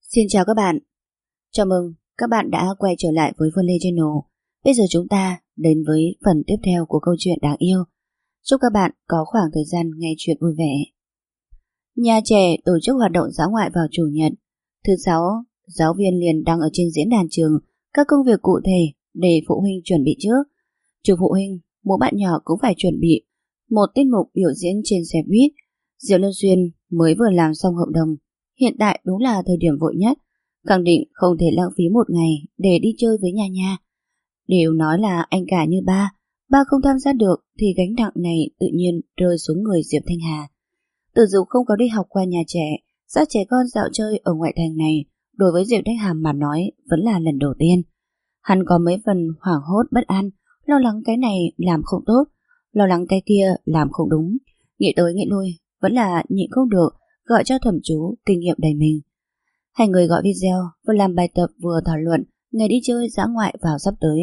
Xin chào các bạn. Chào mừng các bạn đã quay trở lại với Vân Lê Channel. Bây giờ chúng ta đến với phần tiếp theo của câu chuyện đáng yêu. Chúc các bạn có khoảng thời gian nghe chuyện vui vẻ. Nhà trẻ tổ chức hoạt động dã ngoại vào Chủ nhật. Thứ Sáu, giáo viên liền đăng ở trên diễn đàn trường các công việc cụ thể để phụ huynh chuẩn bị trước. Chủ phụ huynh, mỗi bạn nhỏ cũng phải chuẩn bị một tiết mục biểu diễn trên xe buýt. Diệp Luân Xuyên mới vừa làm xong hợp đồng. Hiện tại đúng là thời điểm vội nhất, khẳng định không thể lãng phí một ngày để đi chơi với Nha. Đều nói là anh cả như ba không tham gia được thì gánh nặng này tự nhiên rơi xuống người Diệp Thanh Hà. Từ dù không có đi học qua nhà trẻ, dắt trẻ con dạo chơi ở ngoại thành này, đối với Diệp Thanh Hà mà nói vẫn là lần đầu tiên. Hắn có mấy phần hoảng hốt bất an, lo lắng cái này làm không tốt, lo lắng cái kia làm không đúng, nghĩ tới nghĩ lui, vẫn là nhịn không được, gọi cho Thẩm Chú kinh nghiệm đầy mình. Hai người gọi video, vừa làm bài tập vừa thảo luận ngày đi chơi dã ngoại vào sắp tới.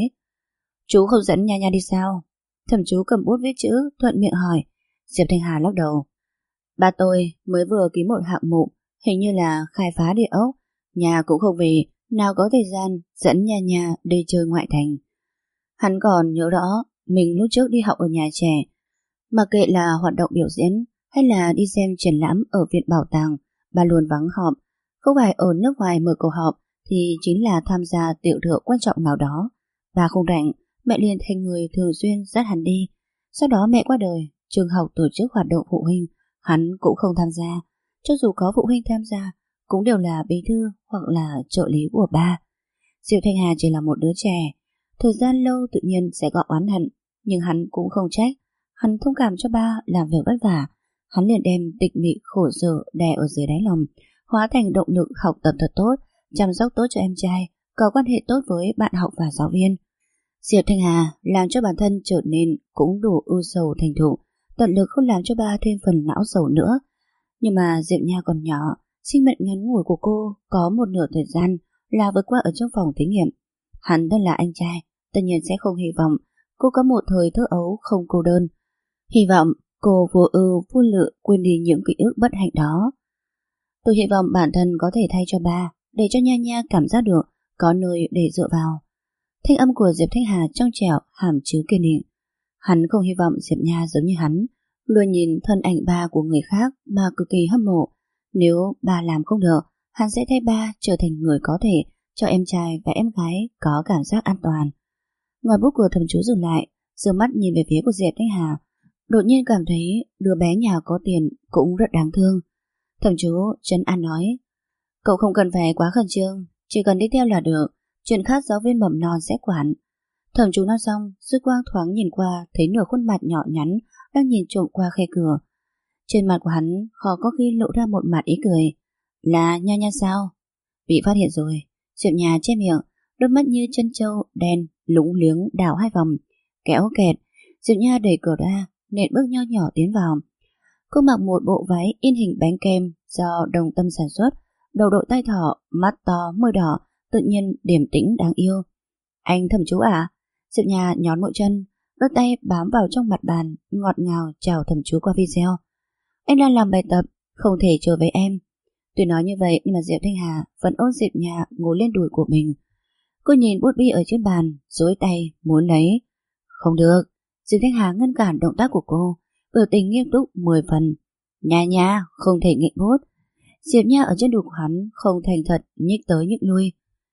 Chú không dẫn Nha đi sao? Thẩm Chú cầm bút viết chữ, thuận miệng hỏi. Diệp Thanh Hà lắc đầu. Ba tôi mới vừa ký một hạng mục, hình như là khai phá địa ốc, nhà cũng không về, nào có thời gian dẫn Nha đi chơi ngoại thành. Hắn còn nhớ rõ mình lúc trước đi học ở nhà trẻ, mà kệ là hoạt động biểu diễn hay là đi xem triển lãm ở viện bảo tàng, ba luôn vắng họp. Không phải ở nước ngoài mở cuộc họp thì chính là tham gia tiệc rượu quan trọng nào đó. Ba không rảnh, mẹ liền thành người thường xuyên dắt hắn đi. Sau đó mẹ qua đời, trường học tổ chức hoạt động phụ huynh, hắn cũng không tham gia. Cho dù có phụ huynh tham gia, cũng đều là bí thư hoặc là trợ lý của ba. Diệp Thanh Hà chỉ là một đứa trẻ, thời gian lâu tự nhiên sẽ có oán hận, nhưng hắn cũng không trách. Hắn thông cảm cho ba làm việc vất vả, hắn liền đem tịch mịch khổ sở đè ở dưới đáy lòng, hóa thành động lực học tập thật tốt, chăm sóc tốt cho em trai, có quan hệ tốt với bạn học và giáo viên. Diệp Thanh Hà làm cho bản thân trở nên cũng đủ ưu sầu thành thục, tận lực không làm cho ba thêm phần não sầu nữa. Nhưng mà Diệp Nha còn nhỏ, sinh mệnh ngắn ngủi của cô có một nửa thời gian là vượt qua ở trong phòng thí nghiệm. Hắn thân là anh trai, tất nhiên sẽ không hy vọng cô có một thời thơ ấu không cô đơn. Hy vọng cô vô ưu vô lự quên đi những ký ức bất hạnh đó. Tôi hy vọng bản thân có thể thay cho ba, để cho Nha cảm giác được có nơi để dựa vào. Thanh âm của Diệp Thanh Hà trong trẻo, hàm chứa kiên định. Hắn không hy vọng Diệp Nha giống như hắn, luôn nhìn thân ảnh ba của người khác mà cực kỳ hâm mộ. Nếu ba làm không được, hắn sẽ thay ba trở thành người có thể cho em trai và em gái có cảm giác an toàn. Ngòi bút của Thẩm Chú dừng lại, giơ mắt nhìn về phía của Diệp Thanh Hà, đột nhiên cảm thấy đứa bé nhà có tiền cũng rất đáng thương. Thẩm Chú trấn an nói, cậu không cần phải quá khẩn trương, chỉ cần đi theo là được, chuyện khác giáo viên mầm non sẽ quản. Thẩm Chú nói xong, dư quang thoáng nhìn qua, thấy nửa khuôn mặt nhỏ nhắn đang nhìn trộm qua khe cửa. Trên mặt của hắn khó có khi lộ ra một mặt ý cười. Là Nha sao? Bị phát hiện rồi. Diệp Nha che miệng, đôi mắt như chân trâu đen lúng liếng đảo hai vòng. Kéo kẹt, Diệp Nha đẩy cửa ra, nện bước nho nhỏ tiến vào. Cô mặc một bộ váy in hình bánh kem do Đồng Tâm sản xuất, đầu đội tai thỏ, mắt to, môi đỏ, tự nhiên điềm tĩnh đáng yêu. Anh Thẩm Chú à? Diệp Nha nhón mũi chân, đôi tay bám vào trong mặt bàn, ngọt ngào chào Thẩm Chú qua video. Anh đang làm bài tập, không thể chờ với em. Tuy nói như vậy nhưng mà Diệp Thanh Hà vẫn ôm Diệp Nha ngồi lên đùi của mình. Cô nhìn bút bi ở trên bàn, duỗi tay muốn lấy. Không được. Diệp Thanh Hà ngăn cản động tác của cô, biểu tình nghiêm túc 10 phần. Nha, không thể nghịch bút. Diệp Nha ở trên đùi của hắn không thành thật, nhích tới nhích lui.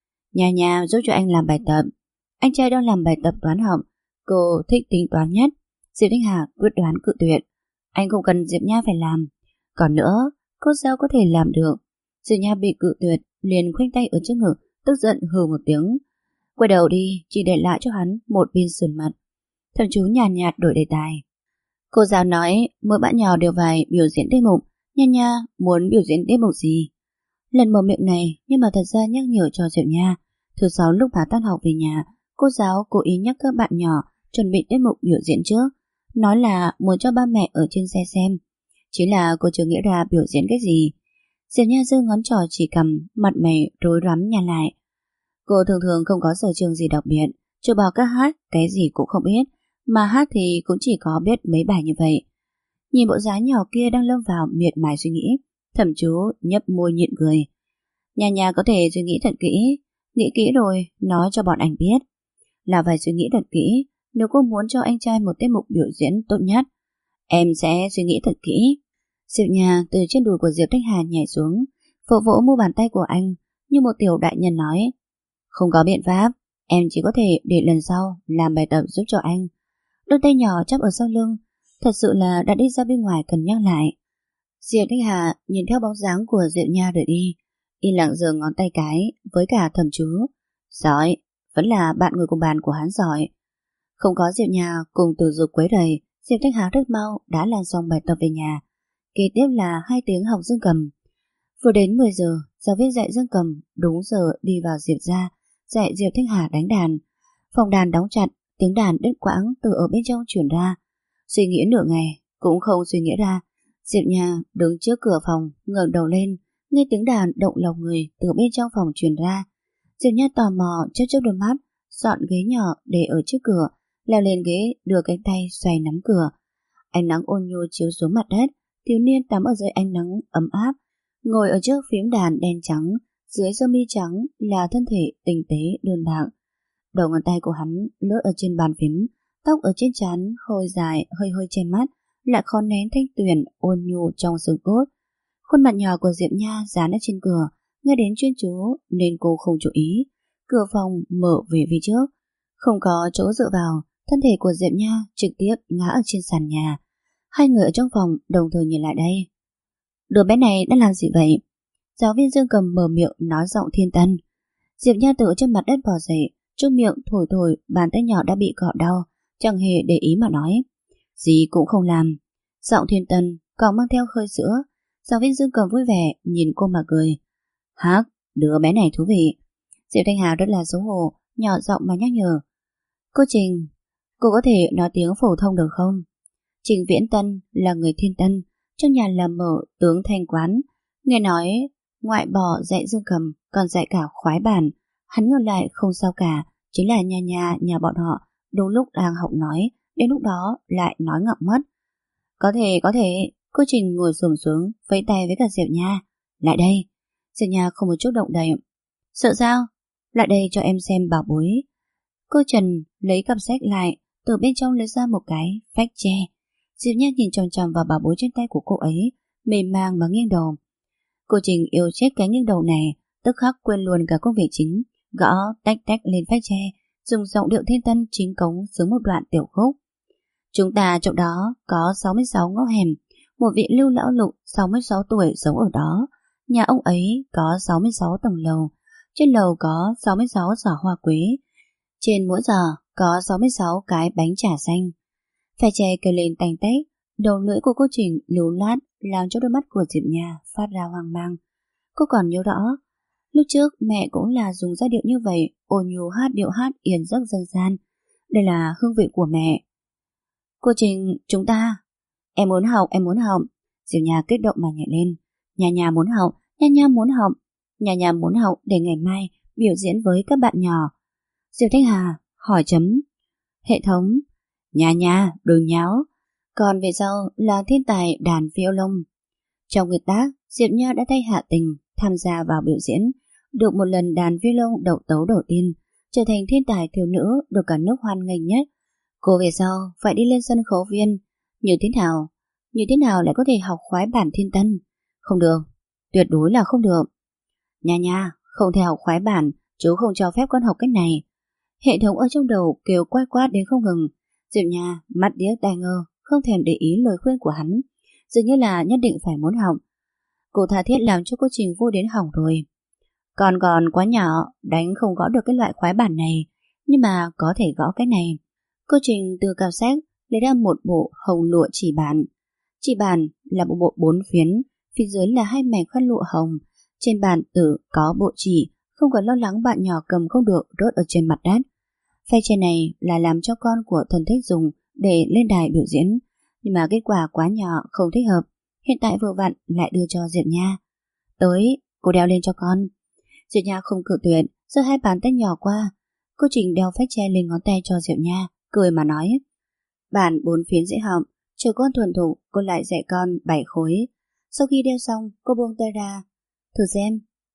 Nha giúp cho anh làm bài tập. Anh trai đang làm bài tập toán học, cô thích tính toán nhất. Diệp Thanh Hà quyết đoán cự tuyệt. Anh không cần Diệp Nha phải làm. Còn nữa, cô sao có thể làm được? Diệp Nha bị cự tuyệt, liền khoanh tay ở trước ngực, tức giận hừ một tiếng. Quay đầu đi, chỉ để lại cho hắn một viên sườn mặt. Thẩm Chú nhàn nhạt đổi đề tài. Cô giáo nói mỗi bạn nhỏ đều phải biểu diễn tiết mục. Nha muốn biểu diễn tiết mục gì? Lần mở miệng này nhưng mà thật ra nhắc nhở cho Diệp Nha. Thứ Sáu lúc bà tan học về nhà, cô giáo cố ý nhắc các bạn nhỏ chuẩn bị tiết mục biểu diễn trước, nói là muốn cho ba mẹ ở trên xe xem. Chỉ là cô chưa nghĩ ra biểu diễn cái gì. Diệp Nha giơ ngón trỏ chỉ cầm, mặt mày rối rắm nhăn lại. Cô thường thường không có sở trường gì đặc biệt, trừ bỏ các hát cái gì cũng không biết, mà hát thì cũng chỉ có biết mấy bài như vậy. Nhìn bộ dáng nhỏ kia đang lâm vào miệt mài suy nghĩ, Thẩm Chú nhấp môi nhịn cười. Nhà có thể suy nghĩ thật kỹ. Nghĩ kỹ rồi, nói cho bọn anh biết. Là phải suy nghĩ thật kỹ. Nếu cô muốn cho anh trai một tiết mục biểu diễn tốt nhất, em sẽ suy nghĩ thật kỹ. Diệp Nha từ trên đùi của Diệp Thanh Hà nhảy xuống, vỗ vỗ mu bàn tay của anh như một tiểu đại nhân nói: Không có biện pháp, em chỉ có thể để lần sau làm bài tập giúp cho anh. Đôi tay nhỏ chắp ở sau lưng, thật sự là đã đi ra bên ngoài cần nhắc lại. Diệp Thanh Hà nhìn theo bóng dáng của Diệp Nha rời đi, yên lặng giơ ngón tay cái với cả thầm chú: Giỏi, vẫn là bạn người cùng bàn của hắn giỏi. Không có Diệp Nha cùng Từ Dục quấy rầy, Diệp Thanh Hà rất mau đã làm xong bài tập về nhà. Kế tiếp là 2 tiếng học dương cầm. Vừa đến 10 giờ, giáo viên dạy dương cầm đúng giờ đi vào Diệp ra, dạy Diệp Thanh Hà đánh đàn. Phòng đàn đóng chặt, tiếng đàn đứt quãng từ ở bên trong truyền ra. Suy nghĩ nửa ngày cũng không suy nghĩ ra. Diệp Nha đứng trước cửa phòng, ngẩng đầu lên, nghe tiếng đàn động lòng người từ bên trong phòng truyền ra. Diệp Nha tò mò chớp chớp đôi mắt, dọn ghế nhỏ để ở trước cửa, leo lên ghế, đưa cánh tay xoay nắm cửa. Ánh nắng ôn nhu chiếu xuống mặt đất, thiếu niên tắm ở dưới ánh nắng ấm áp, ngồi ở trước phím đàn đen trắng, dưới sơ mi trắng là thân thể tinh tế đơn bạc. Đầu ngón tay của hắn lướt ở trên bàn phím, tóc ở trên trán hơi dài hơi hơi che mắt, lại khó nén thanh tuyền ôn nhu trong xương cốt. Khuôn mặt nhỏ của Diệp Nha dán ở trên cửa, nghe đến chuyên chú nên cô không chú ý. Cửa phòng mở về phía trước, không có chỗ dựa vào, thân thể của Diệp Nha trực tiếp ngã ở trên sàn nhà. Hai người ở trong phòng đồng thời nhìn lại đây. Đứa bé này đã làm gì vậy? Giáo viên dương cầm mở miệng nói giọng thiên tân. Diệp Nha từ trên mặt đất bò dậy, trước miệng thổi thổi, bàn tay nhỏ đã bị cọ đau, chẳng hề để ý mà nói: Gì cũng không làm. Giọng thiên tân còn mang theo hơi sữa. Giáo viên dương cầm vui vẻ nhìn cô mà cười: Hắc, đứa bé này thú vị. Diệp Thanh Hà rất là xấu hổ, nhỏ giọng mà nhắc nhở: Cô Trình, cô có thể nói tiếng phổ thông được không? Trình Viễn Tân là người thiên tân, trong nhà làm mở tướng thanh quán. Nghe nói ngoại bỏ dạy dương cầm còn dạy cả khoái bản. Hắn ngược lại không sao cả, chính là nhà bọn họ đúng lúc đang học nói, đến lúc đó lại nói ngọng mất. Có thể. Cô Trình ngồi xổm xuống, vẫy tay với cả Diệp Nha: Lại đây. Diệp Nha không một chút động đậy. Sợ sao? Lại đây cho em xem bảo bối. Cô Trần lấy cặp sách lại, từ bên trong lấy ra một cái phách tre. Diệp Nha nhìn chằm chằm vào bảo bối trên tay của cô ấy, mềm màng mà nghiêng đầu. Cô Trình yêu chết cái nghiêng đầu này, tức khắc quên luôn cả công việc chính, gõ tách tách lên phách tre, dùng giọng điệu thiên tân chính cống xuống một đoạn tiểu khúc. Chúng ta chỗ đó có 66 ngõ hẻm, một vị lưu lão lục 66 tuổi sống ở đó. Nhà ông ấy có 66 tầng lầu, trên lầu có 66 giỏ hoa quế, trên mỗi giỏ có 66 cái bánh trà xanh. Phe tre kêu lên tành tách, đầu lưỡi của cô Trình lưu lát làm cho đôi mắt của Diệp Nha phát ra hoang mang. Cô còn nhớ rõ, lúc trước mẹ cũng là dùng giai điệu như vậy, ôn nhu hát điệu hát yên giấc dân gian. Đây là hương vị của mẹ. Cô Trình, chúng ta... Em muốn học. Diệp Nha kích động mà nhảy lên. Nhà muốn học, Nhà muốn học để ngày mai biểu diễn với các bạn nhỏ. Diệp Thanh Hà hỏi chấm. Hệ thống. Nhà, đừng nháo. Còn về sau là thiên tài đàn violon. Trong nguyên tác, Diệp Nha đã thay Hạ Tình tham gia vào biểu diễn, được một lần đàn violon đậu tấu đầu tiên, trở thành thiên tài thiếu nữ được cả nước hoan nghênh nhất. Cô về sau phải đi lên sân khấu viên. Như thế nào lại có thể học khoái bản thiên tân? Không được, tuyệt đối là không được. Nha, không thể học khoái bản, chú không cho phép con học cách này. Hệ thống ở trong đầu kêu quay quát đến không ngừng. Diệp Nha mắt điếc tai ngơ, không thèm để ý lời khuyên của hắn, dường như là nhất định phải muốn học. Cô tha thiết làm cho cô Trình vô đến hỏng rồi. Còn quá nhỏ, đánh không gõ được cái loại khoái bản này, nhưng mà có thể gõ cái này. Cô Trình từ cặp sách lấy ra một bộ hồng lụa chỉ bản. Chỉ bản là một bộ 4 phiến, phía dưới là 2 mảnh khăn lụa hồng. Trên bàn tử có bộ chỉ, không cần lo lắng bạn nhỏ cầm không được rớt ở trên mặt đất. Phe trên này là làm cho con của thần thích dùng để lên đài biểu diễn, nhưng mà kết quả quá nhỏ không thích hợp. Hiện tại vừa vặn lại đưa cho Diệp Nha. Tới, cô đeo lên cho con. Diệp Nha không cự tuyệt, giơ 2 bàn tay nhỏ qua. Cô Trình đeo phách tre lên ngón tay cho Diệp Nha, cười mà nói: Bản 4 phiến dễ học, chờ con thuần thục cô lại dạy con 7 khối. Sau khi đeo xong, cô buông tay ra. Thử xem.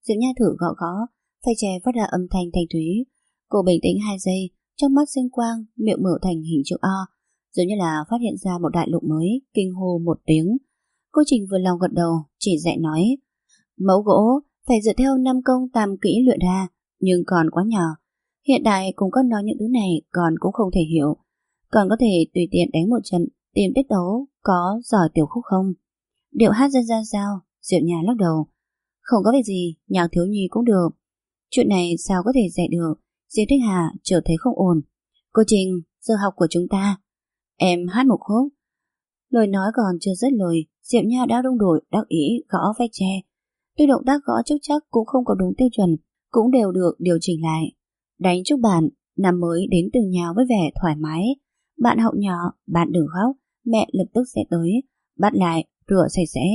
Diệu Nha thử gõ gõ, phay chè phát ra âm thanh thanh thúy. Cô bình tĩnh 2 giây, trong mắt sinh quang, miệng mở thành hình chữ O, giống như là phát hiện ra một đại lục mới, kinh hô một tiếng. Cô Trình vừa lòng gật đầu, chỉ dạy nói: mẫu gỗ phải dựa theo 5 công tam kỹ luyện ra, nhưng còn quá nhỏ. Hiện tại cùng con nói những thứ này còn cũng không thể hiểu. Còn có thể tùy tiện đánh một trận, tìm tiết tấu, có giỏi tiểu khúc không? Điệu hát dân gian sao? Diệu Nha lắc đầu. Không có việc gì, nhạc thiếu nhi cũng được. Chuyện này sao có thể dạy được? Diệp Thanh Hà trở thấy không ổn. Cô Trình, giờ học của chúng ta. Em hát một khúc. Lời nói còn chưa dứt lời, Diệu Nha đã rung đổi đắc ý gõ vách tre. Tuy động tác gõ chúc chắc cũng không có đúng tiêu chuẩn, cũng đều được điều chỉnh lại. Đánh chúc bản, năm mới đến từng nhà với vẻ thoải mái. Bạn Hậu nhỏ, bạn đừng khóc, mẹ lập tức sẽ tới. Bắt lại, rửa sạch sẽ,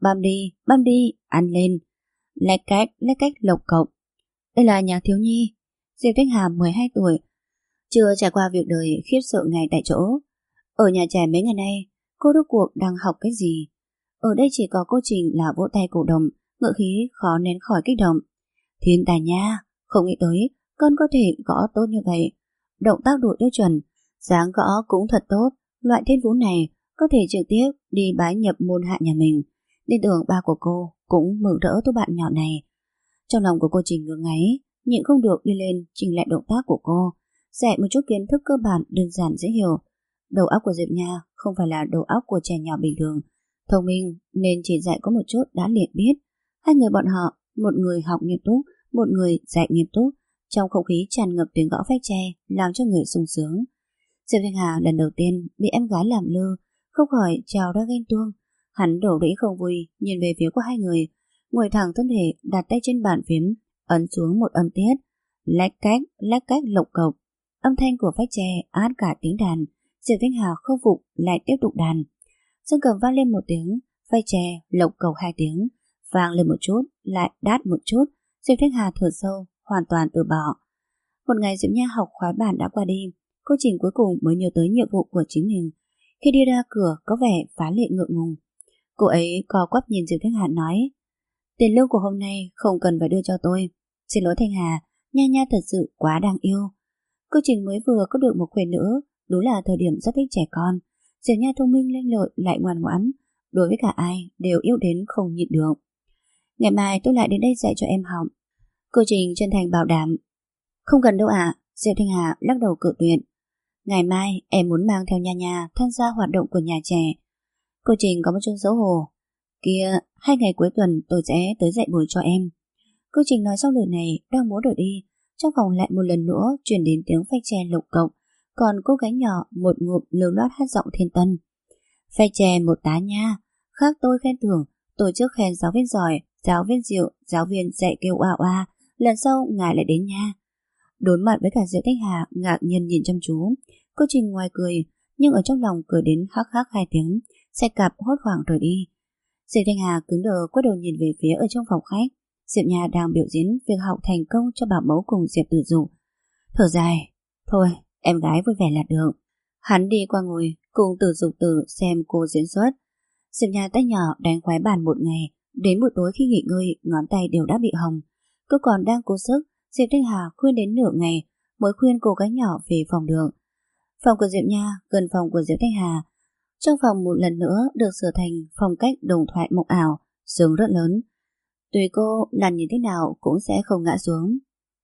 băm đi, ăn lên. Lách cách lộc cộc. Đây là nhạc thiếu nhi. Diệp Thanh Hà 12 tuổi, chưa trải qua việc đời khiếp sợ ngay tại chỗ. Ở nhà trẻ mấy ngày nay, cô rốt cuộc đang học cái gì? Ở đây chỉ có cô Trình là vỗ tay cổ động, ngữ khí khó nén khỏi kích động. Thiên tài nha, không nghĩ tới con có thể gõ tốt như vậy. Động tác đủ tiêu chuẩn, dáng gõ cũng thật tốt. Loại thiên phú này có thể trực tiếp đi bái nhập môn hạ nhà mình. Tin tưởng ba của cô cũng mừng rỡ tôi bạn nhỏ này. Trong lòng của cô Trình ngưỡng ngáy, nhịn không được đi lên chỉnh lại động tác của cô, dạy một chút kiến thức cơ bản đơn giản dễ hiểu. Đầu óc của Diệp Nha không phải là đầu óc của trẻ nhỏ bình thường, thông minh nên chỉ dạy có một chút đã liền biết. Hai người bọn họ, một người học nghiêm túc, một người dạy nghiêm túc, trong không khí tràn ngập tiếng gõ phách tre làm cho người sung sướng. Diệp Thanh Hà lần đầu tiên bị em gái làm lơ, không khỏi trào ra ghen tuông. Hắn đổ rĩ không vui nhìn về phía của hai người, ngồi thẳng thân thể đặt tay trên bàn phím, ấn xuống một âm tiết. Lách cách lộc cộc. Âm thanh của phách tre át cả tiếng đàn. Diệp Thanh Hà không phục lại tiếp tục đàn. Dương cầm vang lên một tiếng, phách tre lộc cộc 2 tiếng, vang lên một chút, lại đát một chút. Diệp Thanh Hà thở sâu, hoàn toàn từ bỏ. Một ngày Diệp Nha học khoái bản đã qua đi, cô Trình cuối cùng mới nhớ tới nhiệm vụ của chính mình. Khi đi ra cửa có vẻ phá lệ ngượng ngùng. Cô ấy co quắp nhìn Diệp Thanh Hà nói: tiền lương của hôm nay không cần phải đưa cho tôi. Xin lỗi Thanh Hà, Nha thật sự quá đáng yêu. Cô Trình mới vừa có được một khuê nữ, đúng là thời điểm rất thích trẻ con. Diệp Nha thông minh lanh lợi lại ngoan ngoãn, đối với cả ai đều yêu đến không nhịn được. Ngày mai tôi lại đến đây dạy cho em học. Cô Trình chân thành bảo đảm. Không cần đâu ạ. Diệp Thanh Hà lắc đầu cự tuyệt. Ngày mai em muốn mang theo Nha tham gia hoạt động của nhà trẻ. Cô Trình có một chút xấu hổ. Kia, 2 ngày cuối tuần tôi sẽ tới dạy bồi cho em. Cô Trình nói xong lời này đang muốn rời đi, trong phòng lại một lần nữa truyền đến tiếng phách tre lộc cộc, còn cô gái nhỏ một ngụm lưu loát hát giọng thiên tân. Phách tre một tá nha, khác tôi khen thưởng, tổ chức khen giáo viên giỏi, giáo viên dịu, giáo viên dạy kêu oa oa, lần sau ngài lại đến nha. Đối mặt với cả Diệp Thanh Hà ngạc nhiên nhìn chăm chú, cô Trình ngoài cười, nhưng ở trong lòng cười đến hắc hắc 2 tiếng, xe cặp hốt hoảng rời đi. Diệp Thanh Hà cứng đờ quay đầu nhìn về phía ở trong phòng khách. Diệp Nha đang biểu diễn việc học thành công cho bảo mẫu cùng Diệp Tử Dụ. Thở dài, thôi em gái vui vẻ là được. Hắn đi qua ngồi cùng Tử Dục Tử xem cô diễn xuất. Diệp Nha tay nhỏ đánh khoái bàn một ngày, đến buổi tối khi nghỉ ngơi ngón tay đều đã bị hồng. Cô còn đang cố sức, Diệp Thanh Hà khuyên đến nửa ngày mới khuyên cô gái nhỏ về phòng được. Phòng của Diệp Nha gần phòng của Diệp Thanh Hà. Trong phòng một lần nữa được sửa thành phong cách đồng thoại mộng ảo, giường rất lớn. Tùy cô làm như thế nào cũng sẽ không ngã xuống.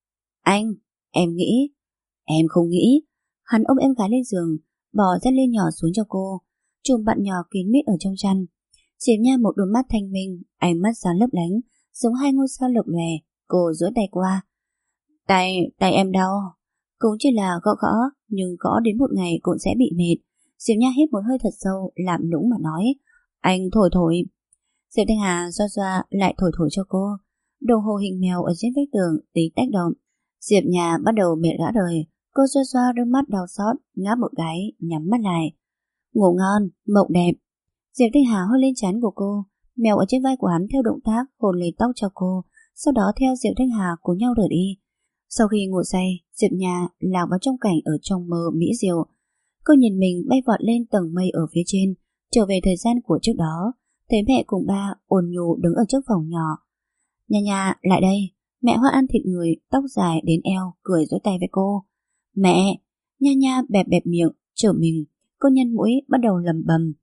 Anh, em nghĩ. Em không nghĩ. Hắn ôm em gái lên giường, bò dắt lên nhỏ xuống cho cô, chùm bạn nhỏ kín mít ở trong chăn. Diệp Nha một đôi mắt thanh minh, ánh mắt sáng lấp lánh, giống 2 ngôi sao lập lòe. Cô duỗi tay qua. Tay em đau. Cũng chỉ là gõ gõ, nhưng gõ đến một ngày cũng sẽ bị mệt. Diệp Nha hít một hơi thật sâu, làm nũng mà nói. Anh thổi. Diệp Thanh Hà xoa lại thổi cho cô. Đồng hồ hình mèo ở trên vách tường tí tách động. Diệp Nha bắt đầu mệt rã rời. Cô xoa đôi mắt đau xót, ngáp một cái, nhắm mắt lại. Ngủ ngon, mộng đẹp. Diệp Thanh Hà hôn lên trán của cô. Mèo ở trên vai của hắn theo động tác hôn lên tóc cho cô, sau đó theo Diệp Thanh Hà cùng nhau rời đi. Sau khi ngủ say, Diệp Nha lạc vào trong cảnh ở trong mơ mỹ diệu. Cô nhìn mình bay vọt lên tầng mây ở phía trên, trở về thời gian của trước đó, thấy mẹ cùng ba ôn nhu đứng ở trước phòng nhỏ. Nha nha, lại đây. Mẹ Hoa ăn thịt người, tóc dài đến eo, cười dối tay với cô. Mẹ! Nha nha bẹp bẹp miệng, trở mình. Cô nhăn mũi bắt đầu lẩm bẩm.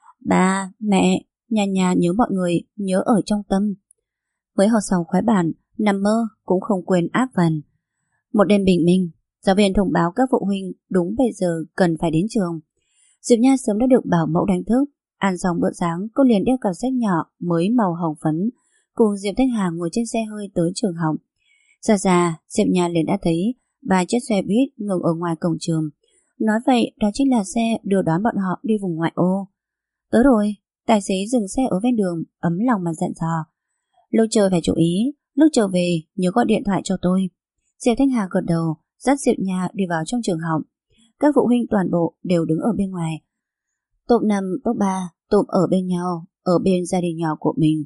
Ba, mẹ, Nha nha nhớ mọi người, nhớ ở trong tâm. Mới học xong khoái bản, nằm mơ cũng không quên áp phần. Một đêm bình minh, giáo viên thông báo các phụ huynh đúng bây giờ cần phải đến trường. Diệp Nha sớm đã được bảo mẫu đánh thức. Ăn xong bữa sáng, cô liền đeo cặp sách nhỏ mới màu hồng phấn, cùng Diệp Thanh Hà ngồi trên xe hơi tới trường học. Xa xa, Diệp Nha liền đã thấy 3 chiếc xe buýt ngừng ở ngoài cổng trường. Nói vậy, đó chính là xe đưa đón bọn họ đi vùng ngoại ô. Tới rồi, tài xế dừng xe ở ven đường, ấm lòng mà dặn dò. Lúc chơi phải chú ý, lúc trở về nhớ gọi điện thoại cho tôi. Diệp Thanh Hà gật đầu, dắt Diệp Nha đi vào trong trường học. Các phụ huynh toàn bộ đều đứng ở bên ngoài. Top 5, top 3 tụm ở bên nhau, ở bên gia đình nhỏ của mình.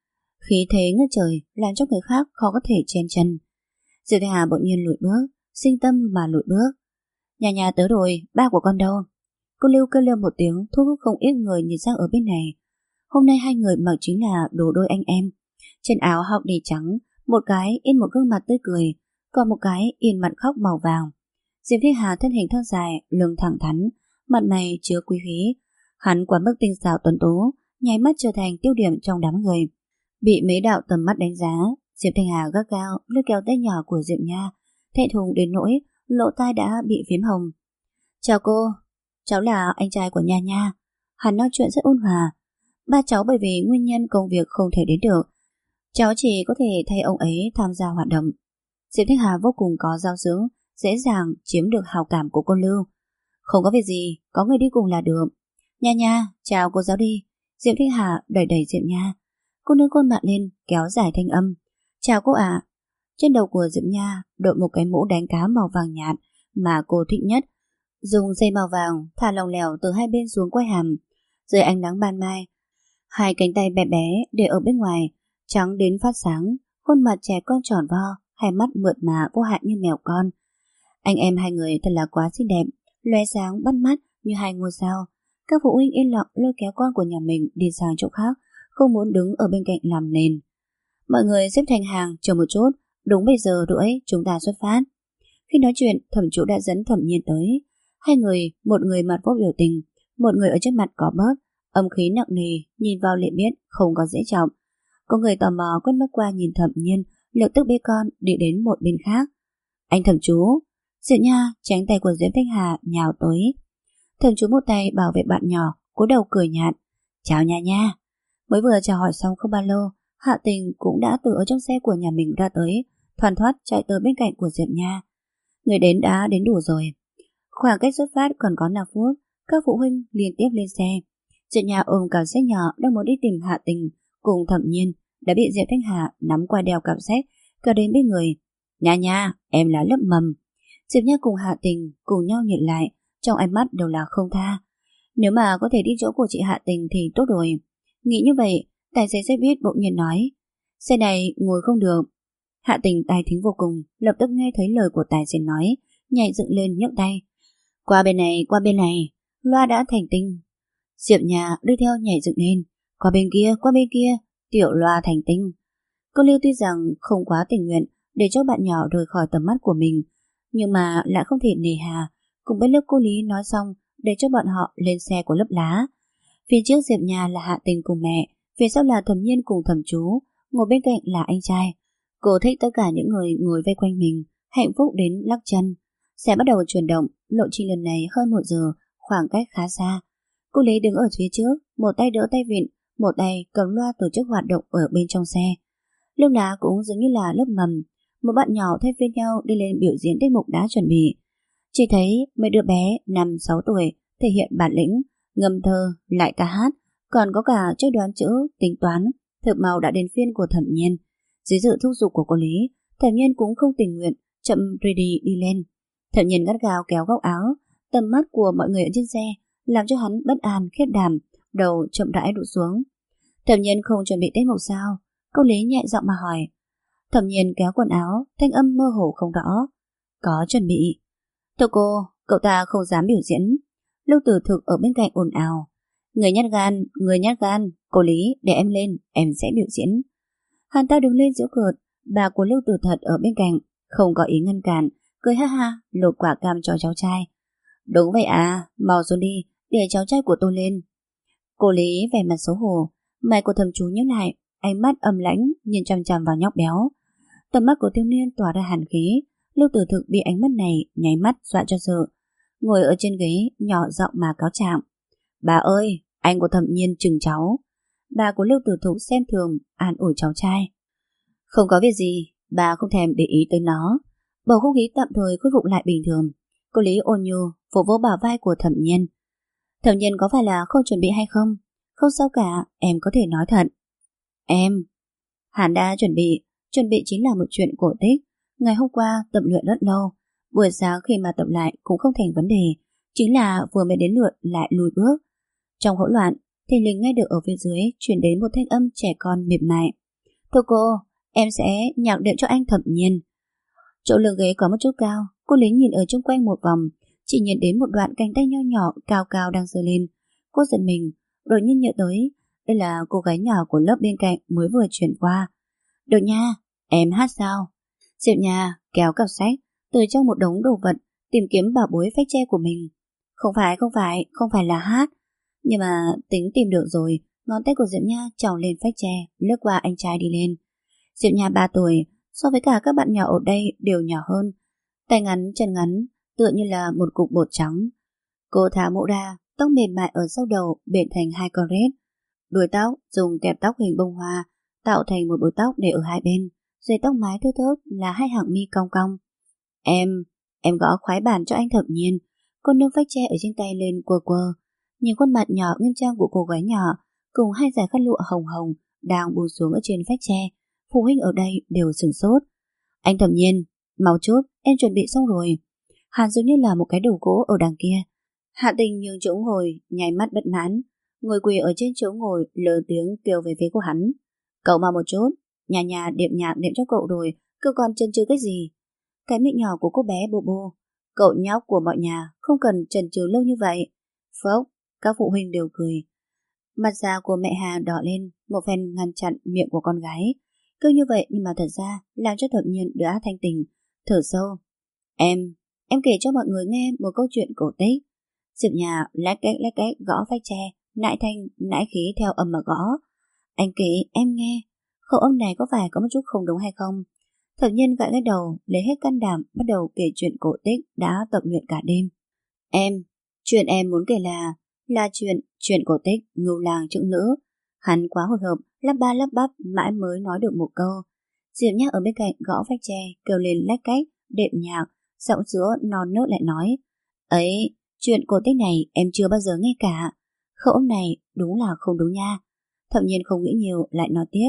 Khí thế ngất trời làm cho người khác khó có thể chen chân. Diệp Thanh Hà bỗng nhiên lùi bước, sinh tâm mà lùi bước. Nhà nhà tới rồi, ba của con đâu? Cô Lưu kêu lên một tiếng, thu hút không ít người nhìn sang ở bên này. Hôm nay hai người mặc chính là đồ đôi anh em. Trên áo học đi trắng, một cái in một gương mặt tươi cười, còn một cái in mặt khóc màu vàng. Diệp Thanh Hà thân hình thon dài, lưng thẳng thắn, mặt mày chứa quý khí. Hắn quá mức tinh xảo tuấn tú, nháy mắt trở thành tiêu điểm trong đám người. Bị mấy đạo tầm mắt đánh giá, Diệp Thanh Hà gắt gao lôi kéo tay nhỏ của Diệp Nha, thẹn thùng đến nỗi lỗ tai đã bị phím hồng. Chào cô, cháu là anh trai của Nha Nha. Hắn nói chuyện rất ôn hòa. Ba cháu bởi vì nguyên nhân công việc không thể đến được, cháu chỉ có thể thay ông ấy tham gia hoạt động. Diệp Thanh Hà vô cùng có giao dưỡng, dễ dàng chiếm được hào cảm của cô Lưu. Không có việc gì, có người đi cùng là được. Nha Nha, chào cô giáo đi. Diệp Thanh Hà đẩy đẩy Diệp Nha. Cô nâng khuôn mặt lên, kéo dài thanh âm. Chào cô ạ. Trên đầu của Diệp Nha đội một cái mũ đánh cá màu vàng nhạt mà cô thích nhất, dùng dây màu vàng thả lỏng lẻo từ hai bên xuống quai hàm. Dưới ánh nắng ban mai, hai cánh tay bé bé để ở bên ngoài, trắng đến phát sáng, khuôn mặt trẻ con tròn vo, hai mắt mượt mà vô hại như mèo con. Anh em hai người thật là quá xinh đẹp, lóe sáng bắt mắt như hai ngôi sao. Các phụ huynh yên lặng lôi kéo con của nhà mình đi sang chỗ khác, không muốn đứng ở bên cạnh làm nền. Mọi người xếp thành hàng chờ một chút, đúng bây giờ rưỡi chúng ta xuất phát. Khi nói chuyện, Thẩm Chủ đã dẫn Thẩm Nhiên tới. Hai người, một người mặt vô biểu tình, một người ở trước mặt có bớt, âm khí nặng nề, nhìn vào liền biết không có dễ trọng. Có người tò mò quét mắt qua nhìn Thẩm Nhiên, lập tức bê con đi đến một bên khác. Anh Thẩm Chú. Diệp Nha tránh tay của Diệp Thanh Hà nhào tới. Thẩm Chú một tay bảo vệ bạn nhỏ, cúi đầu cười nhạt. Chào Nha Nha. Mới vừa chào hỏi xong không bao lâu, Hạ Tình cũng đã từ ở trong xe của nhà mình ra tới, thoăn thoắt chạy tới bên cạnh của Diệp Nha. Người đến đã đến đủ rồi. Khoảng cách xuất phát còn có 5 phút, các phụ huynh liên tiếp lên xe. Diệp Nha ôm cặp sách nhỏ đang muốn đi tìm Hạ Tình cùng Thẩm Nhiên, đã bị Diệp Thanh Hà nắm qua đeo cặp sách kéo đến bên người. Nha Nha, em là lớp mầm. Diệp Nha cùng Hạ Tình cùng nhau nhìn lại, trong ánh mắt đều là không tha. Nếu mà có thể đi chỗ của chị Hạ Tình thì tốt rồi. Nghĩ như vậy, tài xế xe buýt bỗng nhiên nói, xe này ngồi không được. Hạ Tình tai thính vô cùng, lập tức nghe thấy lời của tài xế nói, nhảy dựng lên nhấc tay. Qua bên này, qua bên này, loa đã thành tinh. Diệp Nha đi theo nhảy dựng lên, qua bên kia, tiểu loa thành tinh. Cô Lưu tuy rằng không quá tình nguyện để cho bạn nhỏ rời khỏi tầm mắt của mình, nhưng mà lại không thể nề hà, cùng với lớp cô Lý nói xong để cho bọn họ lên xe của lớp lá. Phía trước Diệp Nha là Hạ Tình cùng mẹ, phía sau là Thẩm Nhiên cùng Thẩm Chú, ngồi bên cạnh là anh trai. Cô thích tất cả những người ngồi vây quanh mình, hạnh phúc đến lắc chân. Xe bắt đầu chuyển động, lộ trình lần này hơn 1 giờ, khoảng cách khá xa. Cô Lý đứng ở phía trước, một tay đỡ tay vịn, một tay cầm loa tổ chức hoạt động ở bên trong xe. Lớp lá cũng giống như là lớp mầm, một bạn nhỏ thay phiên nhau đi lên biểu diễn tiết mục đã chuẩn bị. Chỉ thấy mấy đứa bé 5-6 tuổi thể hiện bản lĩnh, ngâm thơ, lại ca hát, còn có cả chơi đoán chữ, tính toán. Thực mau đã đến phiên của Thẩm Nhiên. Dưới sự thúc giục của cô Lý, Thẩm Nhiên cũng không tình nguyện, chậm ready đi lên. Thẩm Nhiên gắt gao kéo góc áo, tầm mắt của mọi người ở trên xe làm cho hắn bất an khiếp đảm, đầu chậm rãi đụt xuống. Thẩm Nhiên không chuẩn bị tiết mục sao? Cô Lý nhẹ giọng mà hỏi. Thẩm Nhiên kéo quần áo, thanh âm mơ hồ không rõ. Có chuẩn bị. Thưa cô, cậu ta không dám biểu diễn. Lưu Tử Thực ở bên cạnh ồn ào. Người nhát gan, cô Lý, để em lên, em sẽ biểu diễn. Hắn ta đứng lên giễu cợt. Bà của Lưu Tử Thật ở bên cạnh không có ý ngăn cản, cười ha ha lột quả cam cho cháu trai. Đúng vậy à, mau xuống đi, để cháu trai của tôi lên. Cô Lý vẻ mặt xấu hổ, mày của Thẩm Chú nhíu lại, ánh mắt âm lãnh nhìn chằm chằm vào nhóc béo. Tầm mắt của thiếu niên tỏa ra hàn khí. Lưu Tử Thực bị ánh mắt này nháy mắt dọa cho sợ, ngồi ở trên ghế nhỏ giọng mà cáo trạng. Bà ơi, anh của Thẩm Nhiên chừng cháu. Bà của Lưu Tử Thục xem thường an ủi cháu trai. Không có việc gì, bà không thèm để ý tới nó. Bầu không khí tạm thời khôi phục lại bình thường. Cô Lý ôn nhu vỗ vỗ bả vai của Thẩm Nhiên. Thẩm Nhiên có phải là không chuẩn bị hay không? Không sao cả, em có thể nói thật. Em. Hắn đã chuẩn bị chính là một chuyện cổ tích. Ngày hôm qua tập luyện rất lâu, buổi sáng khi mà tập lại cũng không thành vấn đề, chính là vừa mới đến lượt lại lùi bước. Trong hỗn loạn, thì Linh nghe được ở phía dưới truyền đến một thanh âm trẻ con mềm mại. Thưa cô, em sẽ nhạc đệm cho anh Thẩm Nhiên. Chỗ lưng ghế có một chút cao, cô Lính nhìn ở chung quanh một vòng, chỉ nhìn đến một đoạn cánh tay nho nhỏ cao cao đang giơ lên. Cô giật mình, đột nhiên nhớ tới đây là cô gái nhỏ của lớp bên cạnh mới vừa chuyển qua. Được nha, em hát sao? Diệp Nha kéo cặp sách từ trong một đống đồ vật tìm kiếm bảo bối phách tre của mình. Không phải là hát. Nhưng mà tính tìm được rồi. Ngón tay của Diệp Nha tròng lên phách tre, lướt qua anh trai đi lên. Diệp Nha 3 tuổi, so với cả các bạn nhỏ ở đây đều nhỏ hơn. Tay ngắn chân ngắn, tựa như là một cục bột trắng. Cô tháo mũ ra, tóc mềm mại ở sau đầu bện thành hai con rết. Đuôi tóc dùng kẹp tóc hình bông hoa tạo thành một búi tóc để ở hai bên. Dây tóc mái thưa thớt là hai hàng mi cong cong. Em gõ khoái bản cho anh Thẩm Nhiên. Cô nâng phách tre ở trên tay lên quơ quơ. Nhìn khuôn mặt nhỏ nghiêm trang của cô gái nhỏ cùng hai dải khăn lụa hồng hồng đang buông xuống ở trên phách tre. Phụ huynh ở đây đều sửng sốt. Anh Thẩm Nhiên, mau chút, em chuẩn bị xong rồi. Hàn giống như là một cái đầu gỗ ở đằng kia. Hạ Tình nhường chỗ ngồi, nháy mắt bất mãn, ngồi quỳ ở trên chỗ ngồi lớn tiếng kêu về phía của hắn. Cậu mau một chút, nhà nhà đệm nhạc đệm cho cậu rồi, cứ còn chần chừ cái gì? Cái miệng nhỏ của cô bé bô bô. Cậu nhóc của mọi nhà không cần chần chừ lâu như vậy. Phốc, các phụ huynh đều cười. Mặt da của mẹ Hà đỏ lên, một phen ngăn chặn miệng của con gái. Cứ như vậy nhưng mà thật ra làm cho Thẩm Nhiên đã thanh tình, thở sâu. Em kể cho mọi người nghe một câu chuyện cổ tích. Diệp Nhà lách cách gõ phách tre, nại thanh nãi khí theo âm mà gõ. Anh kể em nghe, khẩu âm này có phải có một chút không đúng hay không? Thẩm Nhiên gãi cái đầu, lấy hết can đảm bắt đầu kể chuyện cổ tích đã tập luyện cả đêm. Chuyện em muốn kể là chuyện cổ tích Ngưu Lang Chữ Nữ. Hắn quá hồi hộp, lắp ba lắp bắp mãi mới nói được một câu. Diệp Nhã ở bên cạnh gõ phách tre, kêu lên lách cách, đệm nhạc, giọng sữa non nớt lại nói. Ấy, chuyện cổ tích này em chưa bao giờ nghe cả. Khẩu âm này đúng là không đúng nha. Thẩm Nhiên không nghĩ nhiều lại nói tiếp.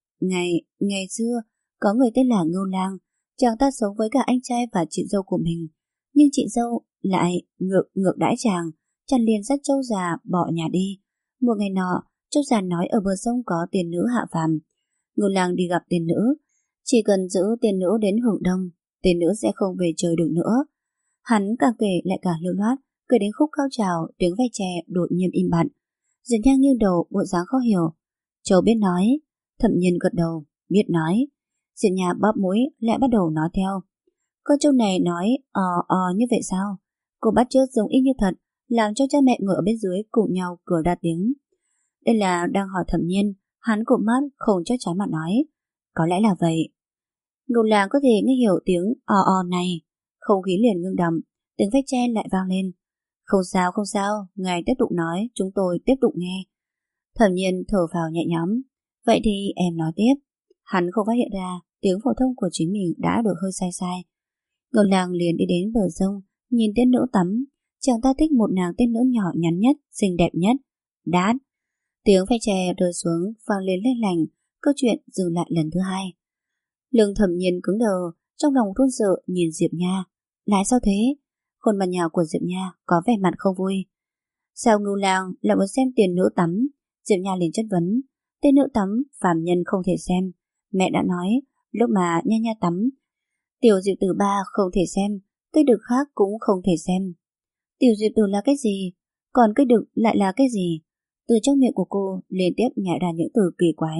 Ngày xưa, có người tên là Ngưu Lang, chàng ta sống với cả anh trai và chị dâu của mình. Nhưng chị dâu lại ngược đãi chàng liền dắt trâu già bỏ nhà đi. Một ngày nọ, trâu già nói ở bờ sông có tiền nữ hạ phàm. Ngưu Lang đi gặp tiền nữ, chỉ cần giữ tiền nữ đến hưởng đông, tiền nữ sẽ không về trời được nữa. Hắn càng kể lại càng lưu loát, kể đến khúc cao trào, tiếng ve chè đột nhiên im bặt. Diệp Nhang nghiêng đầu, bộ dáng khó hiểu. Châu biết nói. Thẩm Nhiên gật đầu, biết nói. Diệp Nhang bóp mũi lại bắt đầu nói theo. Con trâu này nói như vậy sao? Cô bắt chước giống y như thật, làm cho cha mẹ ngồi ở bên dưới cùng nhau cười ra tiếng. Đây là đang hỏi Thẩm Nhiên, hắn cụp mắt không chắc chắn mà nói. Có lẽ là vậy. Ngưu Lang có thể nghe hiểu tiếng này. Không khí liền ngưng đọng, tiếng phách tre lại vang lên. Không sao, ngài tiếp tục nói, chúng tôi tiếp tục nghe. Thẩm Nhiên thở phào nhẹ nhõm. Vậy thì em nói tiếp. Hắn không phát hiện ra tiếng phổ thông của chính mình đã được hơi sai. Ngưu Lang liền đi đến bờ sông, nhìn tiên nữ tắm. Chàng ta thích một nàng tiên nữ nhỏ nhắn nhất, xinh đẹp nhất. Đát. Tiếng phách tre rơi xuống, vang lên lanh lành. Câu chuyện dừng lại lần thứ hai. Lưng Thẩm Nhiên cứng đờ, trong lòng run sợ nhìn Diệp Nha. Lại sao thế? Khuôn mặt nhỏ của Diệp Nha có vẻ mặt không vui. Sao Ngưu Lang lại muốn xem tiền nữ tắm? Diệp Nha liền chất vấn. Tên nữ tắm phàm nhân không thể xem. Mẹ đã nói lúc mà Nha Nha tắm, Tiểu Diệp Tử ba không thể xem, cây đực khác cũng không thể xem. Tiểu Diệp Tử là cái gì? Còn cây đực lại là cái gì? Từ trong miệng của cô liên tiếp nhảy ra những từ kỳ quái,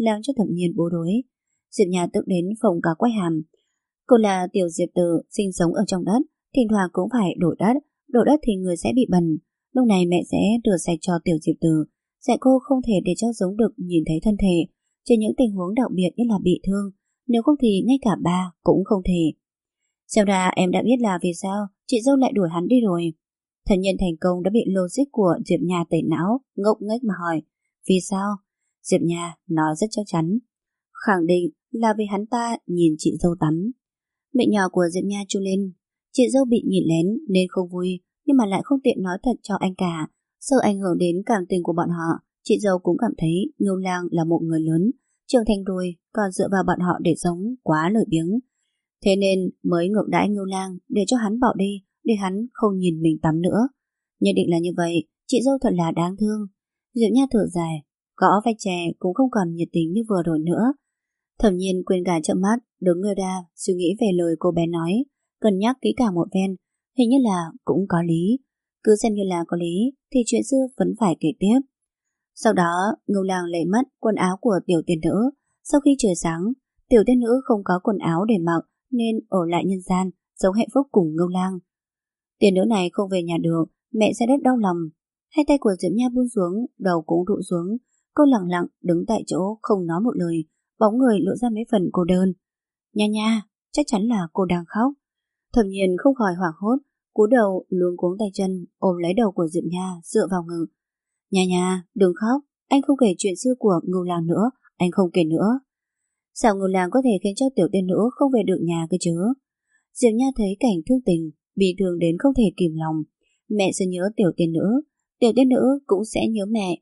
làm cho Thẩm Nhiên bối rối. Diệp Nha tức đến phồng cả quay hàm. Cô là tiểu Diệp Tử, sinh sống ở trong đất, thỉnh thoảng cũng phải đổ đất thì người sẽ bị bẩn. Lúc này mẹ sẽ rửa sạch cho tiểu Diệp Tử, dạy cô không thể để cho giống được nhìn thấy thân thể, trừ những tình huống đặc biệt như là bị thương, nếu không thì ngay cả ba cũng không thể. Xem ra em đã biết là vì sao chị dâu lại đuổi hắn đi rồi. Thần nhân thành công đã bị logic của Diệp Nha tẩy não, ngốc nghếch mà hỏi, vì sao? Diệp Nha nói rất chắc chắn, khẳng định là vì hắn ta nhìn chị dâu tắm. Miệng nhỏ của Diệp Nha chu lên, chị dâu bị nhìn lén nên không vui, nhưng mà lại không tiện nói thật cho anh cả, sợ ảnh hưởng đến cảm tình của bọn họ. Chị dâu cũng cảm thấy Ngưu Lang là một người lớn, trưởng thành rồi, còn dựa vào bọn họ để sống quá lười biếng. Thế nên mới ngược đãi Ngưu Lang để cho hắn bỏ đi, để hắn không nhìn mình tắm nữa. Nhất định là như vậy, chị dâu thật là đáng thương. Diệp Nha thở dài, gõ vách chè cũng không còn nhiệt tình như vừa rồi nữa. Thẩm Nhiên quên cả chậm mắt, đứng người ra, suy nghĩ về lời cô bé nói, cân nhắc kỹ càng một phen, hình như là cũng có lý. Cứ xem như là có lý, thì chuyện xưa vẫn phải kể tiếp. Sau đó, Ngưu Lang lấy mất quần áo của tiểu tiên nữ. Sau khi trời sáng, tiểu tiên nữ không có quần áo để mặc, nên ở lại nhân gian, sống hạnh phúc cùng Ngưu Lang. Tiên nữ này không về nhà được, mẹ sẽ rất đau lòng. Hai tay của Diệp Nha buông xuống, đầu cũng rũ xuống. Cô lặng lặng đứng tại chỗ không nói một lời, bóng người lộ ra mấy phần cô đơn. Nha Nha, chắc chắn là cô đang khóc. Thẩm Nhiên không khỏi hoảng hốt, cúi đầu luống cuống tay chân ôm lấy đầu của Diệp Nha dựa vào ngực. Nha Nha, đừng khóc, anh không kể chuyện xưa của Ngưu Lang nữa, anh không kể nữa. Sao Ngưu Lang có thể khiến cho tiểu tiên nữ không về được nhà cơ chứ? Diệp Nha thấy cảnh thương tình, bị thương đến không thể kìm lòng. Mẹ sẽ nhớ tiểu tiên nữ cũng sẽ nhớ mẹ.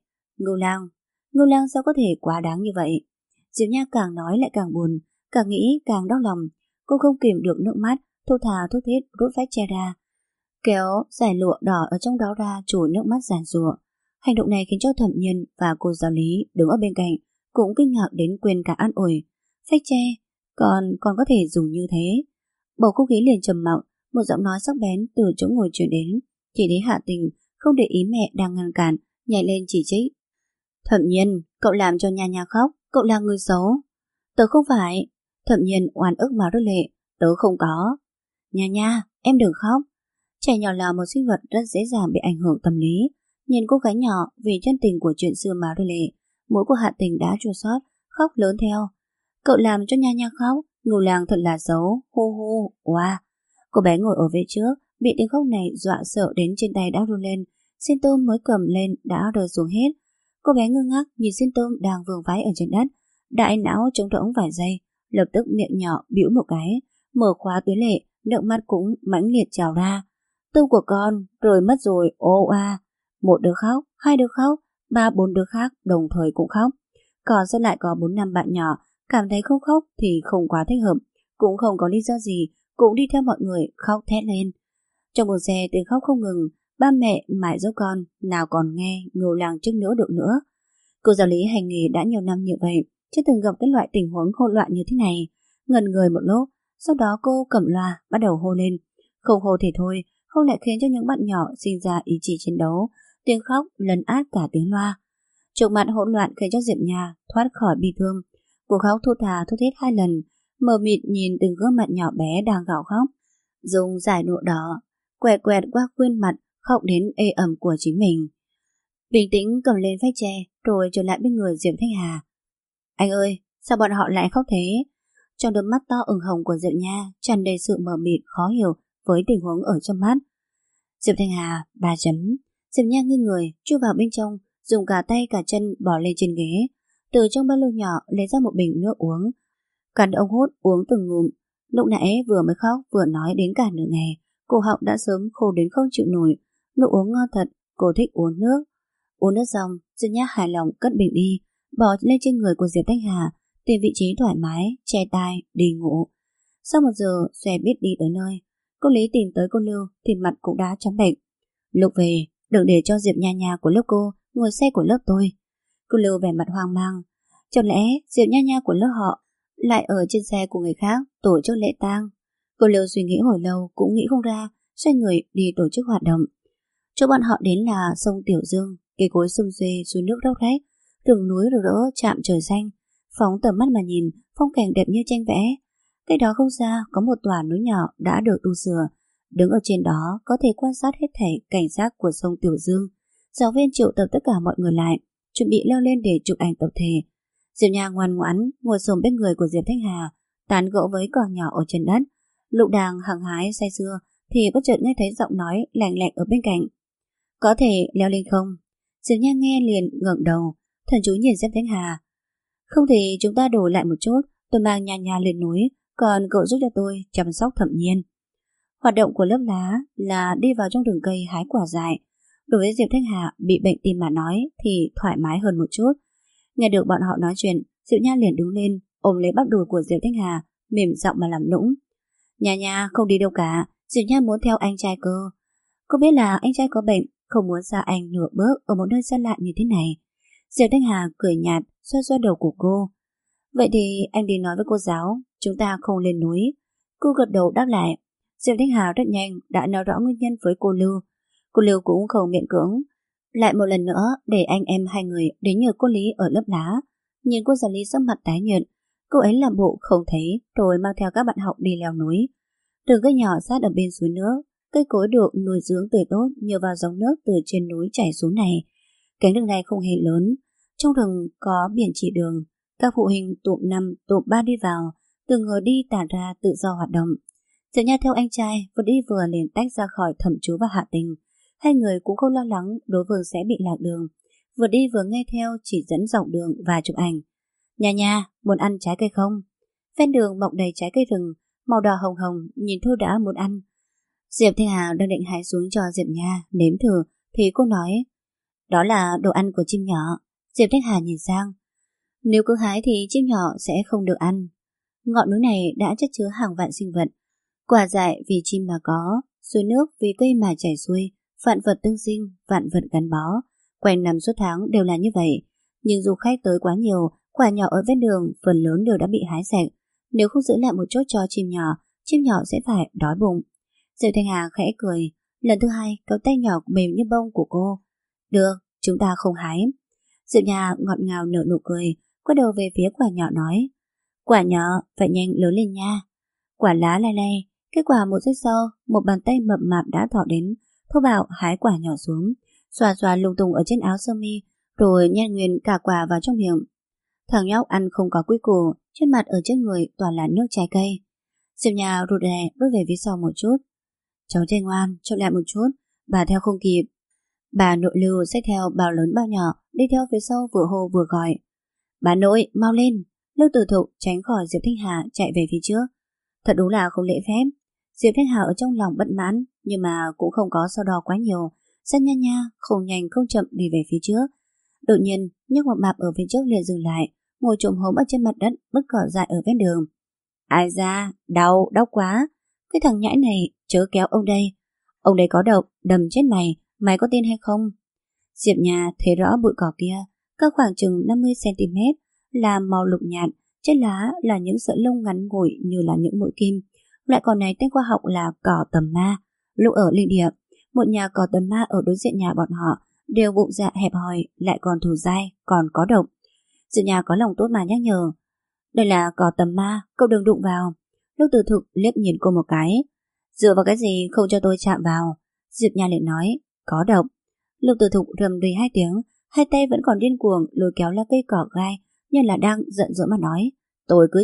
Ngưu Lang sao có thể quá đáng như vậy? Diệp Nha càng nói lại càng buồn, càng nghĩ càng đau lòng. Cô không kìm được nước mắt, thô thà thốt thít rút vách che ra, kéo giải lụa đỏ ở trong đó ra, chùi nước mắt giàn giụa. Hành động này khiến cho Thẩm Nhiên và cô giáo lý đứng ở bên cạnh cũng kinh ngạc đến quên cả an ủi. Vách tre còn có thể dùng như thế? Bầu không khí liền trầm mặc, một giọng nói sắc bén từ chỗ ngồi truyền đến. Chỉ thấy Hạ Tình không để ý mẹ đang ngăn cản, nhảy lên chỉ trích. Thẩm Nhiên, cậu làm cho Nha Nha khóc, cậu là người xấu. Tớ không phải. Thẩm Nhiên oan ức mà rơi lệ. Tớ không có. Nha Nha, em đừng khóc. Trẻ nhỏ là một sinh vật rất dễ dàng bị ảnh hưởng tâm lý. Nhìn cô gái nhỏ vì chân tình của chuyện xưa mà rơi lệ, mũi của Hạ Tình đã chua xót, khóc lớn theo. Cậu làm cho Nha Nha khóc, Ngưu Lang thật là xấu, hu hu, wow. Cô bé ngồi ở phía trước, bị tiếng khóc này dọa sợ đến trên tay đã run lên, xiên tôm mới cầm lên đã rơi xuống hết. Cô bé ngơ ngác nhìn xiên tôm đang vương vái ở trên đất, đại não trống rỗng vài giây, lập tức miệng nhỏ bĩu một cái, mở khóa túi lệ, nước mắt cũng mãnh liệt trào ra. Tôm của con rơi mất rồi, ô a. Một đứa khóc, hai đứa khóc, ba bốn đứa khác đồng thời cũng khóc. Còn sẽ lại có 4-5 bạn nhỏ cảm thấy không khóc thì không quá thích hợp, cũng không có lý do gì, cũng đi theo mọi người khóc thét lên. Trong buồng xe tiếng khóc không ngừng, ba mẹ mãi giúp con, nào còn nghe Ngưu Lang trước nữa được nữa. Cô giáo lý hành nghề đã nhiều năm như vậy, chưa từng gặp cái loại tình huống hỗn loạn như thế này. Ngần người một lúc, sau đó cô cầm loa bắt đầu hô lên. Không hô thì thôi, không lại khiến cho những bạn nhỏ sinh ra ý chí chiến đấu, tiếng khóc lấn át cả tiếng loa. Trước mặt hỗn loạn khiến cho Diệp Nha thoát khỏi bi thương. Cô khóc thô thà thốt thét 2 lần, mờ mịt nhìn từng gương mặt nhỏ bé đang gào khóc, dùng giải nụa đỏ quẹt quẹt qua khuôn mặt, khóc đến ê ẩm của chính mình. Bình tĩnh cầm lên vách tre rồi trở lại bên người Diệp Thanh Hà. Anh ơi, sao bọn họ lại khóc thế? Trong đôi mắt to ửng hồng của Diệp Nha tràn đầy sự mờ mịt khó hiểu với tình huống ở trong mắt. Diệp Thanh Hà 3 chấm. Diệp Nha nghiêng người chui vào bên trong, dùng cả tay cả chân bỏ lên trên ghế, từ trong ba lô nhỏ lấy ra một bình nước uống, cắn ống hút uống từng ngụm. Lúc nãy vừa mới khóc vừa nói đến cả nửa ngày, cổ họng đã sớm khô đến không chịu nổi. Nước uống ngon thật, cô thích uống nước. Uống nước xong, Diệp Nha hài lòng cất bình đi, bỏ lên trên người của Diệp Thanh Hà, tìm vị trí thoải mái, che tai đi ngủ. Sau 1 giờ xe buýt đi tới nơi, cô Lý tìm tới cô Lưu thì mặt cũng đã trắng bệch. Lúc về, đừng để cho Diệp Nha Nha của lớp cô ngồi xe của lớp tôi. Cô Lưu vẻ mặt hoang mang. Chẳng lẽ Diệp Nha Nha của lớp họ lại ở trên xe của người khác tổ chức lễ tang? Cô Lưu suy nghĩ hồi lâu cũng nghĩ không ra, xoay người đi tổ chức hoạt động. Chỗ bọn họ đến là sông Tiểu Dương, cây cối sum xuê, suối nước róc rách, rừng núi rực rỡ chạm trời xanh. Phóng tầm mắt mà nhìn, phong cảnh đẹp như tranh vẽ. Cách đó không xa có một tòa núi nhỏ đã được tu sửa. Đứng ở trên đó có thể quan sát hết thảy cảnh giác của sông Tiểu Dương. Giáo viên triệu tập tất cả mọi người lại, chuẩn bị leo lên để chụp ảnh tập thể. Diệp Nha ngoan ngoãn ngồi xổm bên người của Diệp Thanh Hà, tán gẫu với cỏ nhỏ ở trên đất. Lúc đang hăng hái say sưa thì bất chợt nghe thấy giọng nói lạnh lạnh ở bên cạnh. Có thể leo lên không? Diệp Nha nghe liền ngẩng đầu, thần chú nhìn Diệp Thanh Hà. Không thì chúng ta đổi lại một chút, tôi mang Nha Nha lên núi, còn cậu giúp cho tôi chăm sóc Thẩm Nhiên. Hoạt động của lớp lá là đi vào trong rừng cây hái quả dại. Đối với Diệp Thanh Hà bị bệnh tim mà nói thì thoải mái hơn một chút. Nghe được bọn họ nói chuyện, Diệp Nha liền đứng lên, ôm lấy bắp đùi của Diệp Thanh Hà, mềm giọng mà làm nũng. Nha Nha không đi đâu cả, Diệp Nha muốn theo anh trai cơ. Cô biết là anh trai có bệnh, không muốn xa anh nửa bước ở một nơi xa lạ như thế này. Diệp Thanh Hà cười nhạt, xoa xoa đầu của cô. Vậy thì anh đi nói với cô giáo, chúng ta không lên núi. Cô gật đầu đáp lại. Diệp Thanh Hà rất nhanh đã nói rõ nguyên nhân với cô Lưu. Cô Lưu cũng không miễn cưỡng. Lại một lần nữa để anh em hai người đến nhờ cô Lý ở lớp lá. Nhìn cô giáo Lý sắc mặt tái nhợt, cô ấy làm bộ không thấy rồi mang theo các bạn học đi leo núi. Rừng cây nhỏ sát ở bên suối nước, cây cối được nuôi dưỡng tươi tốt nhờ vào dòng nước từ trên núi chảy xuống này. Cánh rừng này không hề lớn, trong rừng có biển chỉ đường. Các phụ huynh tụm 5, tụm 3 đi vào, từng người đi tản ra tự do hoạt động. Diệp Nha theo anh trai vừa đi vừa liền tách ra khỏi Thẩm Chú và Hạ Tình. Hai người cũng không lo lắng đối phương sẽ bị lạc đường, vừa đi vừa nghe theo chỉ dẫn dọc đường và chụp ảnh. Nha Nha, muốn ăn trái cây không? Ven đường mọc đầy trái cây rừng, màu đỏ hồng hồng, nhìn thôi đã muốn ăn. Diệp Thanh Hà đang định hái xuống cho Diệp Nha nếm thử thì cô nói, đó là đồ ăn của chim nhỏ. Diệp Thanh Hà nhìn sang, nếu cứ hái thì chim nhỏ sẽ không được ăn. Ngọn núi này đã chất chứa hàng vạn sinh vật, quả dại vì chim mà có, suối nước vì cây mà chảy xuôi, vạn vật tương sinh, vạn vật gắn bó. Quanh năm suốt tháng đều là như vậy, nhưng du khách tới quá nhiều, quả nhỏ ở ven đường phần lớn đều đã bị hái sạch. Nếu không giữ lại một chút cho chim nhỏ sẽ phải đói bụng. Diệp Thanh Hà khẽ cười, lần thứ hai kéo tay nhỏ mềm như bông của cô. Được, chúng ta không hái. Diệp Nha ngọt ngào nở nụ cười, quay đầu về phía quả nhỏ nói, quả nhỏ phải nhanh lớn lên nha. Quả lá lai lai, kết quả một giây sau, một bàn tay mập mạp đã thò đến, thô bạo hái quả nhỏ xuống, xòa xòa lung tung ở trên áo sơ mi, rồi nhét nguyên cả quả vào trong miệng. Thằng nhóc ăn không có quy củ, trên mặt ở trên người toàn là nước trái cây. Diệp Nha rụt rè bước về phía sau một chút. Cháu trai ngoan, chậm lại một chút, bà theo không kịp. Bà nội Lưu xách theo bao lớn bao nhỏ, đi theo phía sau vừa hô vừa gọi. Bà nội, mau lên! Lưu Tử Thục tránh khỏi Diệp Thanh Hà chạy về phía trước. Thật đúng là không lễ phép. Diệp Thanh Hà ở trong lòng bất mãn, nhưng mà cũng không có so đo quá nhiều. Dắt Nha Nha không nhanh không chậm đi về phía trước. Đột nhiên, nhóc mập mạp ở phía trước liền dừng lại, ngồi chồm hổm ở trên mặt đất, bứt cỏ dại ở ven đường. Ai da, đau quá. Cái thằng nhãi này, chớ kéo ông đây. Ông đây có độc, đầm chết mày, mày có tin hay không? Diệp Nha thấy rõ bụi cỏ kia, các khoảng chừng 50cm, là màu lục nhạt, trên lá là những sợi lông ngắn ngủi như là những mũi kim. Loại cỏ này tên khoa học là cỏ tầm ma. Lúc ở linh địa, một nhà cỏ tầm ma ở đối diện nhà bọn họ đều bụng dạ hẹp hòi, lại còn thù dai, còn có độc. Diệp Nha có lòng tốt mà nhắc nhở. Đây là cỏ tầm ma, cậu đừng đụng vào. Lúc Tử Thục liếc nhìn cô một cái. Dựa vào cái gì không cho tôi chạm vào? Diệp Nha lại nói, có độc. Lục Tử Thục rầm rì 2 tiếng, hai tay vẫn còn điên cuồng lôi kéo lá cây cỏ gai, như là đang giận dỗi mà nói, tôi cứ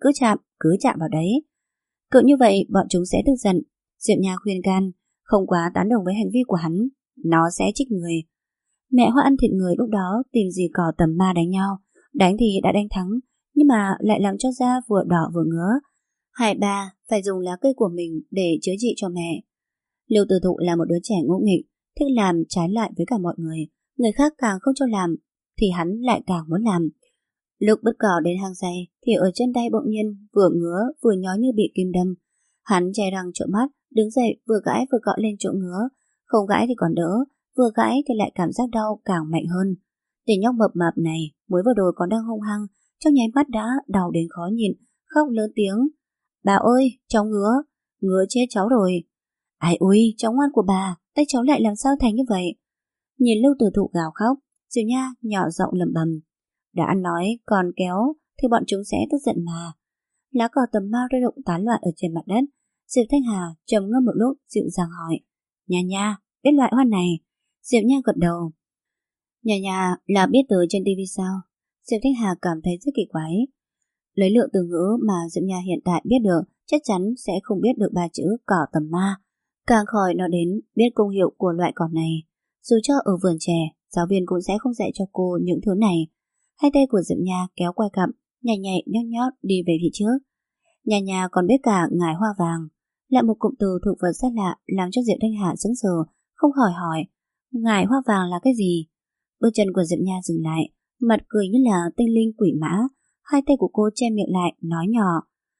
chạm vào đấy. Cỡ như vậy bọn chúng sẽ tức giận. Diệp Nha khuyên can, không quá tán đồng với hành vi của hắn, nó sẽ trích người. Mẹ Hoa ăn thịt người lúc đó tìm gì cỏ tầm ma đánh nhau, đánh thì đã đánh thắng, nhưng mà lại làm cho da vừa đỏ vừa ngứa. Hai ba phải dùng lá cây của mình để chữa trị cho mẹ. Lưu Tử Thụ là một đứa trẻ ngỗ nghịch, thích làm trái lại với cả mọi người khác càng không cho làm thì hắn lại càng muốn làm. Lúc bứt cỏ đến hang say thì ở chân tay bỗng nhiên vừa ngứa vừa nhói như bị kim đâm. Hắn chè răng trợn mắt, đứng dậy vừa gãi vừa cọ lên chỗ ngứa. Không gãi thì còn đỡ, vừa gãi thì lại cảm giác đau càng mạnh hơn. Để nhóc mập mạp này mới vừa rồi còn đang hung hăng, trong nháy mắt đã đau đến khó nhịn, khóc lớn tiếng. Bà ơi, cháu ngứa chết cháu rồi. Ai ui, cháu ngoan của bà, tay cháu lại làm sao thành như vậy? Nhìn Lưu Tử Thụ gào khóc, Diệp Nha nhỏ giọng lẩm bẩm. Đã ăn nói, còn kéo thì bọn chúng sẽ tức giận mà. Lá cỏ tầm ma rơi rụng tán loạn ở trên mặt đất. Diệp Thanh Hà trầm ngâm một lúc, dịu dàng hỏi: Nha Nha, biết loại hoa này? Diệp Nha gật đầu. Nha Nha là biết từ trên tivi sao? Diệp Thanh Hà cảm thấy rất kỳ quái. Lấy lượng từ ngữ mà Diệp Nha hiện tại biết được, chắc chắn sẽ không biết được 3 chữ cỏ tầm ma, càng khỏi nói đến biết công hiệu của loại cỏ này. Dù cho ở vườn trẻ, giáo viên cũng sẽ không dạy cho cô những thứ này. Hai tay của Diệp Nha kéo quai cằm, nhảy nhảy nhót nhót đi về phía trước. Nha Nha còn biết cả ngải hoa vàng, lại một cụm từ thực vật rất lạ làm cho Diệp Thanh Hà sững sờ, không khỏi hỏi: ngải hoa vàng là cái gì? Bước chân của Diệp Nha dừng lại, mặt cười như là tinh linh quỷ mã. Hai tay của cô che miệng lại, nói nhỏ: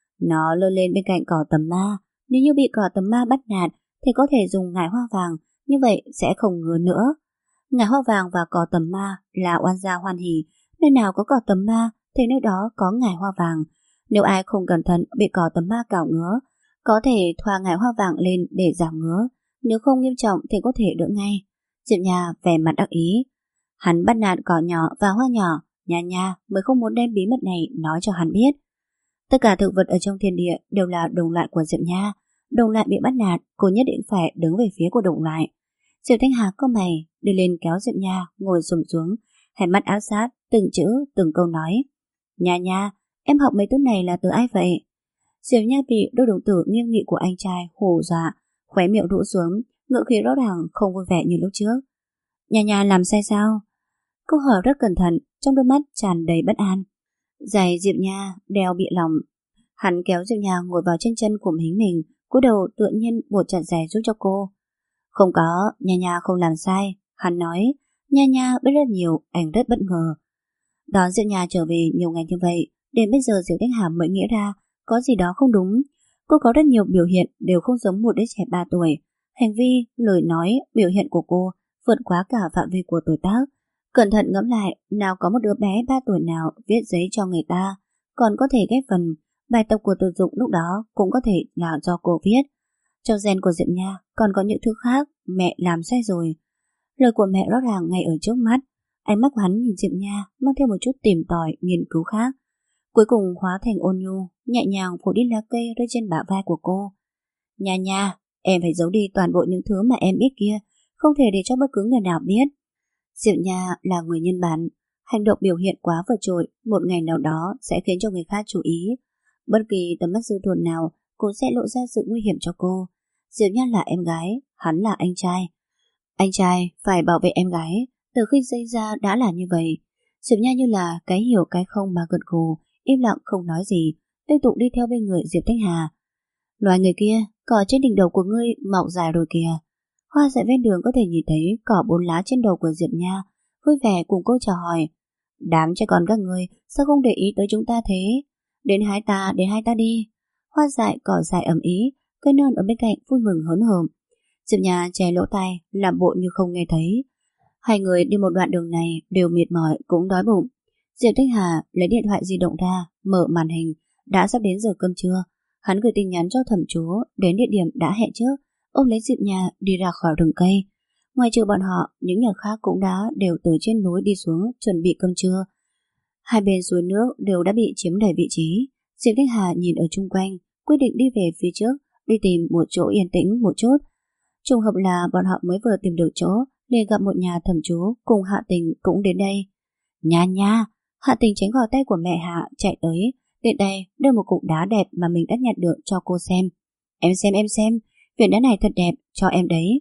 nó lơ lên bên cạnh cỏ tầm ma. Nếu như bị cỏ tầm ma bắt nạt thì có thể dùng ngải hoa vàng, như vậy sẽ không ngứa nữa. Ngải hoa vàng và cỏ tầm ma là oan gia hoan hỉ. Nơi nào có cỏ tầm ma thì nơi đó có ngải hoa vàng. Nếu ai không cẩn thận bị cỏ tầm ma cào ngứa, có thể thoa ngải hoa vàng lên để giảm ngứa. Nếu không nghiêm trọng thì có thể đỡ ngay. Diệp Nha vẻ mặt đắc ý. Hắn bắt nạt cỏ nhỏ và hoa nhỏ, Nha Nha mới không muốn đem bí mật này nói cho hắn biết. Tất cả thực vật ở trong thiên địa đều là đồng loại của Diệp Nha. Đồng loại bị bắt nạt, cô nhất định phải đứng về phía của đồng loại. Diệp Thanh Hà cau mày, đi lên kéo Diệp Nha ngồi xổm xuống, hai mắt áp sát, từng chữ từng câu nói: Nha Nha, em học mấy thứ này là từ ai vậy? Diệp Nha bị đôi đồng tử nghiêm nghị của anh trai hù dọa, khóe miệng rũ xuống, ngữ khí rõ ràng không vui vẻ như lúc trước. Nha Nha làm sai sao? Câu hỏi rất cẩn thận, trong đôi mắt tràn đầy bất an. Giày Diệp Nha đeo bị lỏng. Hắn kéo Diệp Nha ngồi vào trên chân của mình, cúi đầu tự nhiên buộc chặt giày giúp cho cô. Không có, Nha Nha không làm sai. Hắn nói: Nha Nha biết rất nhiều, anh rất bất ngờ. Đón Diệp Nha trở về nhiều ngày như vậy, đến bây giờ Diệp Thanh Hà mới nghĩ ra có gì đó không đúng. Cô có rất nhiều biểu hiện đều không giống một đứa trẻ 3 tuổi. Hành vi, lời nói, biểu hiện của cô vượt quá cả phạm vi của tuổi tác. Cẩn thận ngẫm lại, nào có một đứa bé 3 tuổi nào viết giấy cho người ta, còn có thể ghép phần. Bài tập của Từ Dụng lúc đó cũng có thể là do cô viết. Trong gen của Diệp Nha còn có những thứ khác mẹ làm sai rồi. Lời của mẹ rõ ràng ngay ở trước mắt. Ánh mắt của hắn nhìn Diệp Nha mang theo một chút tìm tòi nghiên cứu khác, cuối cùng hóa thành ôn nhu, nhẹ nhàng phủ đi lá cây rơi trên bả vai của cô. Nha Nha, em phải giấu đi toàn bộ những thứ mà em biết kia, không thể để cho bất cứ người nào biết. Diệp Nha là người nhân bản, hành động biểu hiện quá vượt trội một ngày nào đó sẽ khiến cho người khác chú ý. Bất kỳ tầm mắt dư thuần nào cũng sẽ lộ ra sự nguy hiểm cho cô. Diệp Nha là em gái, hắn là anh trai. Anh trai phải bảo vệ em gái, từ khi sinh ra đã là như vậy. Diệp Nha như là cái hiểu cái không mà gật gù, im lặng không nói gì, tiếp tục đi theo bên người Diệp Thanh Hà. Loài người kia, cỏ trên đỉnh đầu của ngươi mọc dài rồi kìa. Hoa dại ven đường có thể nhìn thấy cỏ 4 lá trên đầu của Diệp Nha, vui vẻ cùng cô chào hỏi. Đám trẻ con các ngươi sao không để ý tới chúng ta thế? Đến hai ta đi. Hoa dại cỏ dại ẩm ý, cây non ở bên cạnh vui mừng hớn hở. Diệp Nha che lỗ tai, làm bộ như không nghe thấy. Hai người đi một đoạn đường này đều mệt mỏi cũng đói bụng. Diệp Thanh Hà lấy điện thoại di động ra, mở màn hình. Đã sắp đến giờ cơm trưa. Hắn gửi tin nhắn cho thẩm chúa đến địa điểm đã hẹn trước, ôm lấy Diệp Nha đi ra khỏi rừng cây. Ngoài trừ bọn họ, những nhà khác cũng đã đều từ trên núi đi xuống chuẩn bị cơm trưa. Hai bên suối nước đều đã bị chiếm đầy vị trí. Diệp Thanh Hà nhìn ở chung quanh, quyết định đi về phía trước, đi tìm một chỗ yên tĩnh một chút. Trùng hợp là bọn họ mới vừa tìm được chỗ, liền gặp một nhà thẩm chúa cùng Hạ Tình cũng đến đây. Nha Nha, Hạ Tình tránh khỏi tay của mẹ Hạ chạy tới, tiện tay đưa một cục đá đẹp mà mình đã nhặt được cho cô xem. Em xem, viên đá này thật đẹp, cho em đấy.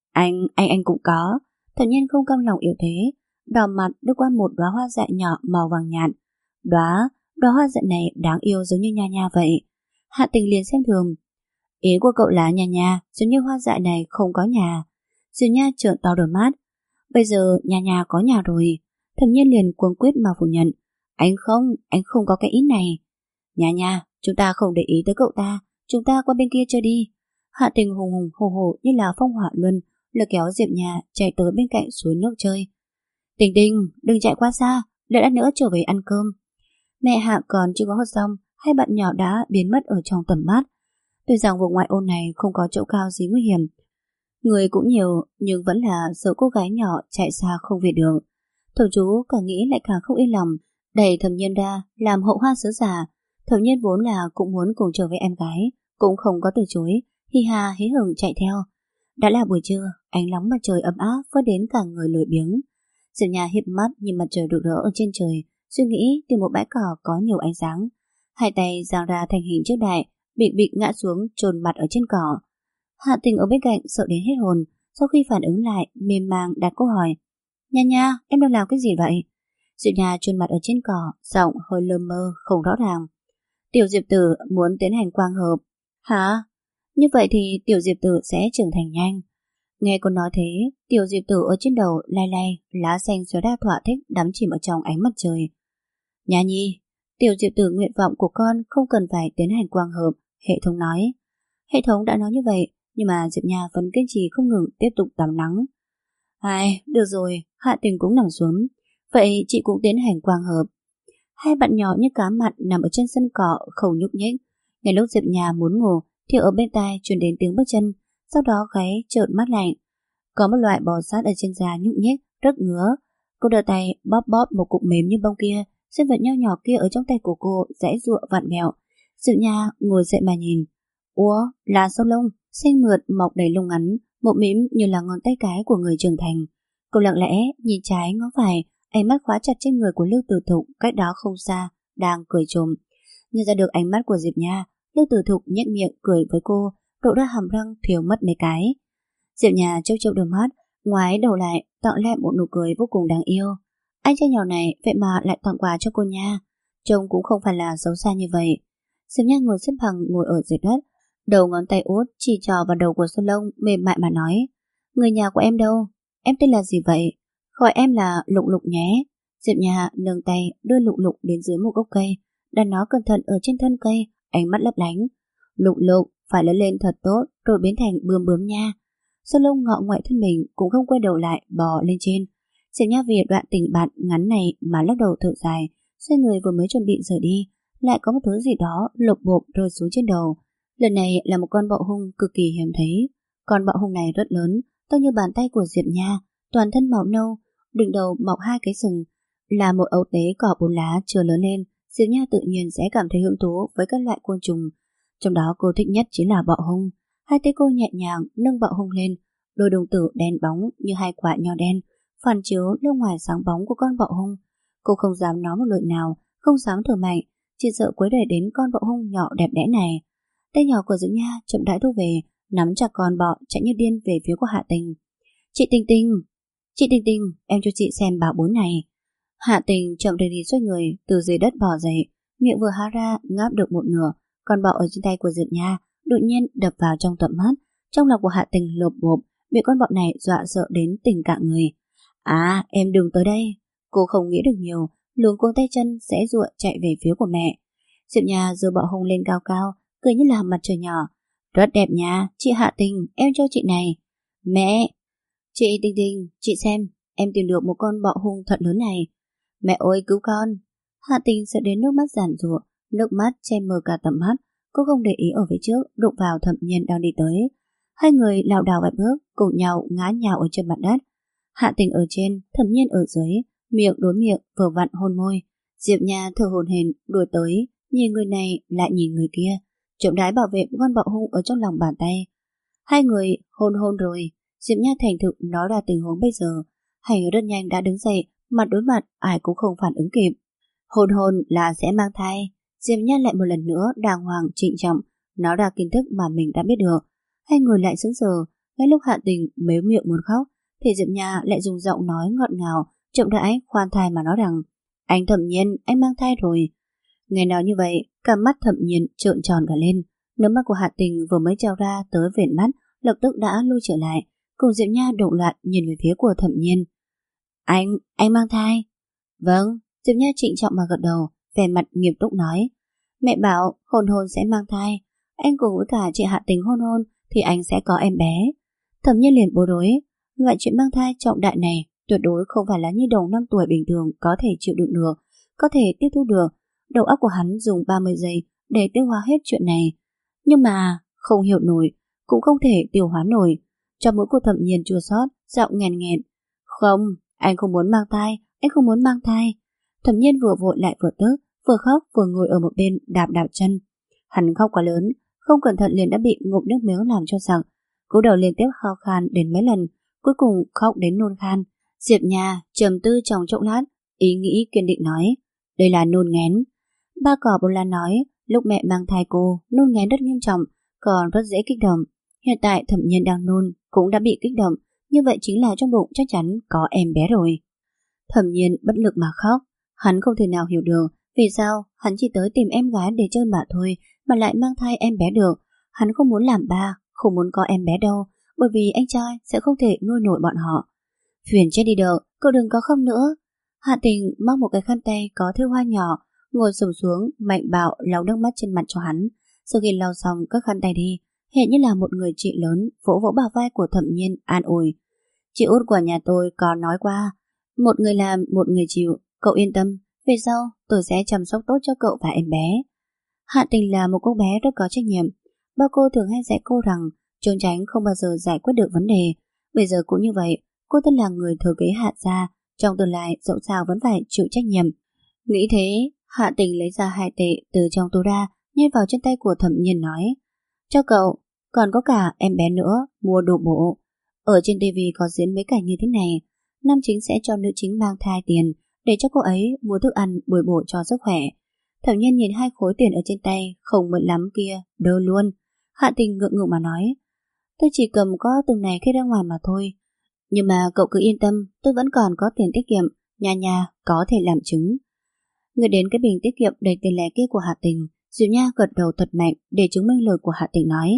Anh cũng có. Thật nhiên không cam lòng yếu thế, đỏ mặt đưa qua một đóa hoa dại nhỏ màu vàng nhạt. Đóa hoa dại này đáng yêu giống như Nha Nha vậy. Hạ Tình liền xem thường. Ý của cậu là Nha Nha giống như hoa dại này không có nhà. Diệp Nha trợn to đôi mắt. Bây giờ Nha Nha có nhà rồi. Thẩm Nhiên liền cuống quýt mà phủ nhận. Anh không có cái ý này. Nha Nha, chúng ta không để ý tới cậu ta, chúng ta qua bên kia chơi đi. Hạ Tình hùng hùng hồ hồ như là phong hỏa luân, lôi kéo Diệp Nha chạy tới bên cạnh suối nước chơi. Tình Tình, đừng chạy quá xa, đợi lát nữa trở về ăn cơm. Mẹ Hạ còn chưa có hot xong, hai bạn nhỏ đã biến mất ở trong tầm mắt. Tuy rằng vùng ngoại ô này không có chỗ cao gì nguy hiểm, người cũng nhiều, nhưng vẫn là sợ cô gái nhỏ chạy xa không về được. Thầu chú càng nghĩ lại càng không yên lòng. Đẩy Thẩm Nhiên ra làm hậu hoa sứ giả. Thẩm Nhiên vốn là cũng muốn cùng trở với em gái, cũng không có từ chối, hi ha hí hửng chạy theo. Đã là buổi trưa, ánh nắng mặt trời ấm áp phớt đến cả người lười biếng. Diệp Nha híp mắt nhìn mặt trời rực rỡ ở trên trời, suy nghĩ tìm một bãi cỏ có nhiều ánh sáng. Hai tay giang ra thành hình chữ đại, bị bịch ngã xuống chôn mặt ở trên cỏ. Hạ Tình ở bên cạnh sợ đến hết hồn, sau khi phản ứng lại, mềm màng đặt câu hỏi: Nha Nha, em đang làm cái gì vậy? Diệp Nha chôn mặt ở trên cỏ, giọng hơi lơ mơ, không rõ ràng. Tiểu Diệp Tử muốn tiến hành quang hợp. Hả? Như vậy thì Tiểu Diệp Tử sẽ trưởng thành nhanh. Nghe cô nói thế, Tiểu Diệp Tử ở trên đầu lay lay, lá xanh xóa đa thỏa thích đắm chìm ở trong ánh mặt trời. Nha Nhi, Tiểu Diệp Tử nguyện vọng của con không cần phải tiến hành quang hợp, hệ thống nói. Hệ thống đã nói như vậy, nhưng mà Diệp Nha vẫn kiên trì không ngừng tiếp tục tắm nắng. Ai, được rồi, Hạ Tình cũng nằm xuống. Vậy chị cũng tiến hành quang hợp. Hai bạn nhỏ như cá mặn nằm ở trên sân cỏ không nhúc nhích. Ngay lúc Diệp Nha muốn ngủ thì ở bên tai truyền đến tiếng bước chân, sau đó gáy trợn mắt lạnh. Có một loại bò sát ở trên da nhúc nhích, rất ngứa. Cô đưa tay bóp bóp một cục mềm như bông kia, sinh vật nho nhỏ kia ở trong tay của cô giãy giụa vặn vẹo. Diệp Nha ngồi dậy mà nhìn. Ủa, là sâu lông, xanh mượt mọc đầy lông ngắn, mộm mĩm như là ngón tay cái của người trưởng thành. Cô lặng lẽ nhìn trái ngó phải, ánh mắt khóa chặt trên người của Lưu Tử Thục cách đó không xa, đang cười trộm. Nhận ra được ánh mắt của Diệp Nha, Lưu Tử Thục nhếch miệng cười với cô, độ ra hàm răng thiếu mất mấy cái. Diệp Nha chớp chớp đôi mắt, ngoái đầu lại, tạo lại một nụ cười vô cùng đáng yêu. Anh trai nhỏ này vậy mà lại tặng quà cho cô nha, trông cũng không phải là xấu xa như vậy. Diệp Nha ngồi xếp bằng ngồi ở dưới đất, đầu ngón tay út chỉ trò vào đầu của Xuân Long mềm mại mà nói: Người nhà của em đâu? Em tên là gì vậy? Gọi em là Lục Lục nhé. Diệp Nha nâng tay đưa Lục Lục đến dưới một gốc cây, đặt nó cẩn thận ở trên thân cây, ánh mắt lấp lánh. Lục Lục phải lớn lên thật tốt rồi biến thành bướm bướm nha. Xuân Long ngọ ngoại thân mình cũng không quay đầu lại bò lên trên. Diệp Nha vì đoạn tình bạn ngắn này mà lắc đầu thở dài, xoay người vừa mới chuẩn bị rời đi, lại có một thứ gì đó lộp bộp rơi xuống trên đầu. Lần này là một con bọ hung cực kỳ hiếm thấy. Con bọ hung này rất lớn, to như bàn tay của Diệp Nha, toàn thân màu nâu, đỉnh đầu mọc hai cái sừng, là một ấu tế cỏ 4 lá chưa lớn lên. Diệp Nha tự nhiên sẽ cảm thấy hứng thú với các loại côn trùng. Trong đó cô thích nhất chính là bọ hung. Hai tay cô nhẹ nhàng nâng bọ hung lên, đôi đồng tử đen bóng như hai quả nho đen, phản chiếu bên ngoài sáng bóng của con bọ hung. Cô không dám nói một lời nào, không dám thở mạnh, chỉ sợ quấy rầy đến con bọ hung nhỏ đẹp đẽ này. Tay nhỏ của Diệp Nha chậm rãi thu về, nắm chặt con bọ chạy như điên về phía của Hạ Tình. Chị Tình Tình, em cho chị xem bảo bối này. Hạ Tình chậm rãi đi xoay người từ dưới đất bò dậy, miệng vừa há ra ngáp được một nửa, con bọ ở trên tay của Diệp Nha đột nhiên đập vào trong tầm mắt. Trong lòng của Hạ Tình lộp bộp, bị con bọ này dọa sợ đến tỉnh cả người. À, em đừng tới đây. Cô không nghĩ được nhiều, luống cuống tay chân sẽ dụa chạy về phía của mẹ. Diệp Nha giơ bọ hung lên cao cao, cười như là mặt trời nhỏ. Rất đẹp nha, chị Hạ Tình, em cho chị này. Mẹ! Chị Tình Tình, chị xem, em tìm được một con bọ hung thật lớn này. Mẹ ơi cứu con! Hạ Tình sợ đến nước mắt giàn giụa, nước mắt che mờ cả tầm mắt. Cô không để ý ở phía trước, đụng vào Thẩm Nhiên đang đi tới. Hai người lảo đảo vài bước, cùng nhau ngã nhào ở trên mặt đất. Hạ Tình ở trên, Thẩm Nhiên ở dưới, miệng đối miệng vừa vặn hôn môi. Diệp Nha thở hổn hển đuổi tới, nhìn người này lại nhìn người kia, chậm rãi bảo vệ con bọ hung ở trong lòng bàn tay. Hai người hôn hôn rồi. Diệp Nha thành thực nói ra tình huống bây giờ. Hai người rất nhanh đã đứng dậy, mặt đối mặt, ai cũng không phản ứng kịp. Hôn hôn là sẽ mang thai. Diệp Nha lại một lần nữa đàng hoàng trịnh trọng nói ra kiến thức mà mình đã biết được. Hai người lại sững sờ. Ngay lúc Hạ Tình mếu miệng muốn khóc thì Diệp Nha lại dùng giọng nói ngọt ngào, chậm rãi khoan thai mà nói rằng: Anh Thẩm Nhiên, anh mang thai rồi. Nghe nói như vậy, cả mắt Thẩm Nhiên trợn tròn cả lên. Nước mắt của Hạ Tình vừa mới treo ra tới vệt mắt, lập tức đã lui trở lại. Cùng Diệp Nha đụng loạn nhìn về phía của Thẩm Nhiên. Anh mang thai? Vâng. Diệp Nha trịnh trọng mà gật đầu, vẻ mặt nghiêm túc nói. Mẹ bảo hôn hôn sẽ mang thai, anh cùng với cả chị Hạ Tình hôn hôn thì anh sẽ có em bé. Thẩm Nhiên liền bối rối. Loại chuyện mang thai trọng đại này tuyệt đối không phải là nhi đồng 5 tuổi bình thường có thể chịu đựng được, có thể tiếp thu được. Đầu óc của hắn dùng 30 giây để tiêu hóa hết chuyện này, nhưng mà không hiểu nổi, cũng không thể tiêu hóa nổi. Trong mũi của Thẩm Nhiên chua xót, giọng nghẹn nghẹn. Không, anh không muốn mang thai, anh không muốn mang thai. Thẩm Nhiên vừa vội lại vừa tức, vừa khóc vừa ngồi ở một bên đạp đạp chân. Hắn khóc quá lớn, không cẩn thận liền đã bị ngụm nước miếng làm cho sặc. Cú đầu liên tiếp ho khan đến mấy lần, cuối cùng khóc đến nôn khan. Diệp Nha trầm tư trong chốc lát, ý nghĩ kiên định nói, đây là nôn nghén. Ba cỏ bồ lan nói, lúc mẹ mang thai cô, nôn nghén rất nghiêm trọng, còn rất dễ kích động. Hiện tại Thẩm Nhiên đang nôn, cũng đã bị kích động, như vậy chính là trong bụng chắc chắn có em bé rồi. Thẩm Nhiên bất lực mà khóc, hắn không thể nào hiểu được vì sao hắn chỉ tới tìm em gái để chơi mà thôi mà lại mang thai em bé được. Hắn không muốn làm ba, không muốn có em bé đâu, bởi vì anh trai sẽ không thể nuôi nổi bọn họ. Phiền chết đi được, cậu đừng có không nữa. Hạ Tình móc một cái khăn tay có thêu hoa nhỏ, ngồi xổm xuống mạnh bạo lau nước mắt trên mặt cho hắn. Sau khi lau xong các khăn tay đi, hiện như là một người chị lớn vỗ vỗ bả vai của Thẩm Nhiên an ủi. Chị út của nhà tôi có nói qua, một người làm một người chịu, cậu yên tâm, về sau tôi sẽ chăm sóc tốt cho cậu và em bé. Hạ Tình là một cô bé rất có trách nhiệm. Ba cô thường hay dạy cô rằng trốn tránh không bao giờ giải quyết được vấn đề. Bây giờ cũng như vậy, cô thân là người thừa kế Hạ gia, trong tương lai dẫu sao vẫn phải chịu trách nhiệm. Nghĩ thế, Hạ Tình lấy ra 2 tệ từ trong túi ra, nhét vào trên tay của Thẩm Nhiên nói, cho cậu, còn có cả em bé nữa, mua đồ bổ. Ở trên TV có diễn mấy cảnh như thế này, nam chính sẽ cho nữ chính mang thai tiền để cho cô ấy mua thức ăn bồi bổ cho sức khỏe. Thẩm Nhiên nhìn 2 khối tiền ở trên tay không mượn lắm kia, đơ luôn. Hạ Tình ngượng ngùng mà nói, tôi chỉ cầm có từng này khi ra ngoài mà thôi. Nhưng mà cậu cứ yên tâm, tôi vẫn còn có tiền tiết kiệm, nhà nhà có thể làm chứng. Người đến cái bình tiết kiệm đầy tiền lẻ kia của Hạ Tình, Diệu Nha gật đầu thật mạnh để chứng minh lời của Hạ Tình nói.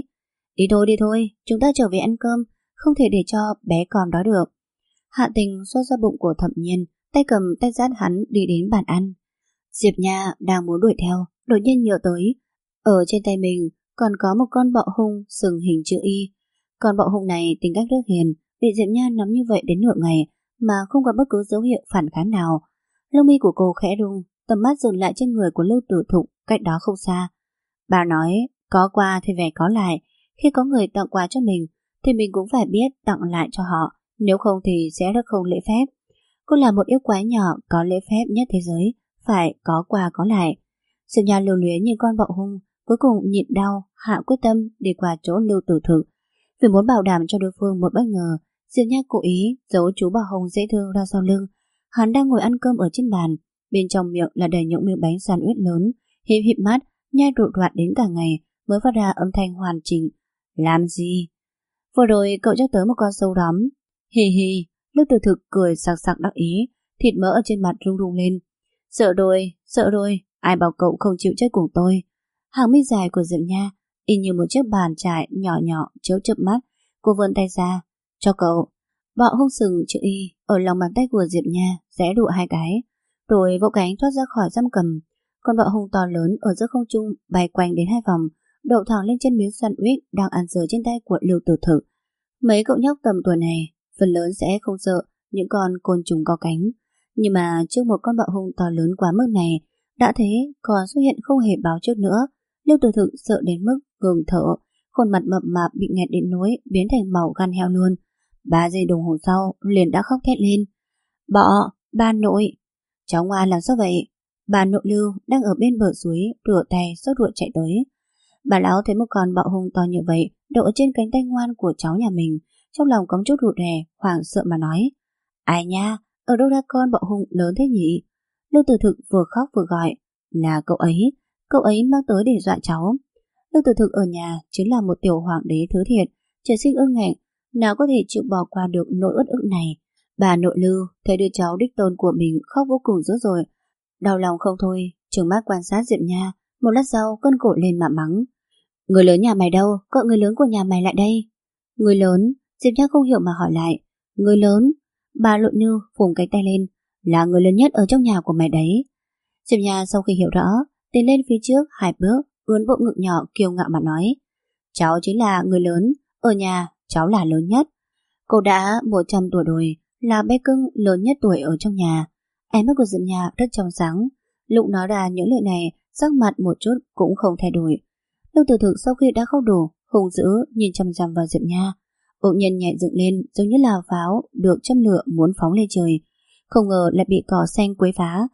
Đi thôi, chúng ta trở về ăn cơm, không thể để cho bé con đó được. Hạ Tình xoa ra bụng của Thẩm Nhiên, tay cầm tay dắt hắn đi đến bàn ăn. Diệp Nha đang muốn đuổi theo, đột nhiên nhớ tới, ở trên tay mình còn có một con bọ hung sừng hình chữ Y. Con bọ hung này tính cách rất hiền, bị Diệp Nha nắm như vậy đến nửa ngày mà không có bất cứ dấu hiệu phản kháng nào. Lông mi của cô khẽ rung, tầm mắt dừng lại trên người của Lưu Tử Thục cách đó không xa. Bà nói, có qua thì phải có lại, khi có người tặng quà cho mình thì mình cũng phải biết tặng lại cho họ, nếu không thì sẽ rất không lễ phép. Cô là một yêu quái nhỏ có lễ phép nhất thế giới, phải có quà có lại. Diệp Nha lưu luyến nhìn con bọ hung, cuối cùng nhịn đau, hạ quyết tâm đi qua chỗ Lưu Tử Thực. Vì muốn bảo đảm cho đối phương một bất ngờ, Diệp Nha cố ý giấu chú bọ hung dễ thương ra sau lưng. Hắn đang ngồi ăn cơm ở trên bàn, bên trong miệng là đầy những miếng bánh sandwich lớn, híp híp mắt, nhai rụt rạt đến cả ngày mới phát ra âm thanh hoàn chỉnh. Làm gì? Vừa rồi cậu chắc tới một con sâu đóm. Hì hì, Lưu Tử Thực cười sặc sặc đắc ý, thịt mỡ ở trên mặt rung rung lên. Sợ rồi, ai bảo cậu không chịu chết cùng tôi. Hàng mi dài của Diệp Nha y như một chiếc bàn chải nhỏ nhỏ chiếu chớp mắt. Cô vươn tay ra, cho cậu. Bọ hung sừng chữ Y ở lòng bàn tay của Diệp Nha rẽ đụa 2 cái, rồi vỗ cánh thoát ra khỏi giam cầm. Con bọ hung to lớn ở giữa không trung bay quanh đến 2 vòng, đậu thẳng lên trên miếng sandwich đang ăn dở trên tay của Lưu Tử Thực. Mấy cậu nhóc tầm tuổi này phần lớn sẽ không sợ những con côn trùng có cánh, nhưng mà trước một con bọ hung to lớn quá mức này, đã thế còn xuất hiện không hề báo trước nữa, Lưu Tử Thực sợ đến mức ngừng thở, khuôn mặt mập mạp bị nghẹt đến nỗi biến thành màu gan heo luôn. 3 giây đồng hồ sau liền đã khóc thét lên. Bọ, ba nội. Cháu ngoan làm sao vậy? Bà nội Lưu đang ở bên bờ suối rửa tay sốt ruột chạy tới. Bà lão thấy một con bọ hung to như vậy đậu ở trên cánh tay ngoan của cháu nhà mình, trong lòng có chút rụt rè, hoảng sợ mà nói. Ai nha, ở đâu ra con bọ hung lớn thế nhỉ? Lưu Tử Thực vừa khóc vừa gọi. Là cậu ấy mang tới để dọa cháu. Lưu Tử Thực ở nhà chính là một tiểu hoàng đế thứ thiệt, trời sinh ương ngạnh, nào có thể chịu bỏ qua được nỗi uất ức này. Bà nội Lưu thấy đứa cháu đích tôn của mình khóc vô cùng dữ dội, đau lòng không thôi, trừng mắt quan sát Diệp Nha. Một lát sau cơn cổ lên mà mắng. Người lớn nhà mày đâu? Gọi người lớn của nhà mày lại đây. Người lớn? Diệp Nha không hiểu mà hỏi lại. Người lớn? Bà Lộ Như phùng cánh tay lên. Là người lớn nhất ở trong nhà của mày đấy. Diệp Nha sau khi hiểu rõ, tiến lên phía trước 2 bước, ươn bộ ngực nhỏ kiêu ngạo mà nói. Cháu chính là người lớn, ở nhà cháu là lớn nhất. Cô đã 100 tuổi rồi, là bé cưng lớn nhất tuổi ở trong nhà. Ánh mắt của Diệp Nha rất trong sáng. Lúc nói ra những lời này, sắc mặt một chút cũng không thay đổi. Lưu Tử Thực sau khi đã khóc đủ, hung dữ nhìn chằm chằm vào Diệp Nha, bỗng nhiên nhảy dựng lên giống như là pháo được châm lửa muốn phóng lên trời. Không ngờ lại bị cỏ xanh quấy phá.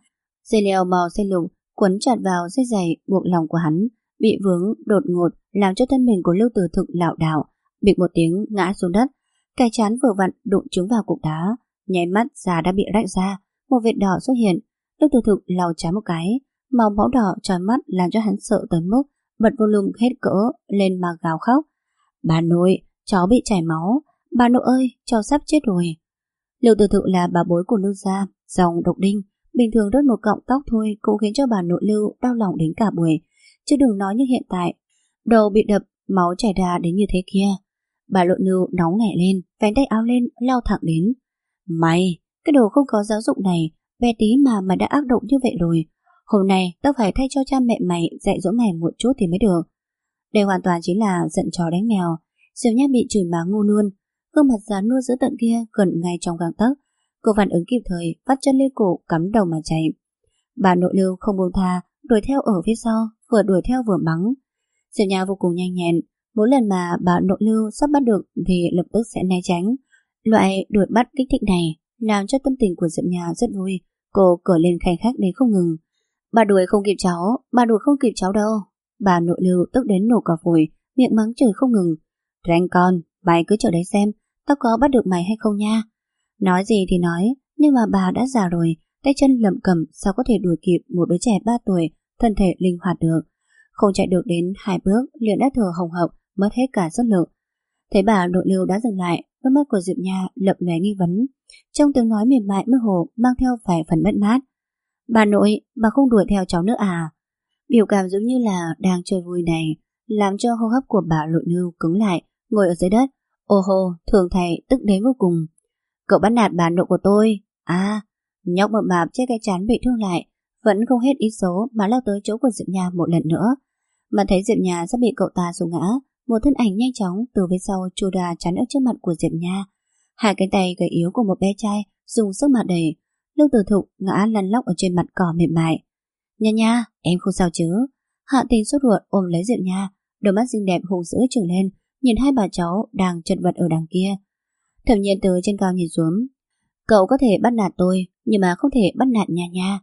Dây leo màu xanh lục quấn chặt vào dây giày buộc lòng của hắn, bị vướng đột ngột làm cho thân mình của Lưu Tử Thực lảo đảo, bịch một tiếng ngã xuống đất, cái trán vừa vặn đụng trúng vào cục đá, nháy mắt da đã bị rách ra, một vệt đỏ xuất hiện. Lưu Tử Thực lau chán một cái, màu máu đỏ tròn mắt làm cho hắn sợ tới mức bật volume hết cỡ lên mà gào khóc. Bà nội, cháu bị chảy máu, bà nội ơi, cháu sắp chết rồi. Lưu Tử Thực là bà bối của Lưu gia, dòng độc đinh, bình thường đốt một cọng tóc thôi cũng khiến cho bà nội Lưu đau lòng đến cả buổi, chứ đừng nói như hiện tại, đầu bị đập, máu chảy ra đến như thế kia. Bà nội Lưu nóng nảy lên, vén tay áo lên, lao thẳng đến. Mày, cái đồ không có giáo dục này, bé tí mà mày đã ác động như vậy rồi. Hôm nay tao phải thay cho cha mẹ mày dạy dỗ mày một chút thì mới được. Đây hoàn toàn chính là giận chó đánh mèo. Diệp Nha bị chửi má ngu luôn, gương mặt già nua giữa tận kia gần ngay trong gang tấc. Cô phản ứng kịp thời, vắt chân lên cổ cắm đầu mà chạy. Bà nội Lưu không buông tha, đuổi theo ở phía sau, vừa đuổi theo vừa mắng. Diệp Nha vô cùng nhanh nhẹn, mỗi lần mà bà nội Lưu sắp bắt được thì lập tức sẽ né tránh. Loại đuổi bắt kích thích này làm cho tâm tình của Diệp Nha rất vui. Cô cởi lên khanh khách đến không ngừng. Bà đuổi không kịp cháu, bà đuổi không kịp cháu đâu. Bà nội Lưu tức đến nổ cả phổi, miệng mắng chửi không ngừng. Ranh con, mày cứ chờ đấy xem, tao có bắt được mày hay không nha. Nói gì thì nói, nhưng mà bà đã già rồi, tay chân lẩm cẩm sao có thể đuổi kịp một đứa trẻ 3 tuổi, thân thể linh hoạt được. Không chạy được đến 2 bước, liền đã thở hồng hộc, mất hết cả sức lực. Thấy bà nội Lưu đã dừng lại, đôi mắt của Diệp Nha lập lóe nghi vấn, trong tiếng nói mềm mại mơ hồ mang theo vài phần mất mát. Bà nội, bà không đuổi theo cháu nữa à? Biểu cảm giống như là đang chơi vui này, làm cho hô hấp của bà nội Lưu cứng lại, ngồi ở dưới đất. Ô hô, thường thầy tức đến vô cùng. Cậu bắt nạt bà nội của tôi. À, nhóc mập mạp che cái trán bị thương lại, vẫn không hết ý xấu mà lao tới chỗ của Diệp Nha một lần nữa. Mà thấy Diệp Nha sắp bị cậu ta xô ngã, một thân ảnh nhanh chóng từ phía sau chui ra chắn ở trước mặt của Diệp Nha. Hai cánh tay gầy yếu của một bé trai dùng sức mà đẩy. Lưu Tử Thục ngã lăn lóc ở trên mặt cỏ mềm mại. Nha nha, em không sao chứ? Hạ Tình sốt ruột ôm lấy Diệp Nha, đôi mắt xinh đẹp hùng dữ trừng lên, nhìn hai bà cháu đang chật vật ở đằng kia. Thẩm Nhiên từ trên cao nhìn xuống. Cậu có thể bắt nạt tôi, nhưng mà không thể bắt nạt Nha Nha.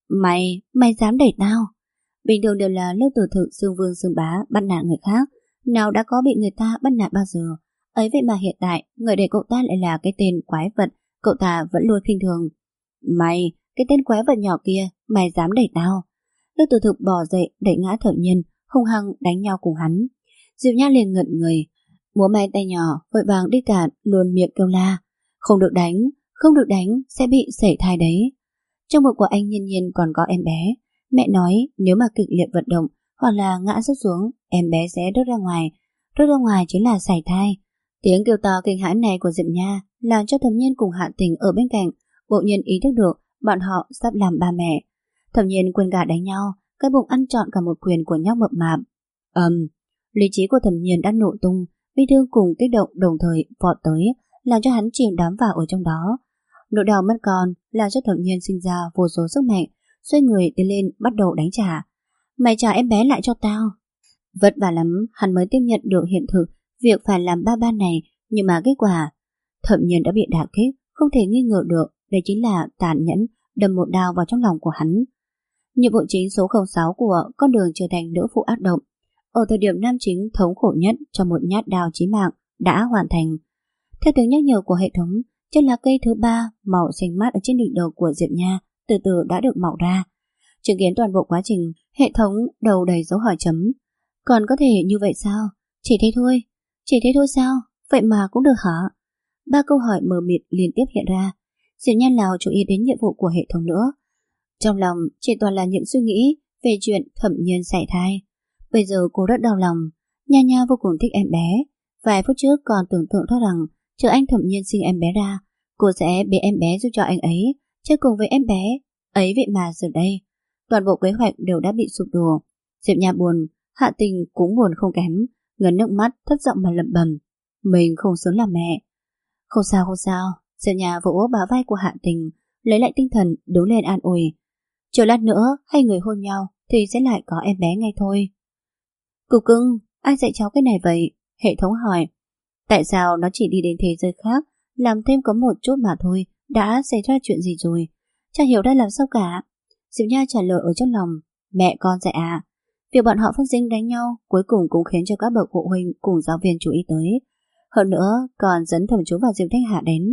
Mày dám đẩy tao? Bình thường đều là Lưu Tử Thực xương vương xương bá bắt nạt người khác, nào đã có bị người ta bắt nạt bao giờ. Ấy vậy mà hiện tại người để cậu ta lại là cái tên quái vật, cậu ta vẫn luôn khinh thường. Mày, cái tên quái vật nhỏ kia, mày dám đẩy tao? Lưu Tử Thực bò dậy đẩy ngã Thẩm Nhiên, hung hăng đánh nhau cùng hắn. Diệp Nha liền ngẩn người, múa may tay nhỏ vội vàng đi cả luôn miệng kêu la. Không được đánh, không được đánh, sẽ bị sảy thai đấy. Trong bụng của anh Nhiên Nhiên còn có em bé. Mẹ nói nếu mà kịch liệt vận động hoặc là ngã rớt xuống, em bé sẽ rớt ra ngoài. Rớt ra ngoài chính là sảy thai. Tiếng kêu to kinh hãi này của Diệp Nha làm cho Thẩm Nhiên cùng Hạ Tình ở bên cạnh bỗng nhiên ý thức được bọn họ sắp làm ba mẹ. Thẩm Nhiên quên cả đánh nhau, cái bụng ăn trọn cả một quyền của nhóc mập mạp. Lý trí của Thẩm Nhiên đã nổ tung, bi thương cùng kích động đồng thời vọt tới, làm cho hắn chìm đắm vào ở trong đó. Nỗi đau mất con làm cho Thẩm Nhiên sinh ra vô số sức mạnh, xoay người tiến lên bắt đầu đánh trả. Mày trả em bé lại cho tao. Vất vả lắm hắn mới tiếp nhận được hiện thực việc phải làm ba này, nhưng mà kết quả Thẩm Nhiên đã bị đả kích, không thể nghi ngờ được. Đây chính là tàn nhẫn đâm một đao vào trong lòng của hắn. Nhiệm vụ chính số 06 của con đường trở thành nữ phụ ác động, ở thời điểm nam chính thống khổ nhất cho một nhát đao chí mạng đã hoàn thành. Theo tiếng nhắc nhở của hệ thống, trên lá cây thứ 3 màu xanh mát ở trên đỉnh đầu của Diệp Nha từ từ đã được mọc ra. Chứng kiến toàn bộ quá trình, hệ thống đầu đầy dấu hỏi chấm. Còn có thể như vậy sao? Chỉ thế thôi? Chỉ thế thôi sao? Vậy mà cũng được hả? 3 câu hỏi mờ mịt liên tiếp hiện ra. Diệp Nha nào chú ý đến nhiệm vụ của hệ thống nữa. Trong lòng chỉ toàn là những suy nghĩ về chuyện Thẩm Nhiên sảy thai. Bây giờ cô rất đau lòng. Nha Nha vô cùng thích em bé. Vài phút trước còn tưởng tượng ra rằng chờ anh Thẩm Nhiên sinh em bé ra, cô sẽ bế em bé giúp cho anh ấy chơi cùng với em bé. Ấy vậy mà giờ đây toàn bộ kế hoạch đều đã bị sụp đổ. Diệp Nha buồn, Hạ Tình cũng buồn không kém, ngấn nước mắt thất giọng mà lẩm bẩm, mình không xứng làm mẹ. Không sao không sao. Diệp Nha vỗ bả vai của Hạ Tình, lấy lại tinh thần đứng lên an ủi. Chờ lát nữa hai người hôn nhau thì sẽ lại có em bé ngay thôi. Cục cưng, ai dạy cháu cái này vậy? Hệ thống hỏi. Tại sao nó chỉ đi đến thế giới khác, làm thêm có một chút mà thôi, đã xảy ra chuyện gì rồi? Chả hiểu đã làm sao cả. Diệu Nha trả lời ở trong lòng, mẹ con dạy à. Việc bọn họ phát sinh đánh nhau cuối cùng cũng khiến cho các bậc phụ huynh cùng giáo viên chú ý tới. Hơn nữa còn dẫn Thẩm Chú và Diệp Thanh Hà đến.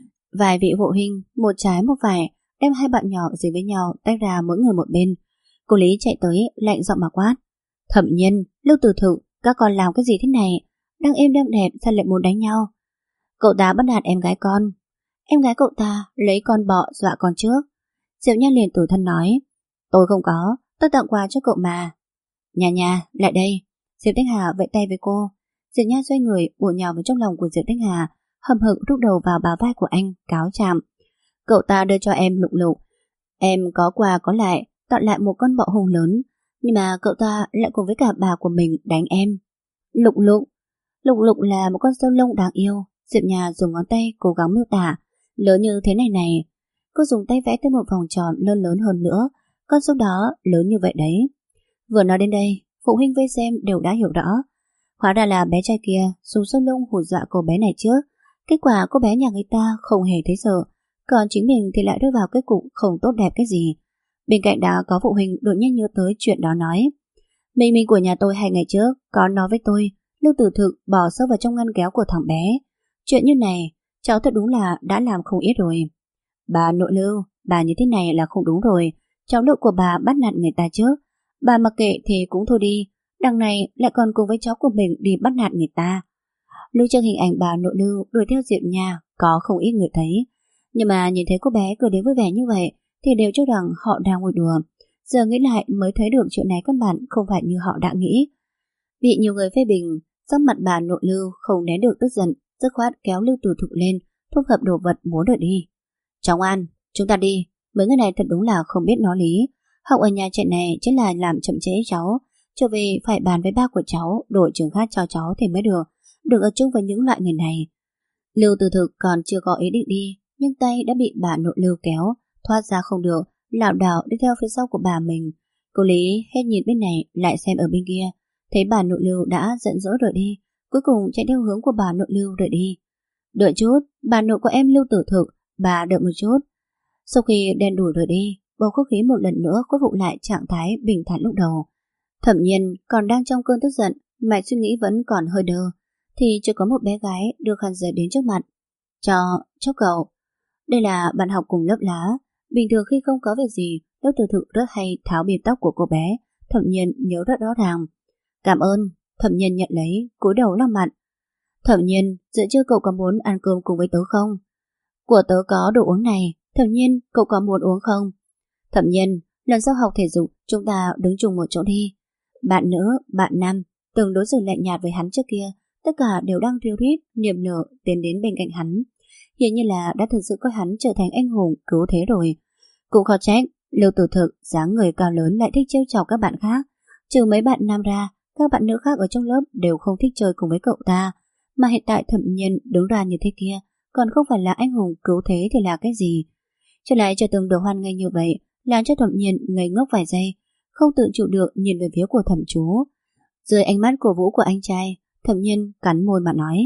Vài vị phụ huynh, một trái một phải, đem hai bạn nhỏ dính với nhau tách ra mỗi người một bên. Cô Lý chạy tới lạnh giọng mà quát, Thẩm Nhiên, Lưu Tử Thự, các con làm cái gì thế này? Đang êm đang đẹp sao lại muốn đánh nhau? Cậu ta bắt nạt em gái con. Em gái cậu ta lấy con bọ dọa con trước. Diệu Nha liền tủi thân nói, tôi không có, tôi tặng quà cho cậu mà. Nha, lại đây. Diệp Thanh Hà vẫy tay với cô. Diệu Nha xoay người bổ nhào vào trong lòng của Diệp Thanh Hà, hầm hực rút đầu vào bả vai của anh, cáo chạm. Cậu ta đưa cho em Lục Lục. Em có quà có lại, tặng lại một con bọ hung lớn, nhưng mà cậu ta lại cùng với cả bà của mình đánh em. Lục Lục là một con sâu lông đáng yêu. Diệp Nha dùng ngón tay cố gắng miêu tả. Lớn như thế này. Cô dùng tay vẽ tới một vòng tròn lớn hơn nữa. Con sâu đó lớn như vậy đấy. Vừa nói đến đây, phụ huynh vây xem đều đã hiểu rõ. Hóa ra là bé trai kia dùng sâu lông hù dọa cô bé này trước. Kết quả cô bé nhà người ta không hề thấy sợ, còn chính mình thì lại rơi vào kết cục không tốt đẹp cái gì. Bên cạnh đó có phụ huynh đột nhiên nhớ tới chuyện đó nói, Minh của nhà tôi 2 ngày trước có nói với tôi Lưu Tử Thực bỏ sâu vào trong ngăn kéo của thằng bé. Chuyện như này cháu thật đúng là đã làm không ít rồi. Bà nội Lưu, bà như thế này là không đúng rồi. Cháu nội của bà bắt nạt người ta trước, bà mặc kệ thì cũng thôi đi, đằng này lại còn cùng với cháu của mình đi bắt nạt người ta. Lưu trong hình ảnh bà nội Lưu đuổi theo Diệp Nha có không ít người thấy, nhưng mà nhìn thấy cô bé cười đến vui vẻ như vậy thì đều cho rằng họ đang vui đùa. Giờ nghĩ lại mới thấy được chuyện này căn bản không phải như họ đã nghĩ. Bị nhiều người phê bình, sắc mặt bà nội Lưu không nén được tức giận, dứt khoát kéo Lưu Tử Thục lên, thu thập đồ vật muốn đuổi đi. Cháu ngoan, chúng ta đi. Mấy người này thật đúng là không biết nói lý. Học ở nhà chuyện này chính là làm chậm trễ cháu. Trở về phải bàn với ba của cháu, đổi trường khác cho cháu thì mới được. Đừng ở chung với những loại người này. Lưu Tử Thực còn chưa có ý định đi, nhưng tay đã bị bà nội Lưu kéo, thoát ra không được, lảo đảo đi theo phía sau của bà mình. Cô Lý hết nhìn bên này lại xem ở bên kia, thấy bà nội Lưu đã giận dỗi rời đi, cuối cùng chạy theo hướng của bà nội Lưu rời đi. Đợi chút, bà nội của em Lưu Tử Thực, bà đợi một chút. Sau khi đen đuổi rời đi, bầu không khí một lần nữa khôi phục lại trạng thái bình thản lúc đầu. Thẩm Nhiên còn đang trong cơn tức giận, mạch suy nghĩ vẫn còn hơi đơ, thì chưa có một bé gái đưa khăn giấy đến trước mặt. Cho cậu. Đây là bạn học cùng lớp lá. Bình thường khi không có việc gì, Lớp Tử Thực rất hay tháo bím tóc của cô bé. Thẩm Nhiên nhớ rất rõ ràng. Cảm ơn. Thẩm Nhiên nhận lấy, cúi đầu lăng mặt. Thẩm Nhiên, giữa trưa cậu có muốn ăn cơm cùng với tớ không? Của tớ có đồ uống này. Thẩm Nhiên, cậu có muốn uống không? Thẩm Nhiên, lần sau học thể dục chúng ta đứng chung một chỗ đi. Bạn nữ, bạn nam từng đối xử lạnh nhạt với hắn trước kia, tất cả đều đang ríu rít niềm nở tiến đến bên cạnh hắn. Hiện như là đã thực sự coi hắn trở thành anh hùng cứu thế rồi. Cũng khó trách Lưu Tử Thực dáng người cao lớn lại thích trêu chọc các bạn khác. Trừ mấy bạn nam ra, các bạn nữ khác ở trong lớp đều không thích chơi cùng với cậu ta. Mà hiện tại Thẩm Nhiên đứng ra như thế kia, còn không phải là anh hùng cứu thế thì là cái gì? Trở lại cho từng được hoan nghênh như vậy, làm cho Thẩm Nhiên ngây ngốc vài giây, không tự chủ được nhìn về phía của Thẩm Chú. Dưới ánh mắt cổ vũ của anh trai, Thẩm Nhiên cắn môi mà nói,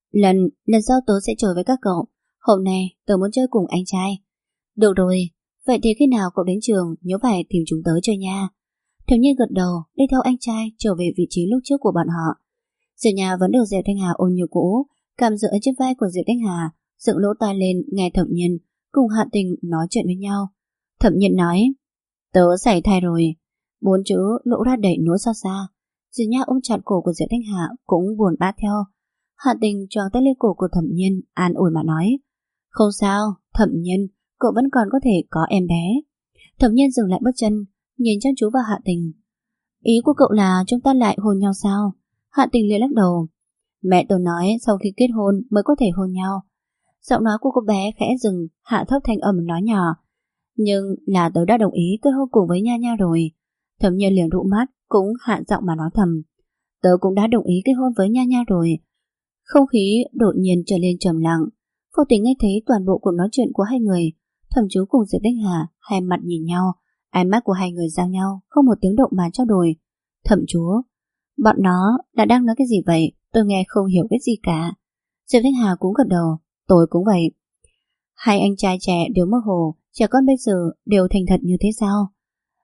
lần sau tớ sẽ chơi với các cậu. Hôm nay tớ muốn chơi cùng anh trai. Được rồi, vậy thì khi nào cậu đến trường nhớ phải tìm chúng tớ chơi nha. Thẩm Nhiên gật đầu, đi theo anh trai trở về vị trí lúc trước của bọn họ. Diệp Nhà vẫn được Diệp Thanh Hà ôm như cũ, cằm dựa trên vai của Diệp Thanh Hà, dựng lỗ tai lên nghe Thẩm Nhiên cùng Hạ Tình nói chuyện với nhau. Thẩm Nhiên nói, tớ sảy thai rồi. 4 chữ lỗ ra đầy nỗi xót xa. Diệp Nha ôm chặt cổ của Diệp Thanh Hà cũng buồn bã theo. Hạ Tình choàng tay lên cổ của Thẩm Nhiên, an ủi mà nói, không sao, Thẩm Nhiên, cậu vẫn còn có thể có em bé. Thẩm Nhiên dừng lại bước chân, nhìn chăm chú vào Hạ Tình. Ý của cậu là chúng ta lại hôn nhau sao? Hạ Tình liền lắc đầu. Mẹ tôi nói sau khi kết hôn mới có thể hôn nhau. Giọng nói của cô bé khẽ dừng, hạ thấp thanh âm nói nhỏ. Nhưng là tớ đã đồng ý kết hôn cùng với Nha Nha rồi. Thẩm Nhiên liền rũ mắt, cũng hạ giọng mà nói thầm. Tớ cũng đã đồng ý kết hôn với Nha Nha rồi. Không khí đột nhiên trở lên trầm lặng. Vô tình nghe thấy toàn bộ cuộc nói chuyện của hai người. Thẩm Chú cùng Diệp Thanh Hà hai mặt nhìn nhau, ánh mắt của hai người giao nhau, không một tiếng động mà trao đổi. Thẩm Chú, bọn nó đã đang nói cái gì vậy? Tôi nghe không hiểu cái gì cả. Diệp Thanh Hà cũng gật đầu. Tôi cũng vậy. Hai anh trai trẻ đều mơ hồ, trẻ con bây giờ đều thành thật như thế sao?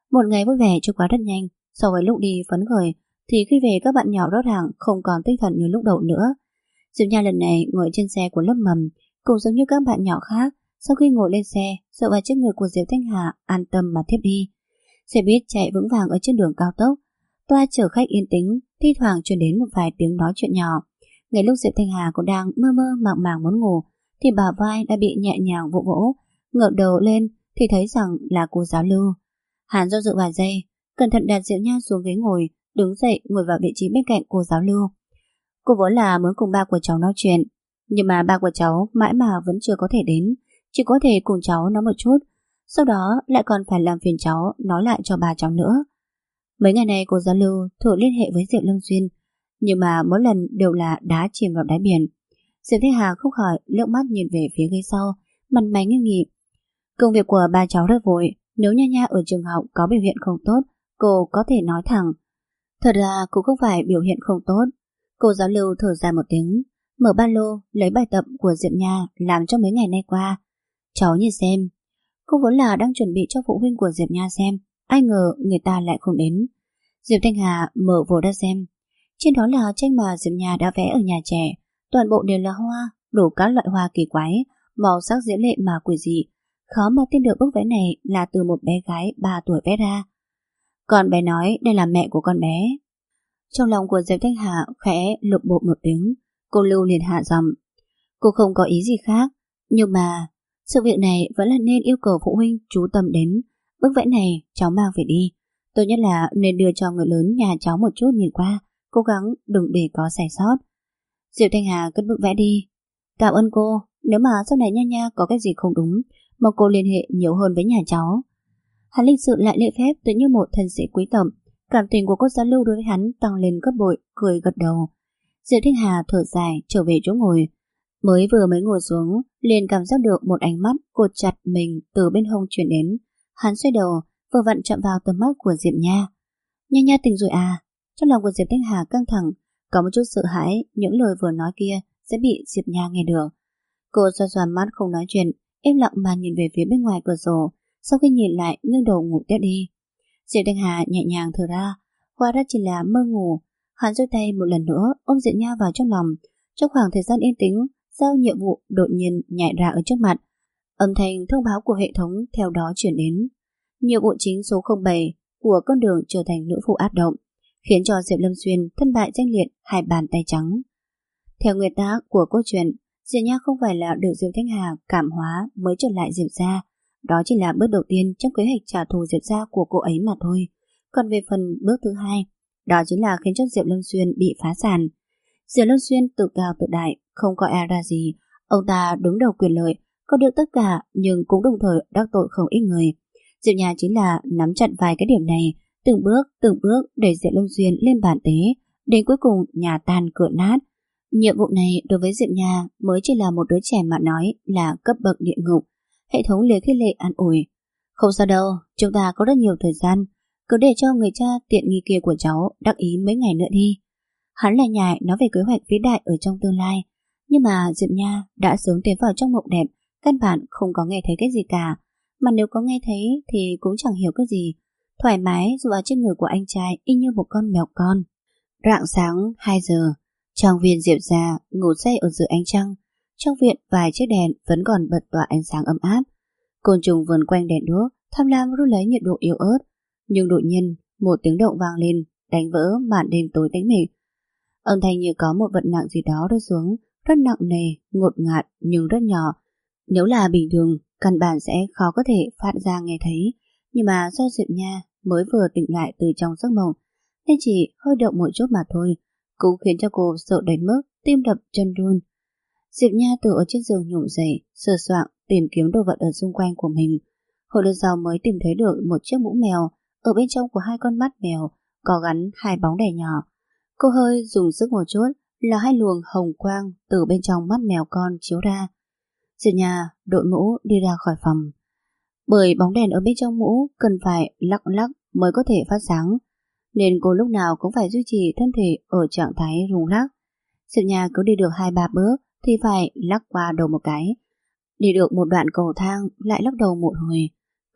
Một ngày vui vẻ trôi qua rất nhanh. So với lúc đi phấn khởi thì khi về các bạn nhỏ rõ ràng không còn tinh thần như lúc đầu nữa. Diệp Nha lần này ngồi trên xe của lớp mầm, cũng giống như các bạn nhỏ khác. Sau khi ngồi lên xe, dựa vào chiếc người của Diệp Thanh Hà an tâm mà tiếp đi. Xe buýt chạy vững vàng ở trên đường cao tốc, toa chở khách yên tĩnh, thi thoảng truyền đến một vài tiếng nói chuyện nhỏ. Ngay lúc Diệp Thanh Hà còn đang mơ mơ màng màng muốn ngủ, thì bả vai đã bị nhẹ nhàng vỗ vỗ. Ngẩng đầu lên thì thấy rằng là cô giáo Lưu. Hắn do dự vài giây, cẩn thận đặt Diệp Nha xuống ghế ngồi, đứng dậy ngồi vào vị trí bên cạnh cô giáo Lưu. Cô vốn là muốn cùng ba của cháu nói chuyện, nhưng mà ba của cháu mãi mà vẫn chưa có thể đến, chỉ có thể cùng cháu nói một chút, sau đó lại còn phải làm phiền cháu nói lại cho ba cháu nữa. Mấy ngày này cô giáo Lưu thử liên hệ với Diệp Lâm Xuyên, nhưng mà mỗi lần đều là đá chìm vào đáy biển. Diệp Thanh Hà không khỏi liếc mắt nhìn về phía ghế sau, mặt mày nghiêm nghị. Công việc của ba cháu rất vội, nếu Nha Nha ở trường học có biểu hiện không tốt, cô có thể nói thẳng. Thật ra cũng không phải biểu hiện không tốt. Cô giáo Lưu thở dài một tiếng, mở ba lô lấy bài tập của Diệp Nha làm cho mấy ngày nay qua. Cháu nhìn xem. Cô vốn là đang chuẩn bị cho phụ huynh của Diệp Nha xem, ai ngờ người ta lại không đến. Diệp Thanh Hà mở vở ra xem. Trên đó là tranh mà Diệp Nha đã vẽ ở nhà trẻ, toàn bộ đều là hoa, đủ các loại hoa kỳ quái, màu sắc diễm lệ mà quỷ dị. Khó mà tin được bức vẽ này là từ một bé gái 3 tuổi vẽ ra. Còn bé nói đây là mẹ của con bé. Trong lòng của Diệp Thanh Hà khẽ lục bộ một tiếng, cô Lưu liền hạ giọng. Cô không có ý gì khác, nhưng mà sự việc này vẫn là nên yêu cầu phụ huynh chú tâm đến. Bức vẽ này cháu mang về đi, tốt nhất là nên đưa cho người lớn nhà cháu một chút nhìn qua, cố gắng đừng để có sai sót. Diệp Thanh Hà cất bức vẽ đi. Cảm ơn cô, nếu mà sau này Nha Nha có cái gì không đúng, mong cô liên hệ nhiều hơn với nhà cháu. Hắn lịch sự lại lễ phép tự như một thân sĩ quý tộc. Cảm tình của cô giáo Lưu đối với hắn tăng lên gấp bội, cười gật đầu. Diệp Thanh Hà thở dài trở về chỗ ngồi. Mới ngồi xuống, liền cảm giác được một ánh mắt cột chặt mình từ bên hông chuyển đến. Hắn xoay đầu, vừa vặn chạm vào tầm mắt của Diệp Nha. Nha Nha tỉnh rồi à? Trong lòng của Diệp Thanh Hà căng thẳng, có một chút sợ hãi những lời vừa nói kia sẽ bị Diệp Nha nghe được. Cô xoa xoa mắt không nói chuyện, im lặng mà nhìn về phía bên ngoài cửa sổ. Sau khi nhìn lại, nghiêng đầu ngủ tiếp đi. Diệp Thanh Hà nhẹ nhàng thở ra, hóa ra chỉ là mơ ngủ. Hắn giơ tay một lần nữa ôm Diệp Nha vào trong lòng. Trong khoảng thời gian yên tĩnh, giao nhiệm vụ đột nhiên nhảy ra ở trước mặt. Âm thanh thông báo của hệ thống theo đó chuyển đến. Nhiệm vụ chính số 07 của con đường trở thành nữ phụ áp động, khiến cho Diệp Lâm Xuyên thân bại danh liệt, 2 bàn tay trắng. Theo nguyên tắc của câu chuyện, Diệp Nha không phải là được Diệp Thanh Hà cảm hóa mới trở lại Diệp gia. Đó chỉ là bước đầu tiên trong kế hoạch trả thù Diệp gia của cô ấy mà thôi. Còn về phần bước thứ hai, đó chính là khiến cho Diệp Lâm Xuyên bị phá sản. Diệp Lâm Xuyên tự cao tự đại, không coi ai ra gì. Ông ta đứng đầu quyền lợi, có được tất cả nhưng cũng đồng thời đắc tội không ít người. Diệp Nha chính là nắm chặt vài cái điểm này, từng bước đẩy Diệp Lâm Xuyên lên bàn tế, đến cuối cùng nhà tan cửa nát. Nhiệm vụ này đối với Diệp Nha mới chỉ là một đứa trẻ mà nói là cấp bậc địa ngục. Hệ thống liền khích lệ an ủi. Không sao đâu, chúng ta có rất nhiều thời gian, cứ để cho người cha tiện nghi kia của cháu đắc ý mấy ngày nữa đi. Hắn lại nhại nói về kế hoạch vĩ đại ở trong tương lai, nhưng mà Diệp Nha đã sớm tiến vào trong mộng đẹp, căn bản không có nghe thấy cái gì cả, mà nếu có nghe thấy thì cũng chẳng hiểu cái gì. Thoải mái dựa vào trên người của anh trai y như một con mèo con. Rạng sáng 2 giờ, trong viện Diệp gia ngủ say ở dưới ánh trăng. Trong viện vài chiếc đèn vẫn còn bật tỏa ánh sáng ấm áp. Côn trùng vần quanh đèn đuốc, tham lam rút lấy nhiệt độ yếu ớt. Nhưng đột nhiên một tiếng động vang lên, đánh vỡ màn đêm tối tĩnh mịch. Âm thanh như có một vật nặng gì đó rơi xuống, rất nặng nề, ngột ngạt nhưng rất nhỏ. Nếu là bình thường, căn bản sẽ khó có thể phát ra nghe thấy. Nhưng mà do Diệp Nha mới vừa tỉnh lại từ trong giấc mộng, nên chỉ hơi động một chút mà thôi, cũng khiến cho cô sợ đến mức tim đập chân run. Diệp Nha từ ở trên giường nhổm dậy, sờ soạng tìm kiếm đồ vật ở xung quanh của mình. Hồi lâu sau mới tìm thấy được một chiếc mũ mèo, ở bên trong của 2 con mắt mèo có gắn 2 bóng đèn nhỏ. Cô hơi dùng sức một chút là 2 luồng hồng quang từ bên trong mắt mèo con chiếu ra. Diệp Nha đội mũ đi ra khỏi phòng. Bởi bóng đèn ở bên trong mũ cần phải lắc lắc mới có thể phát sáng, nên cô lúc nào cũng phải duy trì thân thể ở trạng thái rung lắc. Diệp Nha cứ đi được 2-3 bước thì phải lắc qua đầu một cái. Đi được một đoạn cầu thang lại lắc đầu một hồi.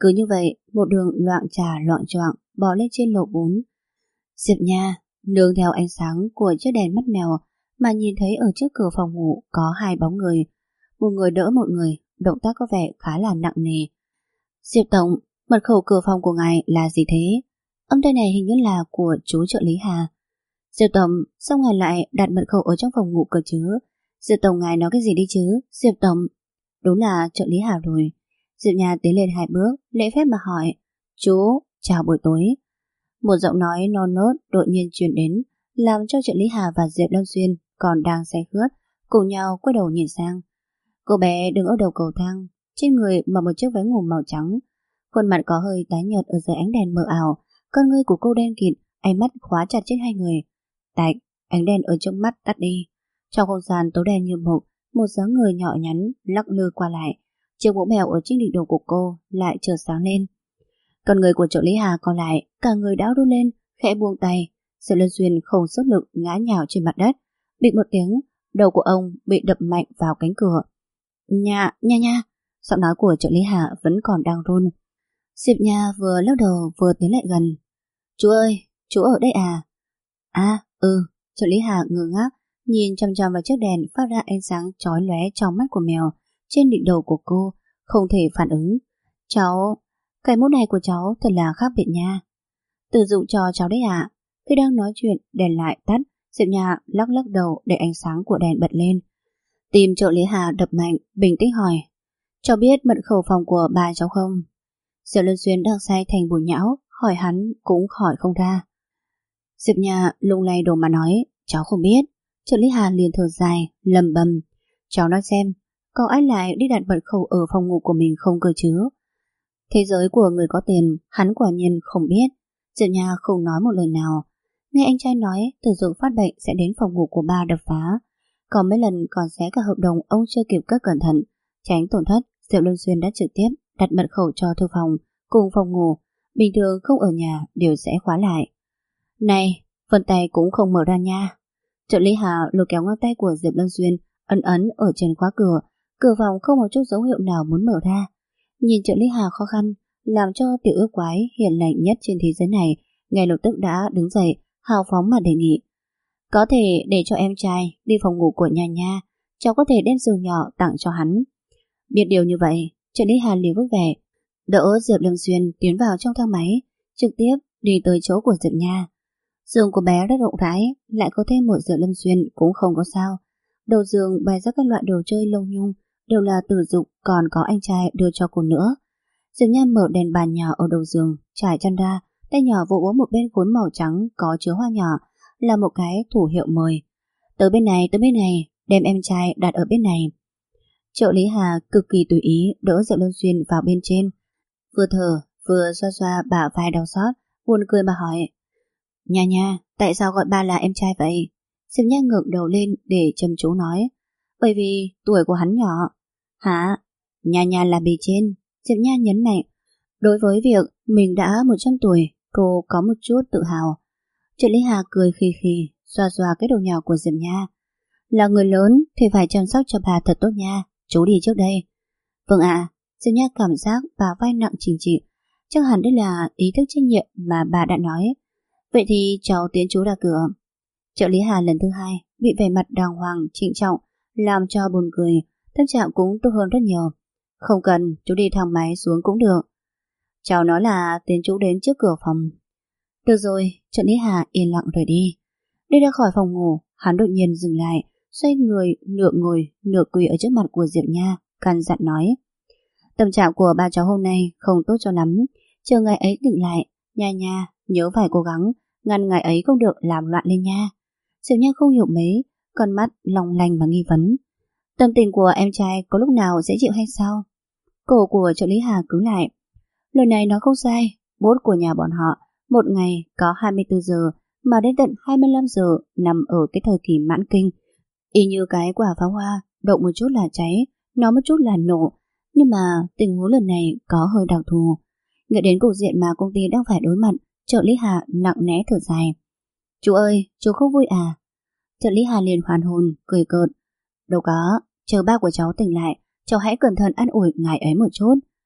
Cứ như vậy, một đường loạng trà loạng choạng bò lên trên lầu 4. Diệp Nha nương theo ánh sáng của chiếc đèn mắt mèo mà nhìn thấy ở trước cửa phòng ngủ có hai bóng người. Một người đỡ một người, động tác có vẻ khá là nặng nề. Diệp Tổng, mật khẩu cửa phòng của ngài là gì thế? Âm thanh này hình như là của chú trợ lý Hà. Diệp Tổng, sao ngài lại đặt mật khẩu ở trong phòng ngủ cơ chứ? Diệp Tổng, ngài nói cái gì đi chứ? Diệp Tổng, đúng là trợ lý Hà rồi. Diệp Nha tiến lên 2 bước, lễ phép mà hỏi, chú, chào buổi tối. Một giọng nói non nớt đột nhiên truyền đến, làm cho trợ lý Hà và Diệp Lâm Xuyên còn đang say khướt cùng nhau quay đầu nhìn sang. Cô bé đứng ở đầu cầu thang, trên người mặc một chiếc váy ngủ màu trắng, khuôn mặt có hơi tái nhợt ở dưới ánh đèn mờ ảo, con ngươi của cô đen kịt, ánh mắt khóa chặt trên hai người. Tạch, ánh đèn ở trong mắt tắt đi. Trong không gian tối đen như mực, một dáng người nhỏ nhắn lắc lư qua lại, chiếc mũ mèo ở trên đỉnh đầu của cô lại chợt sáng lên. Còn người của trợ lý Hà còn lại, cả người đã run lên, khẽ buông tay. Diệp Lâm Xuyên không sức lực ngã nhào trên mặt đất. Bịch một tiếng, đầu của ông bị đập mạnh vào cánh cửa. Nha, giọng nói của trợ lý Hà vẫn còn đang run. Diệp Nha vừa lắc đầu vừa tiến lại gần. Chú ơi, chú ở đây à? À, trợ lý Hà ngơ ngác, nhìn chằm chằm vào chiếc đèn phát ra ánh sáng chói lóe trong mắt của mèo trên đỉnh đầu của cô, không thể phản ứng. Cháu, cái mũ này của cháu thật là khác biệt nha. Tự dụng cho cháu đấy ạ. Khi đang nói chuyện, đèn lại tắt. Diệp Nha lắc lắc đầu để ánh sáng của đèn bật lên. Tim trợ lý Hà đập mạnh, bình tĩnh hỏi, cháu biết mật khẩu phòng của bà cháu không? Diệp Lâm Xuyên đang say thành bùi nhão, hỏi hắn cũng hỏi không ra. Diệp Nha lung lay đầu mà nói, cháu không biết. Trợ lý Hà liền thở dài, lầm bầm, cháu nói xem, có ai lại đi đặt mật khẩu ở phòng ngủ của mình không cơ chứ? Thế giới của người có tiền, hắn quả nhiên không biết. Diệp Nha không nói một lời nào. Nghe anh trai nói Từ Dũng phát bệnh sẽ đến phòng ngủ của ba đập phá, còn mấy lần còn xé cả hợp đồng ông chưa kịp cất cẩn thận. Tránh tổn thất, Diệp Lâm Xuyên đã trực tiếp đặt mật khẩu cho thư phòng cùng phòng ngủ, bình thường không ở nhà đều sẽ khóa lại. Này, vân tay cũng không mở ra nha. Trợ lý Hà lôi kéo ngón tay của Diệp Lâm Xuyên, ấn ấn ở trên khóa cửa. Cửa phòng không có chút dấu hiệu nào muốn mở ra. Nhìn trợ lý Hà khó khăn, làm cho tiểu ước quái hiền lành nhất trên thế giới này ngay lập tức đã đứng dậy, hào phóng mà đề nghị. Có thể để cho em trai đi phòng ngủ của nhà nha, cháu có thể đem giường nhỏ tặng cho hắn. Biết điều như vậy, trợ lý Hà liền vui vẻ, đỡ Diệp Lâm Xuyên tiến vào trong thang máy, trực tiếp đi tới chỗ của Diệp Nha. Giường của bé rất rộng rãi, lại có thêm một Diệp Lâm Xuyên cũng không có sao. Đầu giường bày ra các loại đồ chơi lông nhung, đều là Từ Dụng, còn có anh trai đưa cho cô nữa. Diệp Nha mở đèn bàn nhỏ ở đầu giường, trải chăn ra, tay nhỏ vỗ vỗ một bên khối màu trắng có chứa hoa nhỏ, là một cái thủ hiệu mời. Tới bên này, đem em trai đặt ở bên này. Trợ lý Hà cực kỳ tùy ý đỡ Diệp Lâm Xuyên vào bên trên, vừa thở vừa xoa xoa bả vai đau xót, buồn cười mà hỏi, Nha, tại sao gọi ba là em trai vậy? Diệp Nha ngẩng đầu lên để chăm chú nói, bởi vì tuổi của hắn nhỏ. Hả? Nha là bề trên. Diệp Nha nhấn mạnh, đối với việc mình đã 100 tuổi, cô có một chút tự hào. Trợ lý Hà cười khì khì, xoa xoa cái đầu nhỏ của Diệp Nha. Là người lớn thì phải chăm sóc cho bà thật tốt nha, chú đi trước đây. Vâng ạ. Diệp Nha cảm giác bà vai nặng chỉnh trị, chắc hẳn đây là ý thức trách nhiệm mà bà đã nói. Vậy thì cháu tiến chú ra cửa. Trợ lý Hà lần thứ hai bị vẻ mặt đàng hoàng trịnh trọng làm cho buồn cười, tâm trạng cũng tốt hơn rất nhiều. Không cần, chú đi thang máy xuống cũng được. Cháu nói là tiến chú đến trước cửa phòng. Được rồi, trợ lý Hà yên lặng rời đi. Đi ra khỏi phòng ngủ, hắn đột nhiên dừng lại, xoay người nửa ngồi nửa quỳ ở trước mặt của Diệp Nha, căn dặn nói, tâm trạng của ba cháu hôm nay không tốt cho lắm, chờ ngày ấy tỉnh lại, nha nhớ phải cố gắng ngăn ngày ấy không được làm loạn lên nha. Diệp Nha không hiểu mấy, con mắt long lanh mà nghi vấn, tâm tình của em trai có lúc nào dễ chịu hay sao? Cổ của trợ lý Hà cứng lại. Lời này nói không sai, bốt của nhà bọn họ một ngày có 24 giờ mà đến tận 25 giờ nằm ở cái thời kỳ mãn kinh, y như cái quả pháo hoa, động một chút là cháy, nó một chút là nổ. Nhưng mà tình huống lần này có hơi đặc thù. Nghĩ đến cục diện mà công ty đang phải đối mặt, trợ lý Hà nặng nẽ thở dài. Chú ơi, chú không vui à? Trợ lý Hà liền hoàn hồn, cười cợt. Đâu có, chờ ba của cháu tỉnh lại, cháu hãy cẩn thận an ủi ngài ấy một chút.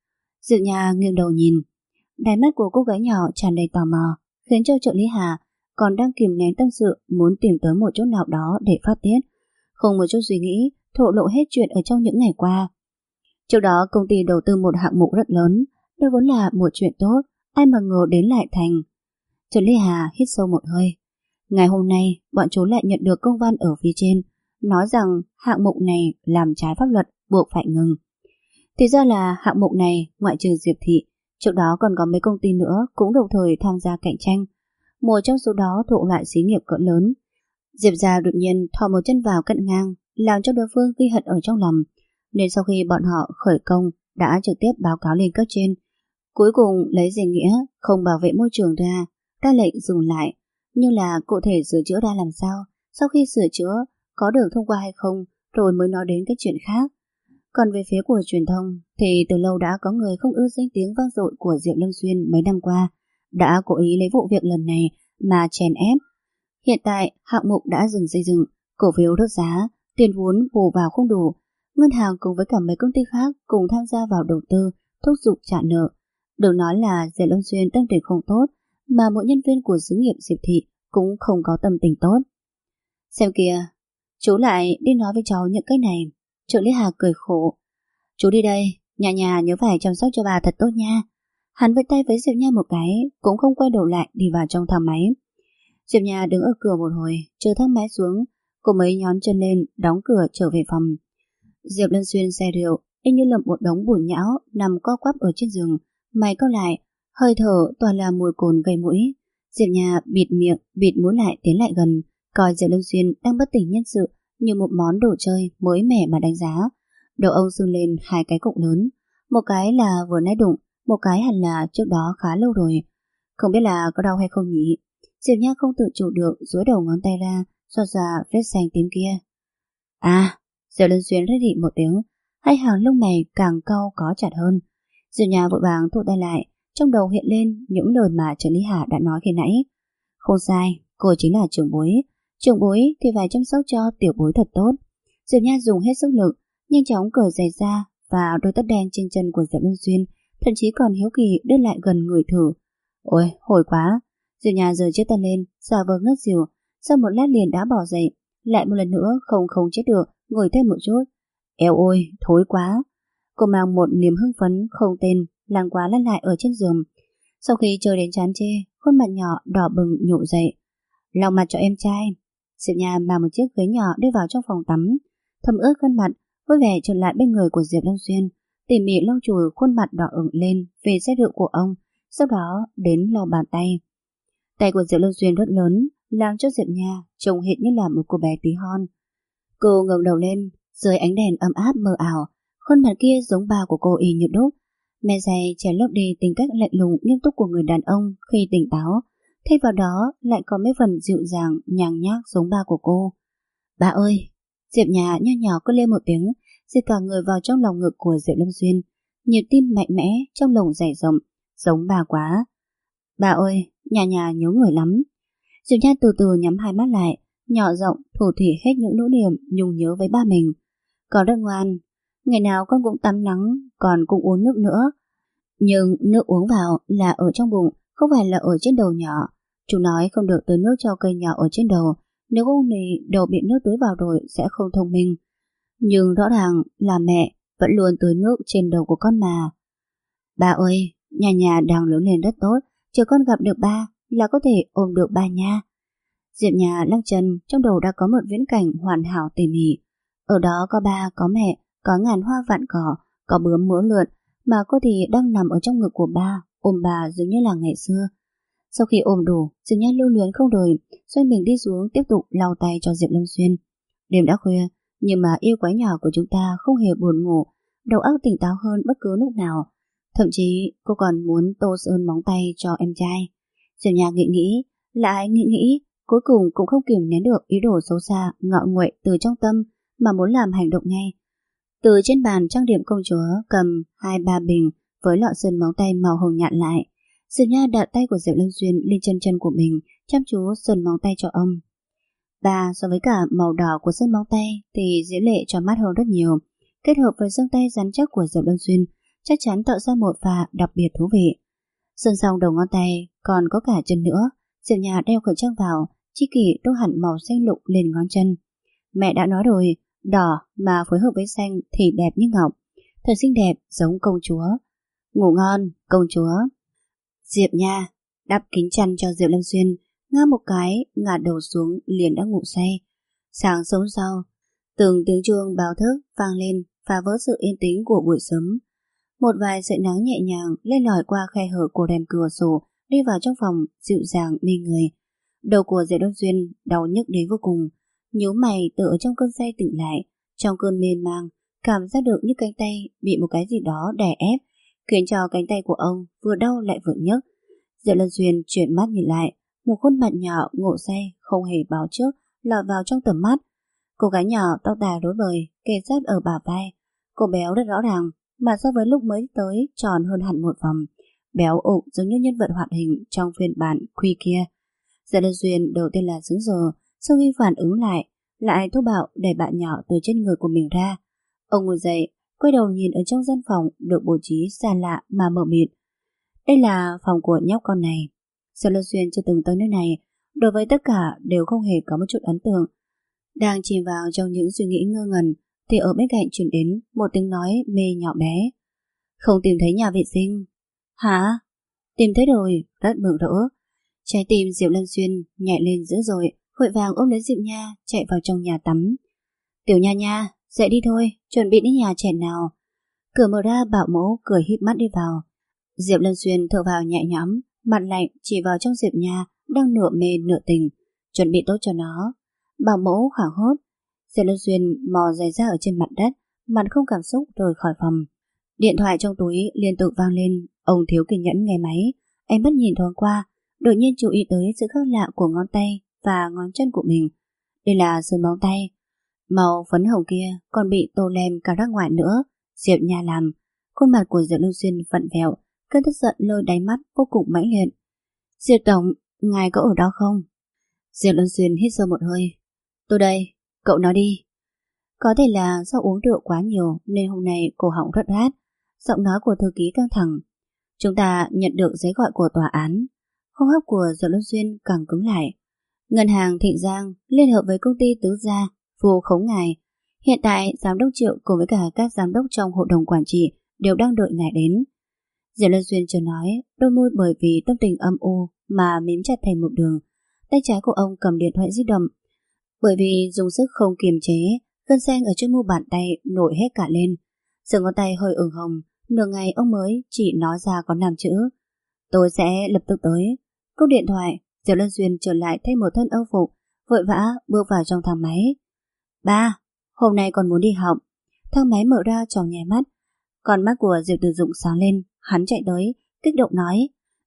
Diệu Nha nghiêng đầu nhìn, đáy mắt của cô gái nhỏ tràn đầy tò mò, khiến cho trợ lý Hà còn đang kìm nén tâm sự muốn tìm tới một chỗ nào đó để phát tiết, không một chút suy nghĩ thổ lộ hết chuyện ở trong những ngày qua. Trước đó công ty đầu tư một hạng mục rất lớn, đây vốn là một chuyện tốt, ai mà ngờ đến lại thành. Trợ lý Hà hít sâu một hơi. Ngày hôm nay bọn chú lại nhận được công văn ở phía trên, nói rằng hạng mục này làm trái pháp luật, buộc phải ngừng. Thì ra là hạng mục này ngoại trừ Diệp Thị, trước đó còn có mấy công ty nữa cũng đồng thời tham gia cạnh tranh. Một trong số đó thuộc loại xí nghiệp cỡ lớn. Diệp gia đột nhiên thò một chân vào cận ngang, làm cho đối phương ghi hận ở trong lòng, nên sau khi bọn họ khởi công đã trực tiếp báo cáo lên cấp trên. Cuối cùng lấy danh nghĩa không bảo vệ môi trường ra lệnh dừng lại, nhưng là cụ thể sửa chữa ra làm sao, sau khi sửa chữa có được thông qua hay không, rồi mới nói đến cái chuyện khác. Còn về phía của truyền thông thì từ lâu đã có người không ưa danh tiếng vang dội của Diệp Lâm Xuyên mấy năm qua, đã cố ý lấy vụ việc lần này mà chèn ép. Hiện tại hạng mục đã dừng xây dựng, cổ phiếu rớt giá, tiền vốn bù vào không đủ, ngân hàng cùng với cả mấy công ty khác cùng tham gia vào đầu tư, thúc giục trả nợ. Đừng nói là Diệp Lâm Xuyên tâm tình không tốt, mà mỗi nhân viên của xí nghiệp Diệp Thị cũng không có tâm tình tốt. Xem kìa, chú lại đi nói với cháu những cái này. Trợ lý Hà cười khổ. Chú đi đây, nhà nhớ phải chăm sóc cho bà thật tốt nha. Hắn vẫy tay với Diệp Nha một cái, cũng không quay đầu lại đi vào trong thang máy. Diệp Nha đứng ở cửa một hồi, chờ thang máy xuống, cô mới nhón chân lên, đóng cửa trở về phòng. Diệp Lâm Xuyên say rượu, y như là một đống bùn nhão nằm co quắp ở trên giường, mày cau lại, hơi thở toàn là mùi cồn gây mũi. Diệp Nha bịt miệng, bịt mũi lại tiến lại gần, coi Diệp Lâm Xuyên đang bất tỉnh nhân sự như một món đồ chơi mới mẻ mà đánh giá. Đầu ông sưng lên hai cái cụm lớn, một cái là vừa nãy đụng, một cái hẳn là trước đó khá lâu rồi. Không biết là có đau hay không nhỉ? Diệp Nha không tự chủ được duỗi đầu ngón tay ra, xoa xoa vết xanh tím kia. À, Diệp Lâm Xuyên rít rị một tiếng, hai hàng lông mày càng cau có chặt hơn. Diệp Nha vội vàng thu tay lại, trong đầu hiện lên những lời mà trợ lý Hà đã nói khi nãy. Không sai, cô chính là trưởng bối. Trưởng bối thì phải chăm sóc cho tiểu bối thật tốt. Diệp Nha dùng hết sức lực, nhanh chóng cởi giày ra và đôi tất đen trên chân của Diệp Lâm Xuyên, thậm chí còn hiếu kỳ đưa lại gần người thử. Ôi, hồi quá! Diệp Nha giơ chiếc tay lên, giả vờ ngất xỉu, sau một lát liền đã bỏ dậy, lại một lần nữa không chết được, ngồi thêm một chút. Eo ôi, thối quá! Cô mang một niềm hưng phấn không tên, lăn qua lăn lại ở trên giường. Sau khi chơi đến chán chê, khuôn mặt nhỏ đỏ bừng nhộ dậy. Lau mặt cho em trai. Diệp Nha mang một chiếc ghế nhỏ đi vào trong phòng tắm, thấm ướt khuôn mặt, vui vẻ trở lại bên người của Diệp Lâm Xuyên, tỉ mỉ lau chùi khuôn mặt đỏ ửng lên về say rượu của ông, sau đó đến lau bàn tay. Tay của Diệp Lâm Xuyên rất lớn, làm cho Diệp Nha trông hiện như là một cô bé tí hon. Cô ngẩng đầu lên, dưới ánh đèn ấm áp mờ ảo, khuôn mặt kia giống ba của cô y như đúc. Men say che lấp đi tính cách lạnh lùng nghiêm túc của người đàn ông khi tỉnh táo, thay vào đó lại có mấy phần dịu dàng nhàng nhác giống ba của cô. Ba ơi! Diệp Nha nho nhỏ cất lên một tiếng, diệt cả người vào trong lòng ngực của Diệp Lâm Xuyên, nhịp tim mạnh mẽ trong lồng dày rộng, giống bà quá. Ba ơi! Nhà nhớ người lắm. Diệp Nha từ từ nhắm hai mắt lại, nhỏ giọng thủ thỉ hết những nỗi niềm nhung nhớ với ba mình. Con rất ngoan, ngày nào con cũng tắm nắng, còn cũng uống nước nữa. Nhưng nước uống vào là ở trong bụng, không phải là ở trên đầu nhỏ. Chú nói không được tưới nước cho cây nhỏ ở trên đầu, nếu không thì đầu bị nước tưới vào rồi sẽ không thông minh. Nhưng rõ ràng là mẹ vẫn luôn tưới nước trên đầu của con mà. Ba ơi, nhà đang lớn lên rất tốt, chờ con gặp được ba là có thể ôm được ba nha. Diệp Nha lắc chân, trong đầu đã có một viễn cảnh hoàn hảo tỉ mỉ. Ở đó có ba, có mẹ, có ngàn hoa vạn cỏ, có bướm múa lượn, mà cô thì đang nằm ở trong ngực của ba, ôm bà giống như là ngày xưa. Sau khi ôm đủ, Diệp Nha lưu luyến không rời, xoay mình đi xuống tiếp tục lau tay cho Diệp Lâm Xuyên. Đêm đã khuya, nhưng mà yêu quái nhỏ của chúng ta không hề buồn ngủ, đầu óc tỉnh táo hơn bất cứ lúc nào. Thậm chí cô còn muốn tô sơn móng tay cho em trai. Diệp Nha nghĩ, lại nghĩ, cuối cùng cũng không kìm nén được ý đồ xấu xa, ngọ nguậy từ trong tâm mà muốn làm hành động ngay. Từ trên bàn trang điểm công chúa cầm 2-3 bình với lọ sơn móng tay màu hồng nhạt lại. Diệp Nha đặt tay của Diệp Lâm Xuyên lên chân của mình, chăm chú sơn móng tay cho ông. Và so với cả màu đỏ của sơn móng tay thì diễm lệ cho mắt hơn rất nhiều. Kết hợp với xương tay rắn chắc của Diệp Lâm Xuyên, chắc chắn tạo ra một pha đặc biệt thú vị. Sơn xong đầu ngón tay, còn có cả chân nữa. Diệp Nha đeo khẩu trang vào, Chi Kỷ tô hẳn màu xanh lục lên ngón chân. Mẹ đã nói rồi, đỏ mà phối hợp với xanh thì đẹp như ngọc, thật xinh đẹp giống công chúa. Ngủ ngon, công chúa. Diệp Nha đắp kính chăn cho Diệp Lâm Xuyên, ngáp một cái, ngả đầu xuống liền đã ngủ say. Sáng sớm sau, từng tiếng chuông báo thức vang lên, phá vỡ sự yên tĩnh của buổi sớm. Một vài sợi nắng nhẹ nhàng len lỏi qua khe hở của rèm cửa sổ, đi vào trong phòng dịu dàng mê người. Đầu của Diệp Đông Xuyên đau nhức đến vô cùng, nhíu mày tự ở trong cơn say tỉnh lại, trong cơn mê mang, cảm giác được như cánh tay bị một cái gì đó đè ép, khiến cho cánh tay của ông vừa đau lại vừa nhức. Diệp Đông Xuyên chuyển mắt nhìn lại, một khuôn mặt nhỏ ngộ say không hề báo trước lọt vào trong tầm mắt. Cô gái nhỏ tóc tai rối bời kề sát ở bả vai, cô béo rất rõ ràng, mà so với lúc mới tới tròn hơn hẳn một vòng, béo ụ giống như nhân vật hoạt hình trong phiên bản Quy kia. Diệp Lâm Xuyên đầu tiên là sững sờ, sau khi phản ứng lại thô bạo đẩy bạn nhỏ từ trên người của mình ra. Ông ngồi dậy, quay đầu nhìn ở trong gian phòng được bố trí xa lạ mà mờ mịt. Đây là phòng của nhóc con này. Diệp Lâm Xuyên chưa từng tới nơi này, đối với tất cả đều không hề có một chút ấn tượng. Đang chìm vào trong những suy nghĩ ngơ ngẩn, thì ở bên cạnh truyền đến một tiếng nói mê nhỏ bé. Không tìm thấy nhà vệ sinh. Hả? Tìm thấy rồi, rất mừng rỡ. Trái tim Diệp Lâm Xuyên nhảy lên dữ dội, vội vàng ôm lấy Diệp Nha chạy vào trong nhà tắm. Tiểu Nha Nha, dậy đi thôi, chuẩn bị đến nhà trẻ nào. Cửa mở ra, bảo mẫu cười híp mắt đi vào. Diệp Lâm Xuyên thở vào nhẹ nhõm, mặt lạnh chỉ vào trong Diệp Nha đang nửa mê nửa tình, chuẩn bị tốt cho nó. Bảo mẫu hoảng hốt. Diệp Lâm Xuyên mò giày ra ở trên mặt đất, mặt không cảm xúc rời khỏi phòng. Điện thoại trong túi liên tục vang lên, ông thiếu kiên nhẫn nghe máy. Anh mắt nhìn thoáng qua, đột nhiên chú ý tới sự khác lạ của ngón tay và ngón chân của mình. Đây là sơn móng tay, màu phấn hồng kia còn bị tô lem cả ra ngoài nữa. Diệp Nha làm. Khuôn mặt của Diệp Lâm Xuyên vặn vẹo, cơn tức giận lôi đáy mắt vô cùng mãnh liệt. Diệp tổng, ngài có ở đó không? Diệp Lâm Xuyên hít sâu một hơi. Tôi đây, cậu nói đi. Có thể là do uống rượu quá nhiều nên hôm nay cổ họng rất rát. Giọng nói của thư ký căng thẳng. Chúng ta nhận được giấy gọi của tòa án. Hô hấp của Diệp Lâm Xuyên càng cứng lại. Ngân hàng Thịnh Giang liên hợp với công ty Tứ Gia vu khống ngài. Hiện tại giám đốc Triệu cùng với cả các giám đốc trong hội đồng quản trị đều đang đợi ngài đến. Diệp Lâm Xuyên chưa nói, đôi môi bởi vì tâm tình âm u mà mím chặt thành một đường. Tay trái của ông cầm điện thoại di động. Bởi vì dùng sức không kiềm chế, gân xanh ở trên mu bàn tay nổi hết cả lên. Sờ ngón tay hơi ửng hồng, nửa ngày ông mới chỉ nói ra có 5 chữ. Tôi sẽ lập tức tới. Cúp điện thoại, Diệp Lâm Xuyên trở lại thay một thân âu phục, vội vã bước vào trong thang máy. Ba, hôm nay còn muốn đi học. Thang máy mở ra trong nháy mắt. Con mắt của Diệp Tử Dụng sáng lên, hắn chạy tới, kích động nói.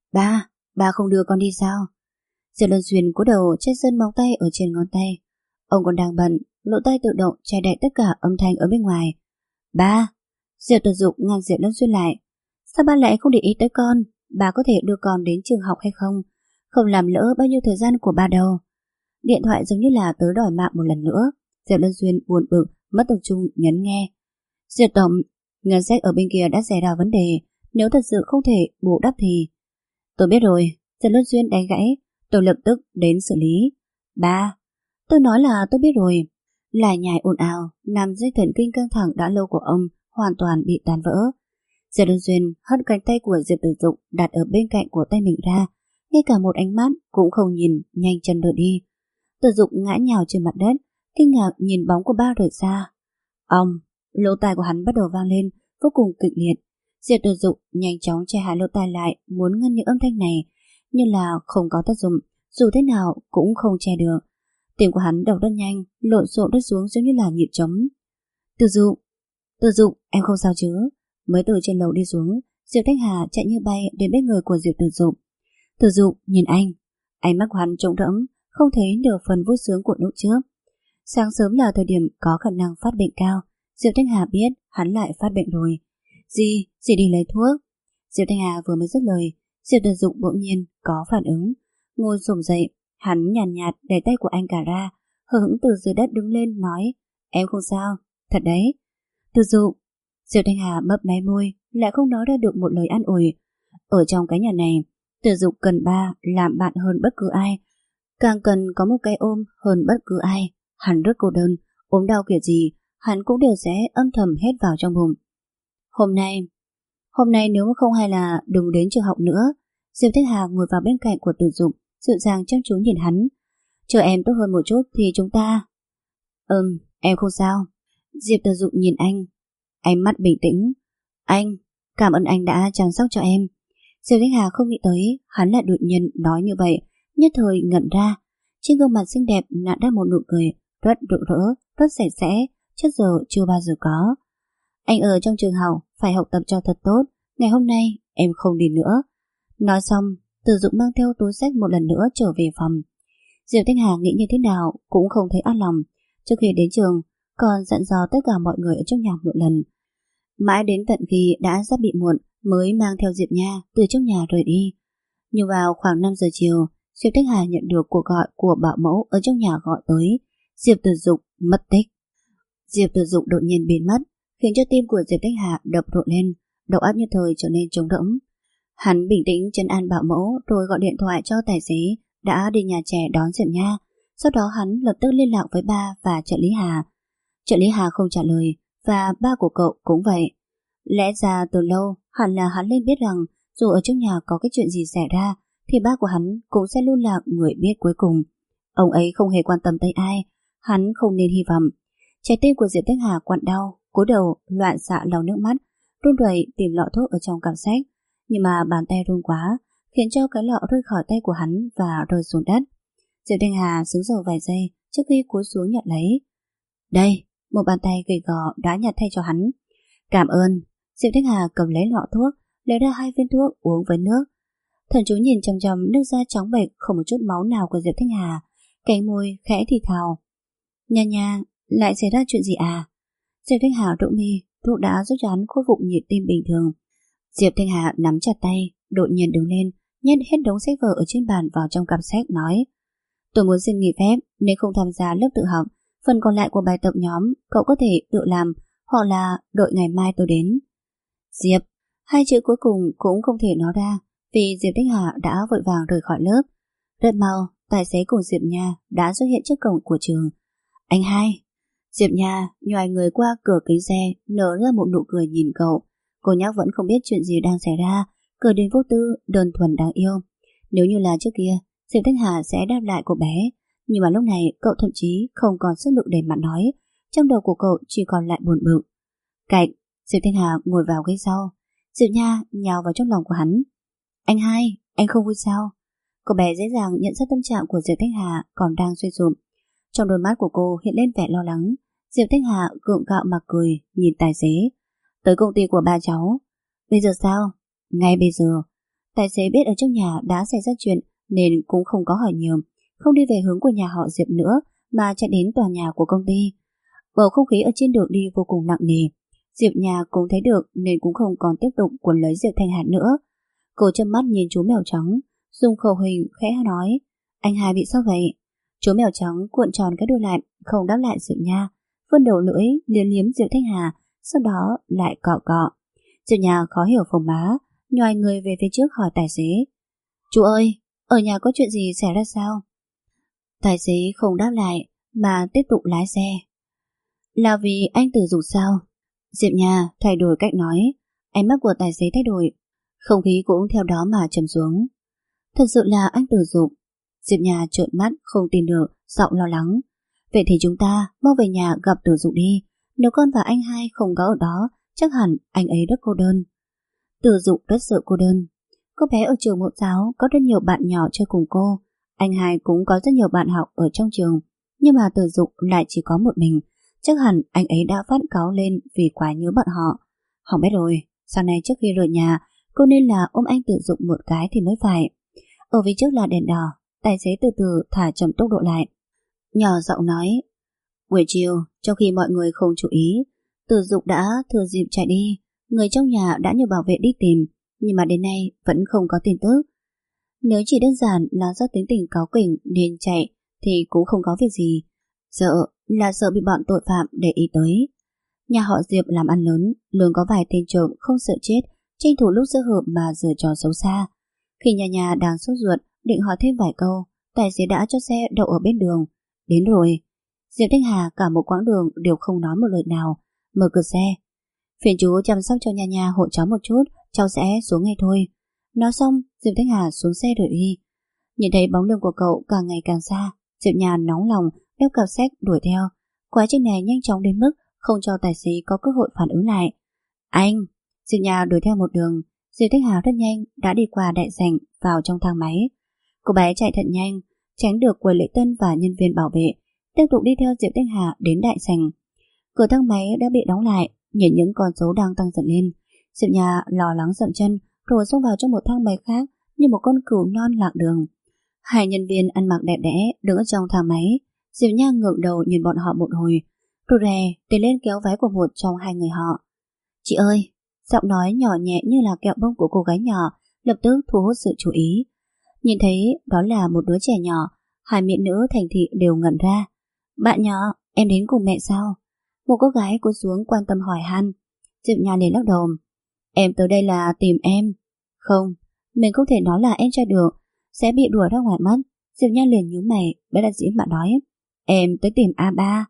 Ba không đưa con đi sao? Diệp Lâm Xuyên cúi đầu che sơn móng tay ở trên ngón tay. Ông còn đang bận, lỗ tai tự động che đậy tất cả âm thanh ở bên ngoài. Ba! Diệp Tử Dụng ngăn Diệp Lâm Xuyên lại. Sao ba lại không để ý tới con? Ba có thể đưa con đến trường học hay không? Không làm lỡ bao nhiêu thời gian của ba đâu. Điện thoại giống như là tới đòi mạng một lần nữa. Diệp Lâm Xuyên buồn bực, mất tập trung nhấn nghe. Diệp tổng, ngân sách ở bên kia đã xảy ra vấn đề. Nếu thật sự không thể bù đắp thì... Tôi biết rồi. Diệp Lâm Xuyên đánh gãy. Tôi lập tức đến xử lý. Ba! Tôi nói là tôi biết rồi. Lại nhải ồn ào, làm dây thần kinh căng thẳng đã lâu của ông hoàn toàn bị tan vỡ. Diệp Đông Xuyên hất cánh tay của Diệp Tử Dụng đặt ở bên cạnh của tay mình ra, ngay cả một ánh mắt cũng không nhìn, nhanh chân đợi đi. Tử Dụng ngã nhào trên mặt đất, kinh ngạc nhìn bóng của ba rời xa. Ông, lỗ tai của hắn bắt đầu vang lên, vô cùng kịch liệt. Diệp Tử Dụng nhanh chóng che hai lỗ tai lại, muốn ngăn những âm thanh này, nhưng là không có tác dụng, dù thế nào cũng không che được. Tim của hắn đập rất nhanh, lộn xộn đất xuống giống như là nhịp trống. Tử Dụng, em không sao chứ? Mới từ trên lầu đi xuống, Diệp Thanh Hà chạy như bay đến bên người của Diệp Tử Dụng. Tử Dụng nhìn anh, ánh mắt của hắn trống rỗng, không thấy được phần vui sướng của lúc trước. Sáng sớm là thời điểm có khả năng phát bệnh cao. Diệp Thanh Hà biết hắn lại phát bệnh rồi. Dì đi lấy thuốc. Diệp Thanh Hà vừa mới dứt lời, Diệp Tử Dụng bỗng nhiên có phản ứng, ngồi xổm dậy. Hắn nhàn nhạt đẩy tay của anh cả ra, hờ hững từ dưới đất đứng lên nói, em không sao, thật đấy. Tử Dụng. Diệp Thanh Hà mấp máy môi, lại không nói ra được một lời an ủi. Ở trong cái nhà này, Tử Dục cần ba làm bạn hơn bất cứ ai, càng cần có một cái ôm hơn bất cứ ai. Hắn rất cô đơn, ốm đau kiểu gì, hắn cũng đều sẽ âm thầm hết vào trong bụng. Hôm nay nếu không hay là đừng đến trường học nữa. Diệp Thanh Hà ngồi vào bên cạnh của Tử Dục, dịu dàng chăm chú nhìn hắn. Chờ em tốt hơn một chút thì chúng ta... em không sao. Diệp Tử Dục nhìn anh, ánh mắt bình tĩnh. Anh, cảm ơn anh đã chăm sóc cho em. Diệp Thanh Hà không nghĩ tới hắn lại đột nhiên nói như vậy, nhất thời ngẩn ra. Trên gương mặt xinh đẹp nặn ra một nụ cười rất rực rỡ, rất sạch sẽ, trước giờ chưa bao giờ có. Anh ở trong trường học phải học tập cho thật tốt, ngày hôm nay em không đi nữa. Nói xong, Tử Dục mang theo túi xách một lần nữa trở về phòng. Diệp Thanh Hà nghĩ như thế nào cũng không thấy an lòng. Trước khi đến trường còn dặn dò tất cả mọi người ở trong nhà một lần. Mãi đến tận khi đã sắp bị muộn mới mang theo Diệp Nha từ trong nhà rời đi. Nhưng vào khoảng 5 giờ chiều, Diệp Thanh Hà nhận được cuộc gọi của bảo mẫu ở trong nhà gọi tới. Diệp Tử Dục mất tích. Diệp Tử Dục đột nhiên biến mất, khiến cho tim của Diệp Thanh Hà đập rộn lên, đầu óc như thời trở nên trống rỗng. Hắn bình tĩnh trấn an bảo mẫu rồi gọi điện thoại cho tài xế đã đi nhà trẻ đón Diệp Nha. Sau đó hắn lập tức liên lạc với ba và trợ lý Hà. Trợ lý Hà không trả lời và ba của cậu cũng vậy. Lẽ ra từ lâu hẳn là hắn nên biết rằng dù ở trong nhà có cái chuyện gì xảy ra thì ba của hắn cũng sẽ luôn là người biết cuối cùng. Ông ấy không hề quan tâm tới ai, hắn không nên hy vọng. Trái tim của Diệp Thanh Hà quặn đau, cúi đầu loạn xạ lau nước mắt, run rẩy tìm lọ thuốc ở trong cặp sách, nhưng mà bàn tay run quá, khiến cho cái lọ rơi khỏi tay của hắn và rơi xuống đất. Diệp Thanh Hà sững sờ vài giây trước khi cúi xuống nhận lấy. Đây, một bàn tay gầy gò đã nhặt thay cho hắn. Cảm ơn. Diệp Thanh Hà cầm lấy lọ thuốc, lấy ra 2 viên thuốc uống với nước. Thần chú nhìn chằm chằm nước da trắng bệch không một chút máu nào của Diệp Thanh Hà, cánh môi khẽ thì thào. Nha, lại xảy ra chuyện gì à? Diệp Thanh Hà rũ mi, thuốc đã giúp cho hắn khôi phục nhịp tim bình thường. Diệp Thanh Hà nắm chặt tay, đột nhiên đứng lên, nhét hết đống sách vở ở trên bàn vào trong cặp sách, nói: Tôi muốn xin nghỉ phép nên không tham gia lớp tự học. Phần còn lại của bài tập nhóm cậu có thể tự làm, hoặc là đợi ngày mai tôi đến. Diệp, 2 chữ cuối cùng cũng không thể nói ra vì Diệp Thanh Hà đã vội vàng rời khỏi lớp. Rất mau, tài xế cùng Diệp Nha đã xuất hiện trước cổng của trường. Anh hai. Diệp Nha nhoài người qua cửa kính xe, nở ra một nụ cười nhìn cậu. Cô nhóc vẫn không biết chuyện gì đang xảy ra, cười đến vô tư, đơn thuần đáng yêu. Nếu như là trước kia, Diệp Thanh Hà sẽ đáp lại cô bé, nhưng mà lúc này cậu thậm chí không còn sức lực để mà nói. Trong đầu của cậu chỉ còn lại buồn bực. Cạnh, Diệp Thanh Hà ngồi vào ghế sau. Diệp Nha nhào vào trong lòng của hắn. Anh hai, anh không vui sao? Cô bé dễ dàng nhận ra tâm trạng của Diệp Thanh Hà còn đang suy sụp. Trong đôi mắt của cô hiện lên vẻ lo lắng. Diệp Thanh Hà gượng gạo mà cười, nhìn tài xế. Tới công ty của ba cháu. Bây giờ sao? Ngay bây giờ. Tài xế biết ở trong nhà đã xảy ra chuyện nên cũng không có hỏi nhiều, không đi về hướng của nhà họ Diệp nữa mà chạy đến tòa nhà của công ty. Bầu không khí ở trên đường đi vô cùng nặng nề. Diệp Nhà cũng thấy được nên cũng không còn tiếp tục cuốn lấy Diệp Thanh Hà nữa. Cô châm mắt nhìn chú mèo trắng, dùng khẩu hình khẽ nói: Anh hai bị sao vậy? Chú mèo trắng cuộn tròn cái đuôi lại, không đáp lại Diệp Nha, vươn đầu lưỡi liếm liếm Diệp Thanh Hà, sau đó lại cọ cọ. Diệp Nha khó hiểu phồng má, nhoài người về phía trước hỏi tài xế: Chú ơi, ở nhà có chuyện gì xảy ra sao? Tài xế không đáp lại mà tiếp tục lái xe. Là vì anh Tử Dục sao? Diệp Nha thay đổi cách nói, ánh mắt của tài xế thay đổi, không khí cũng theo đó mà trầm xuống. Thật sự là anh Tử Dục. Diệp Nha trợn mắt không tin được, giọng lo lắng. Vậy thì chúng ta mau về nhà gặp Tử Dục đi. Nếu con và anh hai không có ở đó, chắc hẳn anh ấy rất cô đơn. Tử Dục rất sợ cô đơn. Cô bé ở trường mẫu giáo có rất nhiều bạn nhỏ chơi cùng cô. Anh hai cũng có rất nhiều bạn học ở trong trường, nhưng mà Tử Dục lại chỉ có một mình. Chắc hẳn anh ấy đã phát cáu lên vì quá nhớ bọn họ. Hỏng bét rồi, sau này trước khi rời nhà, cô nên là ôm anh Tử Dục một cái thì mới phải. Ở phía trước là đèn đỏ, tài xế từ từ thả chậm tốc độ lại, nhỏ giọng nói: Buổi chiều, trong khi mọi người không chú ý, Tử Dục đã thừa dịp chạy đi. Người trong nhà đã nhờ bảo vệ đi tìm, nhưng mà đến nay vẫn không có tin tức. Nếu chỉ đơn giản là do tính tình cáu kỉnh nên chạy thì cũng không có việc gì. Sợ là sợ bị bọn tội phạm để ý tới. Nhà họ Diệp làm ăn lớn, luôn có vài tên trộm không sợ chết, tranh thủ lúc sơ hở mà giở trò xấu xa. Khi nhà đang sốt ruột định hỏi thêm vài câu, tài xế đã cho xe đậu ở bên đường. Đến rồi. Diệp Thanh Hà cả một quãng đường đều không nói một lời nào, mở cửa xe. Phiền chú chăm sóc cho nhà hộ cháu một chút, cháu sẽ xuống ngay thôi. Nói xong, Diệp Thanh Hà xuống xe rời đi. Nhìn thấy bóng lưng của cậu càng ngày càng xa, Diệp Nhà nóng lòng đeo cặp sách đuổi theo. Quá trình này nhanh chóng đến mức không cho tài xế có cơ hội phản ứng lại. Anh! Diệp Nhà đuổi theo một đường. Diệp Thanh Hà rất nhanh đã đi qua đại sảnh vào trong thang máy. Cô bé chạy thật nhanh, tránh được quầy lễ tân và nhân viên bảo vệ, tiếp tục đi theo Diệp Thanh Hà đến đại sảnh. Cửa thang máy đã bị đóng lại, nhìn những con số đang tăng dần lên. Diệp Nhà lo lắng dậm chân rồi xông vào trong một thang máy khác như một con cừu non lạc đường. Hai nhân viên ăn mặc đẹp đẽ đứng ở trong thang máy. Diệp Nha ngẩng đầu nhìn bọn họ một hồi, rụt rè tiến lên kéo váy của một trong hai người họ. Chị ơi! Giọng nói nhỏ nhẹ như là kẹo bông của cô gái nhỏ lập tức thu hút sự chú ý. Nhìn thấy đó là một đứa trẻ nhỏ, hai mỹ nữ thành thị đều ngẩn ra. Bạn nhỏ, em đến cùng mẹ sao? Một cô gái cúi xuống quan tâm hỏi han. Diệp Nha liền lắc đầu. Em tới đây là tìm em. Không, mình không thể nói là em trai được, sẽ bị đuổi ra ngoài mắt. Diệp Nha liền nhíu mày, bé là dĩ mà nói. Em tới tìm A3.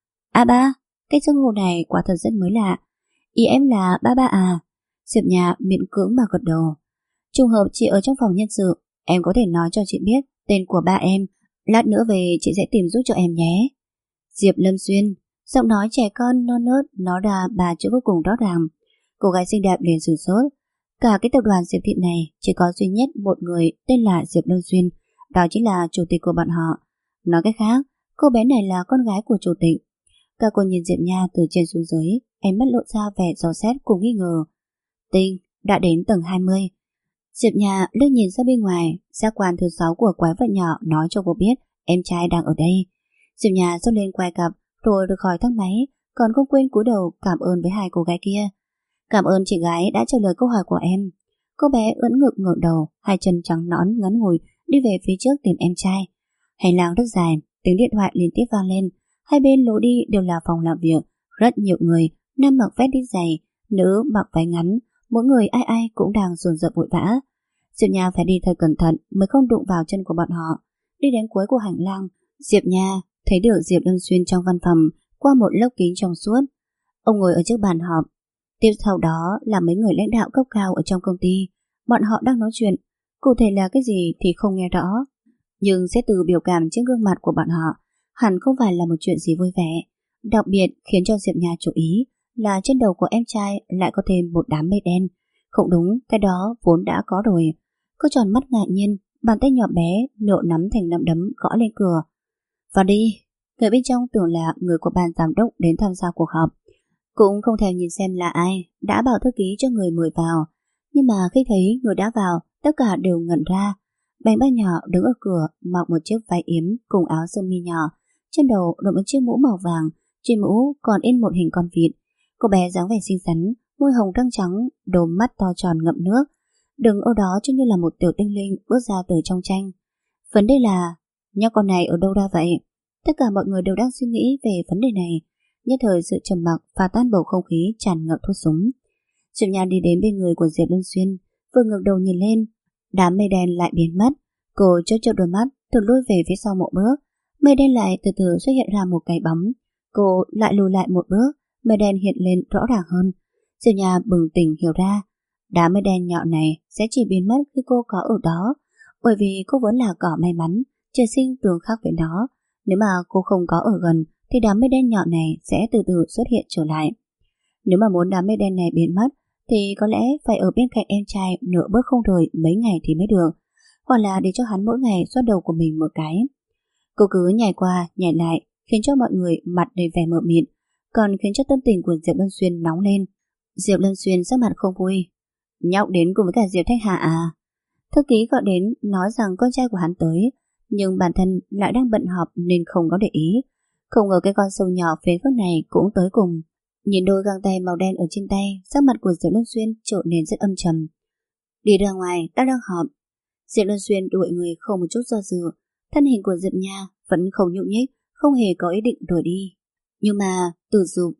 A3? Cái xưng hô này quả thật rất mới lạ. Ý em là ba ba à? Diệp Nha miễn cưỡng mà gật đầu. Trùng hợp chị ở trong phòng nhân sự, em có thể nói cho chị biết tên của ba em. Lát nữa về chị sẽ tìm giúp cho em nhé. Diệp Lâm Xuyên. Giọng nói trẻ con non nớt nói ra ba chữ vô cùng rõ ràng. Cô gái xinh đẹp liền sửng sốt. Cả cái tập đoàn Diệp Thị này chỉ có duy nhất một người tên là Diệp Lâm Xuyên, đó chính là chủ tịch của bọn họ. Nói cách khác, cô bé này là con gái của chủ tịch. Các cô nhìn Diệp Nha từ trên xuống dưới, ánh mắt lộ ra vẻ dò xét cùng nghi ngờ. Tinh đã đến tầng 20. Diệp Nha liếc nhìn ra bên ngoài, giác quan thứ 6 của quái vật nhỏ nói cho cô biết em trai đang ở đây. Diệp Nha xốc lên quay cặp rồi được khỏi thang máy, còn không quên cúi đầu cảm ơn với hai cô gái kia. Cảm ơn chị gái đã trả lời câu hỏi của em. Cô bé ưỡn ngực ngẩng đầu, hai chân trắng nõn ngắn ngủi đi về phía trước tìm em trai. Hành lang rất dài, tiếng điện thoại liên tiếp vang lên. Hai bên lối đi đều là phòng làm việc, rất nhiều người, nam mặc vest đi giày, nữ mặc váy ngắn, mỗi người ai ai cũng đang dồn dập vội vã. Diệp Nha phải đi thật cẩn thận mới không đụng vào chân của bọn họ. Đi đến cuối của hành lang, Diệp Nha thấy được Diệp Lâm Xuyên trong văn phòng qua một lớp kính trong suốt. Ông ngồi ở trước bàn họp. Tiếp sau đó là mấy người lãnh đạo cấp cao ở trong công ty. Bọn họ đang nói chuyện, cụ thể là cái gì thì không nghe rõ, nhưng xét từ biểu cảm trên gương mặt của bọn họ, hẳn không phải là một chuyện gì vui vẻ. Đặc biệt khiến cho Diệp Nha chú ý là trên đầu của em trai lại có thêm một đám mây đen. Không đúng, cái đó vốn đã có rồi. Cô tròn mắt ngạc nhiên, bàn tay nhỏ bé nộ nắm thành nắm đấm gõ lên cửa. Vào đi. Người bên trong tưởng là người của ban giám đốc đến tham gia cuộc họp, cũng không thèm nhìn xem là ai, đã bảo thư ký cho người mời vào. Nhưng mà khi thấy người đã vào, tất cả đều ngẩn ra. Bánh bao nhỏ đứng ở cửa, mặc một chiếc váy yếm cùng áo sơ mi nhỏ, trên đầu đội một chiếc mũ màu vàng, trên mũ còn in một hình con vịt. Cô bé dáng vẻ xinh xắn, môi hồng răng trắng, đôi mắt to tròn ngậm nước, đứng ở đó trông như là một tiểu tinh linh bước ra từ trong tranh. Vấn đề là, nhóc con này ở đâu ra vậy? Tất cả mọi người đều đang suy nghĩ về vấn đề này. Nhất thời sự trầm mặc phá tan bầu không khí tràn ngập thuốc súng. Diệp Nha đi đến bên người của Diệp Lâm Xuyên, vừa ngẩng đầu nhìn lên, đám mây đen lại biến mất. Cô chớp chớp đôi mắt, từ lùi về phía sau một bước. Mây đen lại từ từ xuất hiện ra một cái bóng. Cô lại lùi lại một bước, mây đen hiện lên rõ ràng hơn. Diệp Nha bừng tỉnh hiểu ra, đám mây đen nhọn này sẽ chỉ biến mất khi cô có ở đó, bởi vì cô vốn là cỏ may mắn, trời sinh tương khắc với nó. Nếu mà cô không có ở gần thì đám mây đen nhọn này sẽ từ từ xuất hiện trở lại. Nếu mà muốn đám mây đen này biến mất thì có lẽ phải ở bên cạnh em trai nửa bước không rời mấy ngày thì mới được, hoặc là để cho hắn mỗi ngày xoa đầu của mình một cái. Cô cứ nhảy qua nhảy lại, khiến cho mọi người mặt đầy vẻ mờ mịt, còn khiến cho tâm tình của Diệp Lâm Xuyên nóng lên. Diệp Lâm Xuyên sắc mặt không vui. Nhóc đến cùng với cả Diệp Thanh Hà à? Thư ký gọi đến nói rằng con trai của hắn tới, nhưng bản thân lại đang bận họp nên không có để ý. Không ngờ cái con sâu nhỏ phế phước này cũng tới cùng. Nhìn đôi găng tay màu đen ở trên tay, sắc mặt của Diệp Luân Xuyên trở nên rất âm trầm. Đi ra ngoài, ta đang họp. Diệp Luân Xuyên đuổi người không một chút do dự. Thân hình của Diệp Nha vẫn không nhúc nhích, không hề có ý định rời đi. Nhưng mà Tử Dục,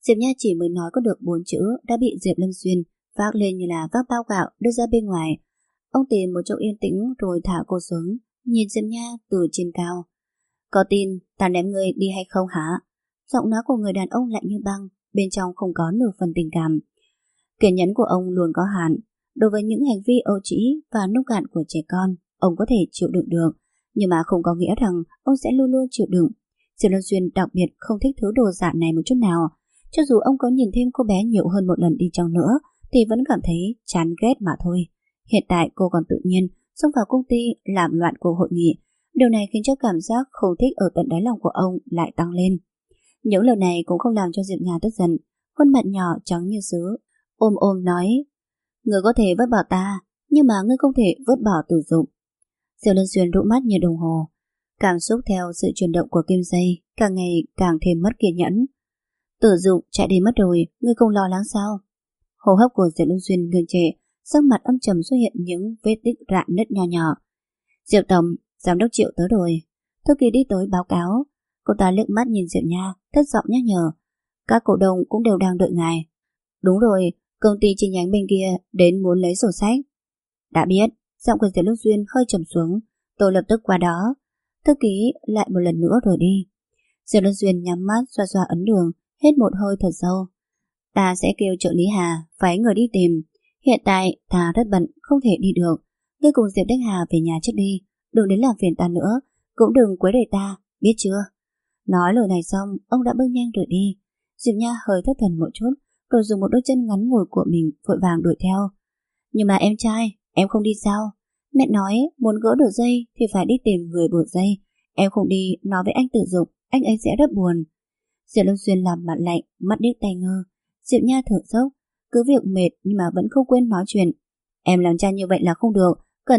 Diệp Nha chỉ mới nói có được 4 chữ đã bị Diệp Lâm Xuyên vác lên như là vác bao gạo đưa ra bên ngoài. Ông tìm một chỗ yên tĩnh rồi thả cô xuống, nhìn Diệp Nha từ trên cao. Có tin ta ném ngươi đi hay không hả? Giọng nói của người đàn ông lạnh như băng, bên trong không có nửa phần tình cảm. Kiên nhẫn của ông luôn có hạn. Đối với những hành vi ấu trĩ và nông cạn của trẻ con, ông có thể chịu đựng được, nhưng mà không có nghĩa rằng ông sẽ luôn luôn chịu đựng. Diệp Lâm Xuyên đặc biệt không thích thứ đồ giả này một chút nào. Cho dù ông có nhìn thêm cô bé nhiều hơn một lần đi chăng nữa, thì vẫn cảm thấy chán ghét mà thôi. Hiện tại cô còn tự nhiên xông vào công ty làm loạn cuộc hội nghị. Điều này khiến cho cảm giác không thích ở tận đáy lòng của ông lại tăng lên. Những lời này cũng không làm cho Diệp Nha tức giận. Khuôn mặt nhỏ trắng như sứ ôm ôm nói: Ngươi có thể vứt bỏ ta, nhưng mà ngươi không thể vứt bỏ Tử Dụng. Diệp Lâm Xuyên rũ mắt như đồng hồ. Cảm xúc theo sự chuyển động của kim dây càng ngày càng thêm mất kiên nhẫn. Tử Dụng chạy đi mất rồi, ngươi không lo lắng sao? Hô hấp của Diệp Lâm Xuyên ngừng trệ, sắc mặt âm trầm xuất hiện những vết tích rạn nứt nho nhỏ. Diệp Tổng, giám đốc Triệu tới rồi. Thư ký đi tới báo cáo. Cô ta liếc mắt nhìn Diệp Nha, thất giọng nhắc nhở: Các cổ đông cũng đều đang đợi ngài. Đúng rồi, công ty chi nhánh bên kia đến muốn lấy sổ sách. Đã biết. Giọng của Diệp Lâm Xuyên hơi trầm xuống. Tôi lập tức qua đó. Thư ký lại một lần nữa rời đi. Diệp Lâm Xuyên nhắm mắt xoa xoa ấn đường, hít một hơi thật sâu. Ta sẽ kêu trợ lý Hà phái người đi tìm. Hiện tại ta rất bận, không thể đi được. Ngươi cùng Diệp Đích Hà về nhà trước đi, đừng đến làm phiền ta nữa, cũng đừng quấy rầy ta, biết chưa? Nói lời này xong, ông đã bước nhanh rời đi. Diệp Nha hơi thất thần một chút, rồi dùng một đôi chân ngắn ngủi của mình vội vàng đuổi theo. Nhưng mà em trai, em không đi sao? Mẹ nói muốn gỡ được dây thì phải đi tìm người buộc dây. Em không đi nói với anh Tử Dụng, anh ấy sẽ rất buồn. Diệp Lâm Xuyên làm mặt lạnh, mắt điếc tai ngơ. Diệp Nha thở dốc, cứ việc mệt nhưng mà vẫn không quên nói chuyện. Em làm cha như vậy là không được,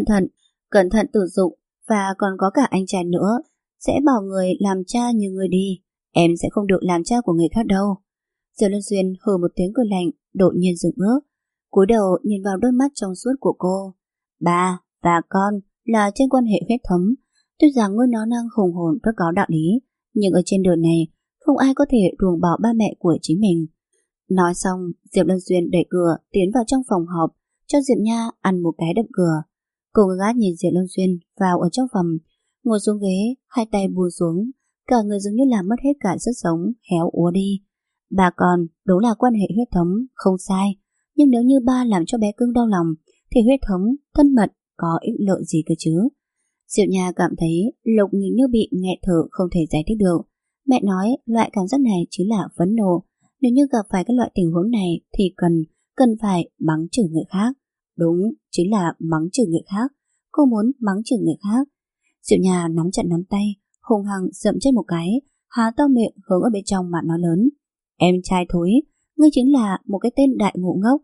cẩn thận Tử Dụng, và còn có cả anh trai nữa, sẽ bảo người làm cha như người đi. Em sẽ không được làm cha của người khác đâu. Diệp Lâm Xuyên hừ một tiếng cười lạnh, đột nhiên dừng bước, cúi đầu nhìn vào đôi mắt trong suốt của cô. Ba và con là trên quan hệ huyết thống. Tuy rằng ngươi nói năng hùng hồn rất có đạo lý, nhưng ở trên đời này không ai có thể ruồng bỏ ba mẹ của chính mình. Nói xong, Diệp Lâm Xuyên đẩy cửa tiến vào trong phòng họp, cho Diệp Nha ăn một cái đập cửa. Cô ngơ ngác nhìn Diệp Lâm Xuyên vào ở trong phòng, ngồi xuống ghế, hai tay buông xuống, cả người dường như là mất hết cả sức sống, héo úa đi. Bà con đúng là quan hệ huyết thống, không sai, nhưng nếu như ba làm cho bé cưng đau lòng, thì huyết thống, thân mật có ích lợi gì cơ chứ? Diệp Nha cảm thấy lục nghịch như bị nghẹt thở không thể giải thích được. Mẹ nói loại cảm giác này chính là phẫn nộ. Nếu như gặp phải các loại tình huống này thì cần phải mắng chửi người khác. Đúng, chính là mắng chửi người khác. Cô muốn mắng chửi người khác. Diệp Nha nắm chặt nắm tay, hung hăng dậm chân một cái, há to miệng hướng ở bên trong mà nói lớn: Em trai thối, ngươi chính là một cái tên đại ngụ ngốc.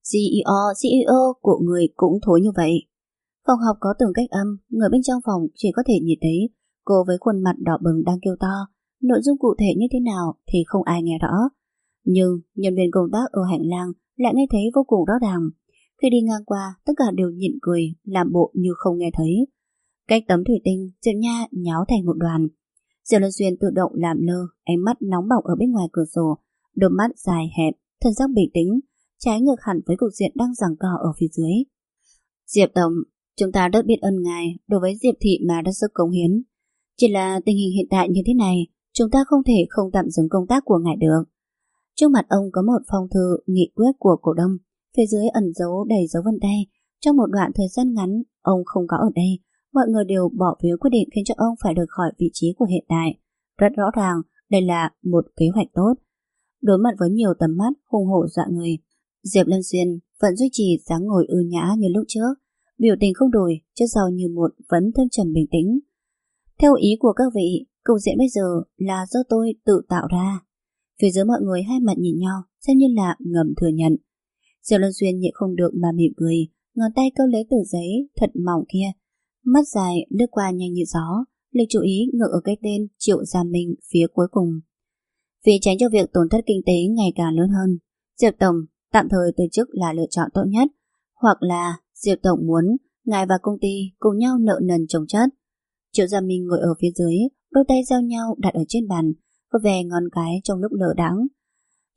CEO của người cũng thối như vậy. Phòng học có tường cách âm, người bên trong phòng chỉ có thể nhìn thấy cô với khuôn mặt đỏ bừng đang kêu to. Nội dung cụ thể như thế nào thì không ai nghe rõ, nhưng nhân viên công tác ở hành lang lại nghe thấy vô cùng rõ ràng. Khi đi ngang qua, tất cả đều nhịn cười, làm bộ như không nghe thấy. Cách tấm thủy tinh, Diệp Nha nháo thành một đoàn. Diệp Lâm Xuyên tự động làm lơ, ánh mắt nóng bỏng ở bên ngoài cửa sổ, đôi mắt dài hẹp, thân xác bình tĩnh, trái ngược hẳn với cục diện đang giằng co ở phía dưới. Diệp Tổng, chúng ta rất biết ơn ngài đối với Diệp Thị mà đã sức cống hiến. Chỉ là tình hình hiện tại như thế này, chúng ta không thể không tạm dừng công tác của ngài được. Trước mặt ông có một phong thư nghị quyết của cổ đông, phía dưới ẩn dấu đầy dấu vân tay. Trong một đoạn thời gian ngắn, ông không có ở đây, mọi người đều bỏ phiếu quyết định khiến cho ông phải rời khỏi vị trí của hiện tại. Rất rõ ràng, đây là một kế hoạch tốt. Đối mặt với nhiều tầm mắt hùng hổ dọa người, Diệp Lâm Xuyên vẫn duy trì dáng ngồi ưu nhã như lúc trước, biểu tình không đổi, trước sau như một vẫn thâm trầm bình tĩnh. Theo ý của các vị, cục diện bây giờ là do tôi tự tạo ra. Phía dưới mọi người hai mặt nhìn nhau, xem như là ngầm thừa nhận. Diệp Lâm Xuyên nhịn không được mà mỉm cười, ngón tay câu lấy tờ giấy thật mỏng kia, mắt dài lướt qua nhanh như gió, lực chú ý ngược ở cái tên Triệu Gia Minh phía cuối cùng. Vì tránh cho việc tổn thất kinh tế ngày càng lớn hơn, Diệp Tổng tạm thời từ chức là lựa chọn tốt nhất, hoặc là Diệp Tổng muốn ngài và công ty cùng nhau nợ nần chồng chất. Triệu Gia Minh ngồi ở phía dưới, đôi tay giao nhau đặt ở trên bàn, có vẻ ngón cái trong lúc lờ đãng.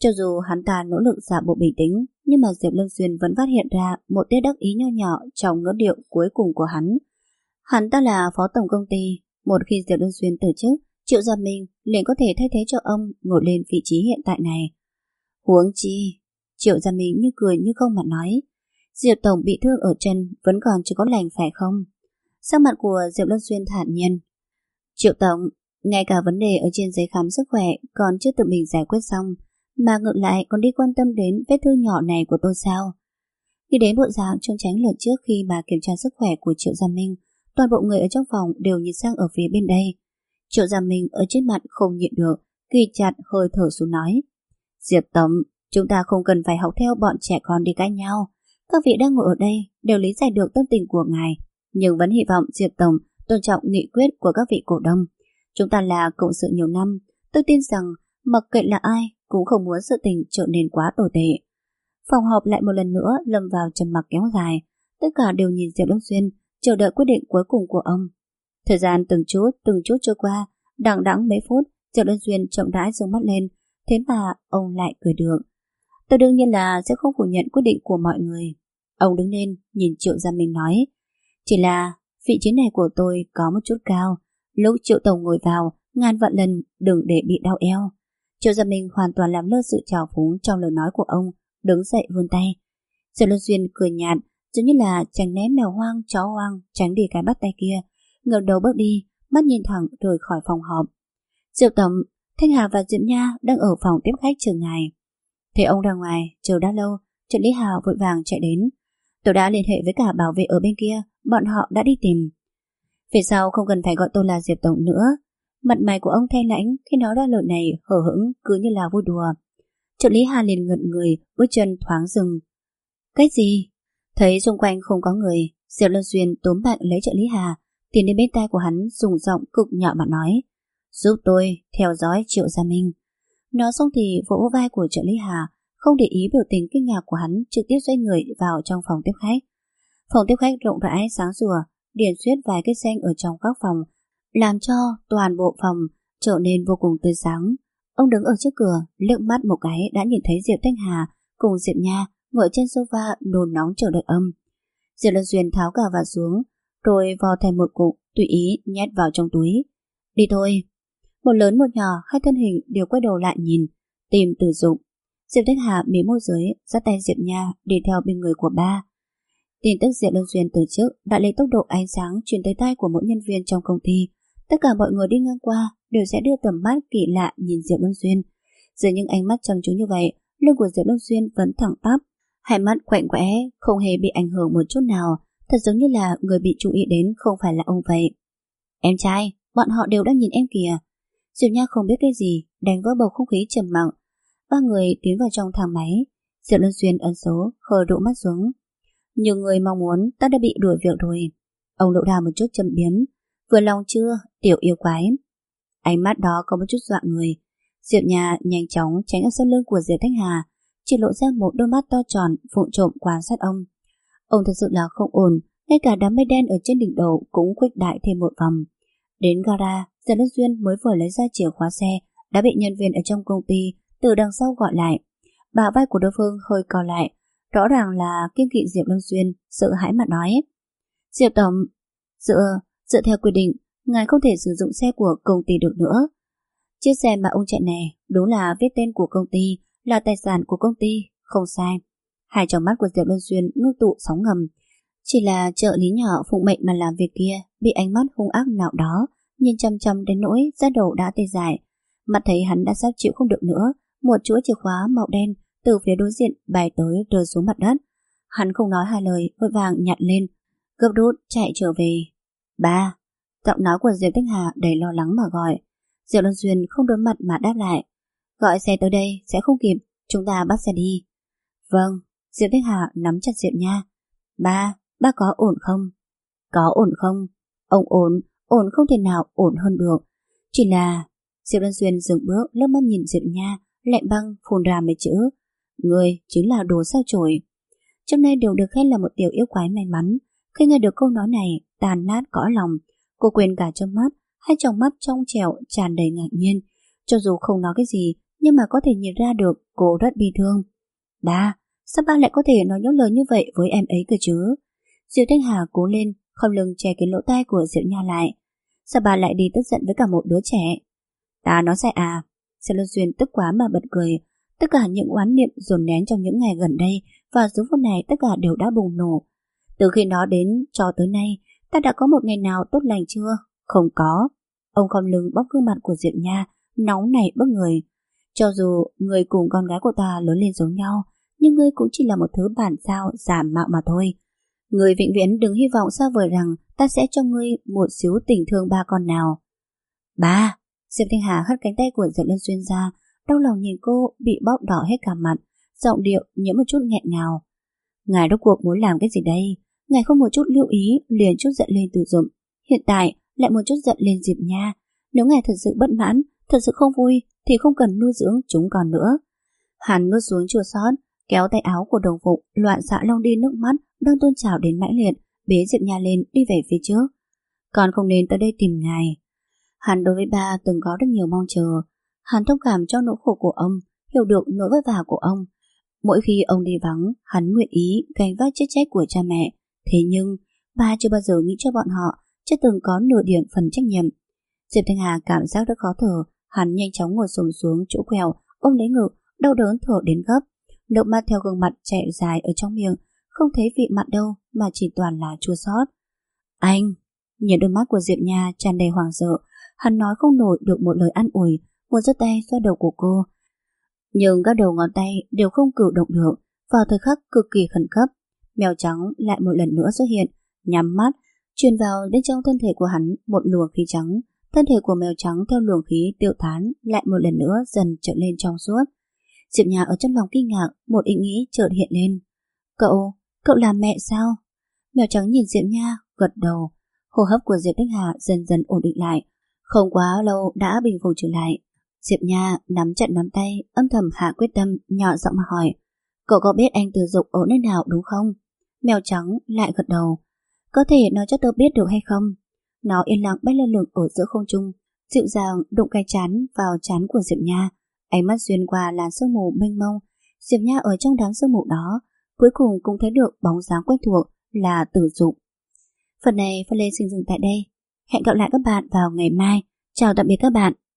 Cho dù hắn ta nỗ lực giả bộ bình tĩnh, nhưng mà Diệp Lâm Xuyên vẫn phát hiện ra một tia đắc ý nho nhỏ trong ngữ điệu cuối cùng của hắn. Hắn ta là phó tổng công ty, một khi Diệp Lâm Xuyên từ chức, Triệu Gia Minh liền có thể thay thế cho ông ngồi lên vị trí hiện tại này. Huống chi, Triệu Gia Minh như cười như không mà nói, Diệp tổng bị thương ở chân vẫn còn chưa có lành phải không? Sắc mặt của Diệp Lâm Xuyên thản nhiên. Triệu tổng, ngay cả vấn đề ở trên giấy khám sức khỏe còn chưa tự mình giải quyết xong, mà ngược lại còn đi quan tâm đến vết thương nhỏ này của tôi sao? Khi đến bộ dạng trốn tránh lần trước khi mà kiểm tra sức khỏe của Triệu Gia Minh, toàn bộ người ở trong phòng đều nhìn sang ở phía bên đây. Triệu Gia Minh ở trên mặt không nhịn được, kỳ chặt hơi thở xuống nói, Diệp tổng, chúng ta không cần phải học theo bọn trẻ con đi cãi nhau. Các vị đang ngồi ở đây đều lý giải được tâm tình của ngài, nhưng vẫn hy vọng Diệp tổng tôn trọng nghị quyết của các vị cổ đông. Chúng ta là cộng sự nhiều năm, tôi tin rằng mặc kệ là ai cũng không muốn sự tình trở nên quá tồi tệ. Phòng họp lại một lần nữa lâm vào trầm mặc kéo dài, tất cả đều nhìn Diệp Lâm Xuyên, chờ đợi quyết định cuối cùng của ông. Thời gian từng chút trôi qua, đằng đẵng mấy phút, Diệp Lâm Xuyên chậm rãi giơ mắt lên, thế mà ông lại cười được. Tôi đương nhiên là sẽ không phủ nhận quyết định của mọi người. Ông đứng lên, nhìn Triệu Gia Minh nói, chỉ là vị trí này của tôi có một chút cao. Lúc Triệu tổng ngồi vào, ngàn vạn lần đừng để bị đau eo. Triệu Gia Minh hoàn toàn làm lơ sự trào phúng trong lời nói của ông, đứng dậy vươn tay. Diệp Lâm Xuyên cười nhạt, giống như là tránh né mèo hoang, chó hoang tránh đi cái bắt tay kia, ngẩng đầu bước đi, mắt nhìn thẳng rời khỏi phòng họp. Diệp tổng, Thanh Hà và Diệp Nha đang ở phòng tiếp khách chờ ngài. Thấy ông ra ngoài chờ đã lâu, Trần Lý Hào vội vàng chạy đến. Tôi đã liên hệ với cả bảo vệ ở bên kia, bọn họ đã đi tìm. Về sau không cần phải gọi tôi là Diệp tổng nữa. Mặt mày của ông thay lãnh khi nói ra lời này, hờ hững cứ như là vui đùa. Trần Lý Hà liền ngẩn người, bước chân thoáng dừng. Cái gì? Thấy xung quanh không có người, Diệp Lâm Xuyên túm bạn lấy Trần Lý Hà, tiến đến bên tai của hắn dùng giọng cực nhỏ mà nói, giúp tôi theo dõi Triệu Gia Minh. Nói xong thì vỗ vai của Trần Lý Hà, không để ý biểu tình kinh ngạc của hắn, trực tiếp xoay người vào trong phòng tiếp khách. Phòng tiếp khách rộng rãi sáng sủa, điền xuyết vài cây xanh ở trong các phòng, làm cho toàn bộ phòng trở nên vô cùng tươi sáng. Ông đứng ở trước cửa, liếc mắt một cái đã nhìn thấy Diệp Thanh Hà cùng Diệp Nha ngồi trên sofa nôn nóng chờ đợi ông. Diệp Lâm Xuyên tháo cà vạt xuống, rồi vò thành một cục, tùy ý nhét vào trong túi. Đi thôi. Một lớn một nhỏ, hai thân hình đều quay đầu lại nhìn, tìm Từ Dụng. Diệp Thanh Hà mím môi dưới, dắt tay Diệp Nha đi theo bên người của ba. Tin tức Diệp Lâm Xuyên từ chức đã lấy tốc độ ánh sáng truyền tới tai của mỗi nhân viên trong công ty. Tất cả mọi người đi ngang qua đều sẽ đưa tầm mắt kỳ lạ nhìn Diệp Lâm Xuyên. Dưới những ánh mắt chăm chú như vậy, lưng của Diệp Lâm Xuyên vẫn thẳng tắp, hai mắt quạnh quẽ, không hề bị ảnh hưởng một chút nào, thật giống như là người bị chú ý đến không phải là ông vậy. Em trai, bọn họ đều đang nhìn em kìa. Diệp Nha không biết cái gì, đánh vỡ bầu không khí trầm mặc. Ba người tiến vào trong thang máy. Diệp Lâm Xuyên ấn số, khờ rũ mắt xuống. Nhiều người mong muốn, ta đã bị đuổi việc rồi. Ông lộ ra một chút châm biếm. Vừa lòng chưa, tiểu yêu quái? Ánh mắt đó có một chút dọa người. Diệp Nha nhanh chóng tránh ở sau lưng của Diệp Thanh Hà, chỉ lộ ra một đôi mắt to tròn vụng trộm quan sát ông. Ông thật sự là không ổn, ngay cả đám mây đen ở trên đỉnh đầu cũng khuếch đại thêm một vòng. Đến gara, Diệp Lâm Xuyên mới vừa lấy ra chìa khóa xe, đã bị nhân viên ở trong công ty từ đằng sau gọi lại. Bả vai của đối phương hơi co lại, rõ ràng là kiêng kỵ Diệp Lâm Xuyên, sợ hãi mà nói. Diệp tổng, dựa theo quy định, ngài không thể sử dụng xe của công ty được nữa. Chiếc xe mà ông chạy này đúng là viết tên của công ty, là tài sản của công ty, không sai. Hai tròng mắt của Diệp Lâm Xuyên ngưng tụ sóng ngầm. Chỉ là trợ lý nhỏ phụng mệnh mà làm việc kia bị ánh mắt hung ác nào đó nhìn chăm chăm đến nỗi da đầu đã tê dại. Mặt thấy hắn đã sắp chịu không được nữa, một chuỗi chìa khóa màu đen từ phía đối diện bay tới rơi xuống mặt đất. Hắn không nói hai lời, vội vàng nhặt lên, gấp rút chạy trở về. Ba, giọng nói của Diệp Thanh Hà đầy lo lắng mà gọi. Diệp Lâm Xuyên không đối mặt mà đáp lại. Gọi xe tới đây sẽ không kịp, chúng ta bắt xe đi. Vâng. Diệp Thanh Hà nắm chặt Diệp Nha. Ba có ổn không? Có ổn không? Ông ổn không thể nào ổn hơn được. Chỉ là... Diệp Lâm Xuyên dừng bước, lướt mắt nhìn Diệp Nha, lạnh băng phun ra mấy chữ. Người chính là đồ sao chổi. Trước nay đều được khen là một tiểu yêu quái may mắn. Khi nghe được câu nói này, tàn nát cõi lòng. Cô quên cả trong mắt, hai tròng mắt trong trẻo tràn đầy ngạc nhiên. Cho dù không nói cái gì, nhưng mà có thể nhìn ra được cô rất bi thương. Ba, sao ba lại có thể nói những lời như vậy với em ấy cơ chứ? Diệu Thanh Hà cố lên, không lưng che kín lỗ tai của Diệu Nha lại. Sao ba lại đi tức giận với cả một đứa trẻ? Ta nói sai à? Diệu Luân Xuyên tức quá mà bật cười. Tất cả những oán niệm dồn nén trong những ngày gần đây và giờ phút này tất cả đều đã bùng nổ. Từ khi nó đến cho tới nay, ta đã có một ngày nào tốt lành chưa? Không có. Ông không lưng bóp gương mặt của Diệu Nha, nóng nảy bức người. Cho dù người cùng con gái của ta lớn lên giống nhau, nhưng ngươi cũng chỉ là một thứ bản sao giả mạo mà thôi. Ngươi vĩnh viễn đừng hy vọng xa vời rằng ta sẽ cho ngươi một xíu tình thương ba con nào. Ba! Diệp Thanh Hà hất cánh tay của Diệp Luân Xuyên ra, đau lòng nhìn cô bị bóp đỏ hết cả mặt, giọng điệu nhiễm một chút nghẹn ngào. Ngài rốt cuộc muốn làm cái gì đây? Ngài không một chút lưu ý liền chút giận lên Từ Dụng, hiện tại lại một chút giận lên Diệp Nha. Nếu ngài thật sự bất mãn, thật sự không vui thì không cần nuôi dưỡng chúng còn nữa. Hắn nuốt xuống chua xót, kéo tay áo của Đồng Phục, loạn xạ long đi nước mắt đang tuôn trào đến mãnh liệt, bế Diệp Nha lên đi về phía trước. Con không nên tới đây tìm ngài. Hắn đối với ba từng có rất nhiều mong chờ. Hắn thông cảm cho nỗi khổ của ông, hiểu được nỗi vất vả của ông. Mỗi khi ông đi vắng, hắn nguyện ý gánh vác chức trách của cha mẹ. Thế nhưng ba chưa bao giờ nghĩ cho bọn họ, chưa từng có nửa điểm phần trách nhiệm. Diệp Thanh Hà cảm giác rất khó thở. Hắn nhanh chóng ngồi xổm xuống chỗ quẹo, ôm lấy ngực, đau đớn thở đến gấp. Nước mắt theo gương mặt chảy dài ở trong miệng, không thấy vị mặn đâu mà chỉ toàn là chua xót. Anh! Nhìn đôi mắt của Diệp Nha tràn đầy hoảng sợ, hắn nói không nổi được một lời an ủi, muốn giơ tay xoa đầu của cô. Nhưng các đầu ngón tay đều không cử động được. Vào thời khắc cực kỳ khẩn cấp, mèo trắng lại một lần nữa xuất hiện, nhắm mắt, truyền vào bên trong thân thể của hắn một luồng khí trắng. Thân thể của mèo trắng theo luồng khí tiêu tán lại một lần nữa dần trở lên trong suốt. Diệp Nha ở trong lòng kinh ngạc, một ý nghĩ chợt hiện lên. Cậu là mẹ sao? Mèo trắng nhìn Diệp Nha, gật đầu. Hô hấp của Diệp Thanh Hà dần dần ổn định lại, không quá lâu đã bình phục trở lại. Diệp Nha nắm chặt nắm tay, âm thầm hạ quyết tâm, nhỏ giọng mà hỏi: Cậu có biết anh Từ Dục ở nơi nào đúng không? Mèo trắng lại gật đầu. Có thể nói cho tớ biết được hay không? Nó yên lặng bay lơ lửng ở giữa không trung, dịu dàng đụng cái trán vào trán của Diệp Nha. Ánh mắt xuyên qua làn sương mù mênh mông. Diệp Nha ở trong đám sương mù đó, cuối cùng cũng thấy được bóng dáng quen thuộc là Từ Dục. Phần này Phan Lê xin dừng tại đây. Hẹn gặp lại các bạn vào ngày mai. Chào tạm biệt các bạn.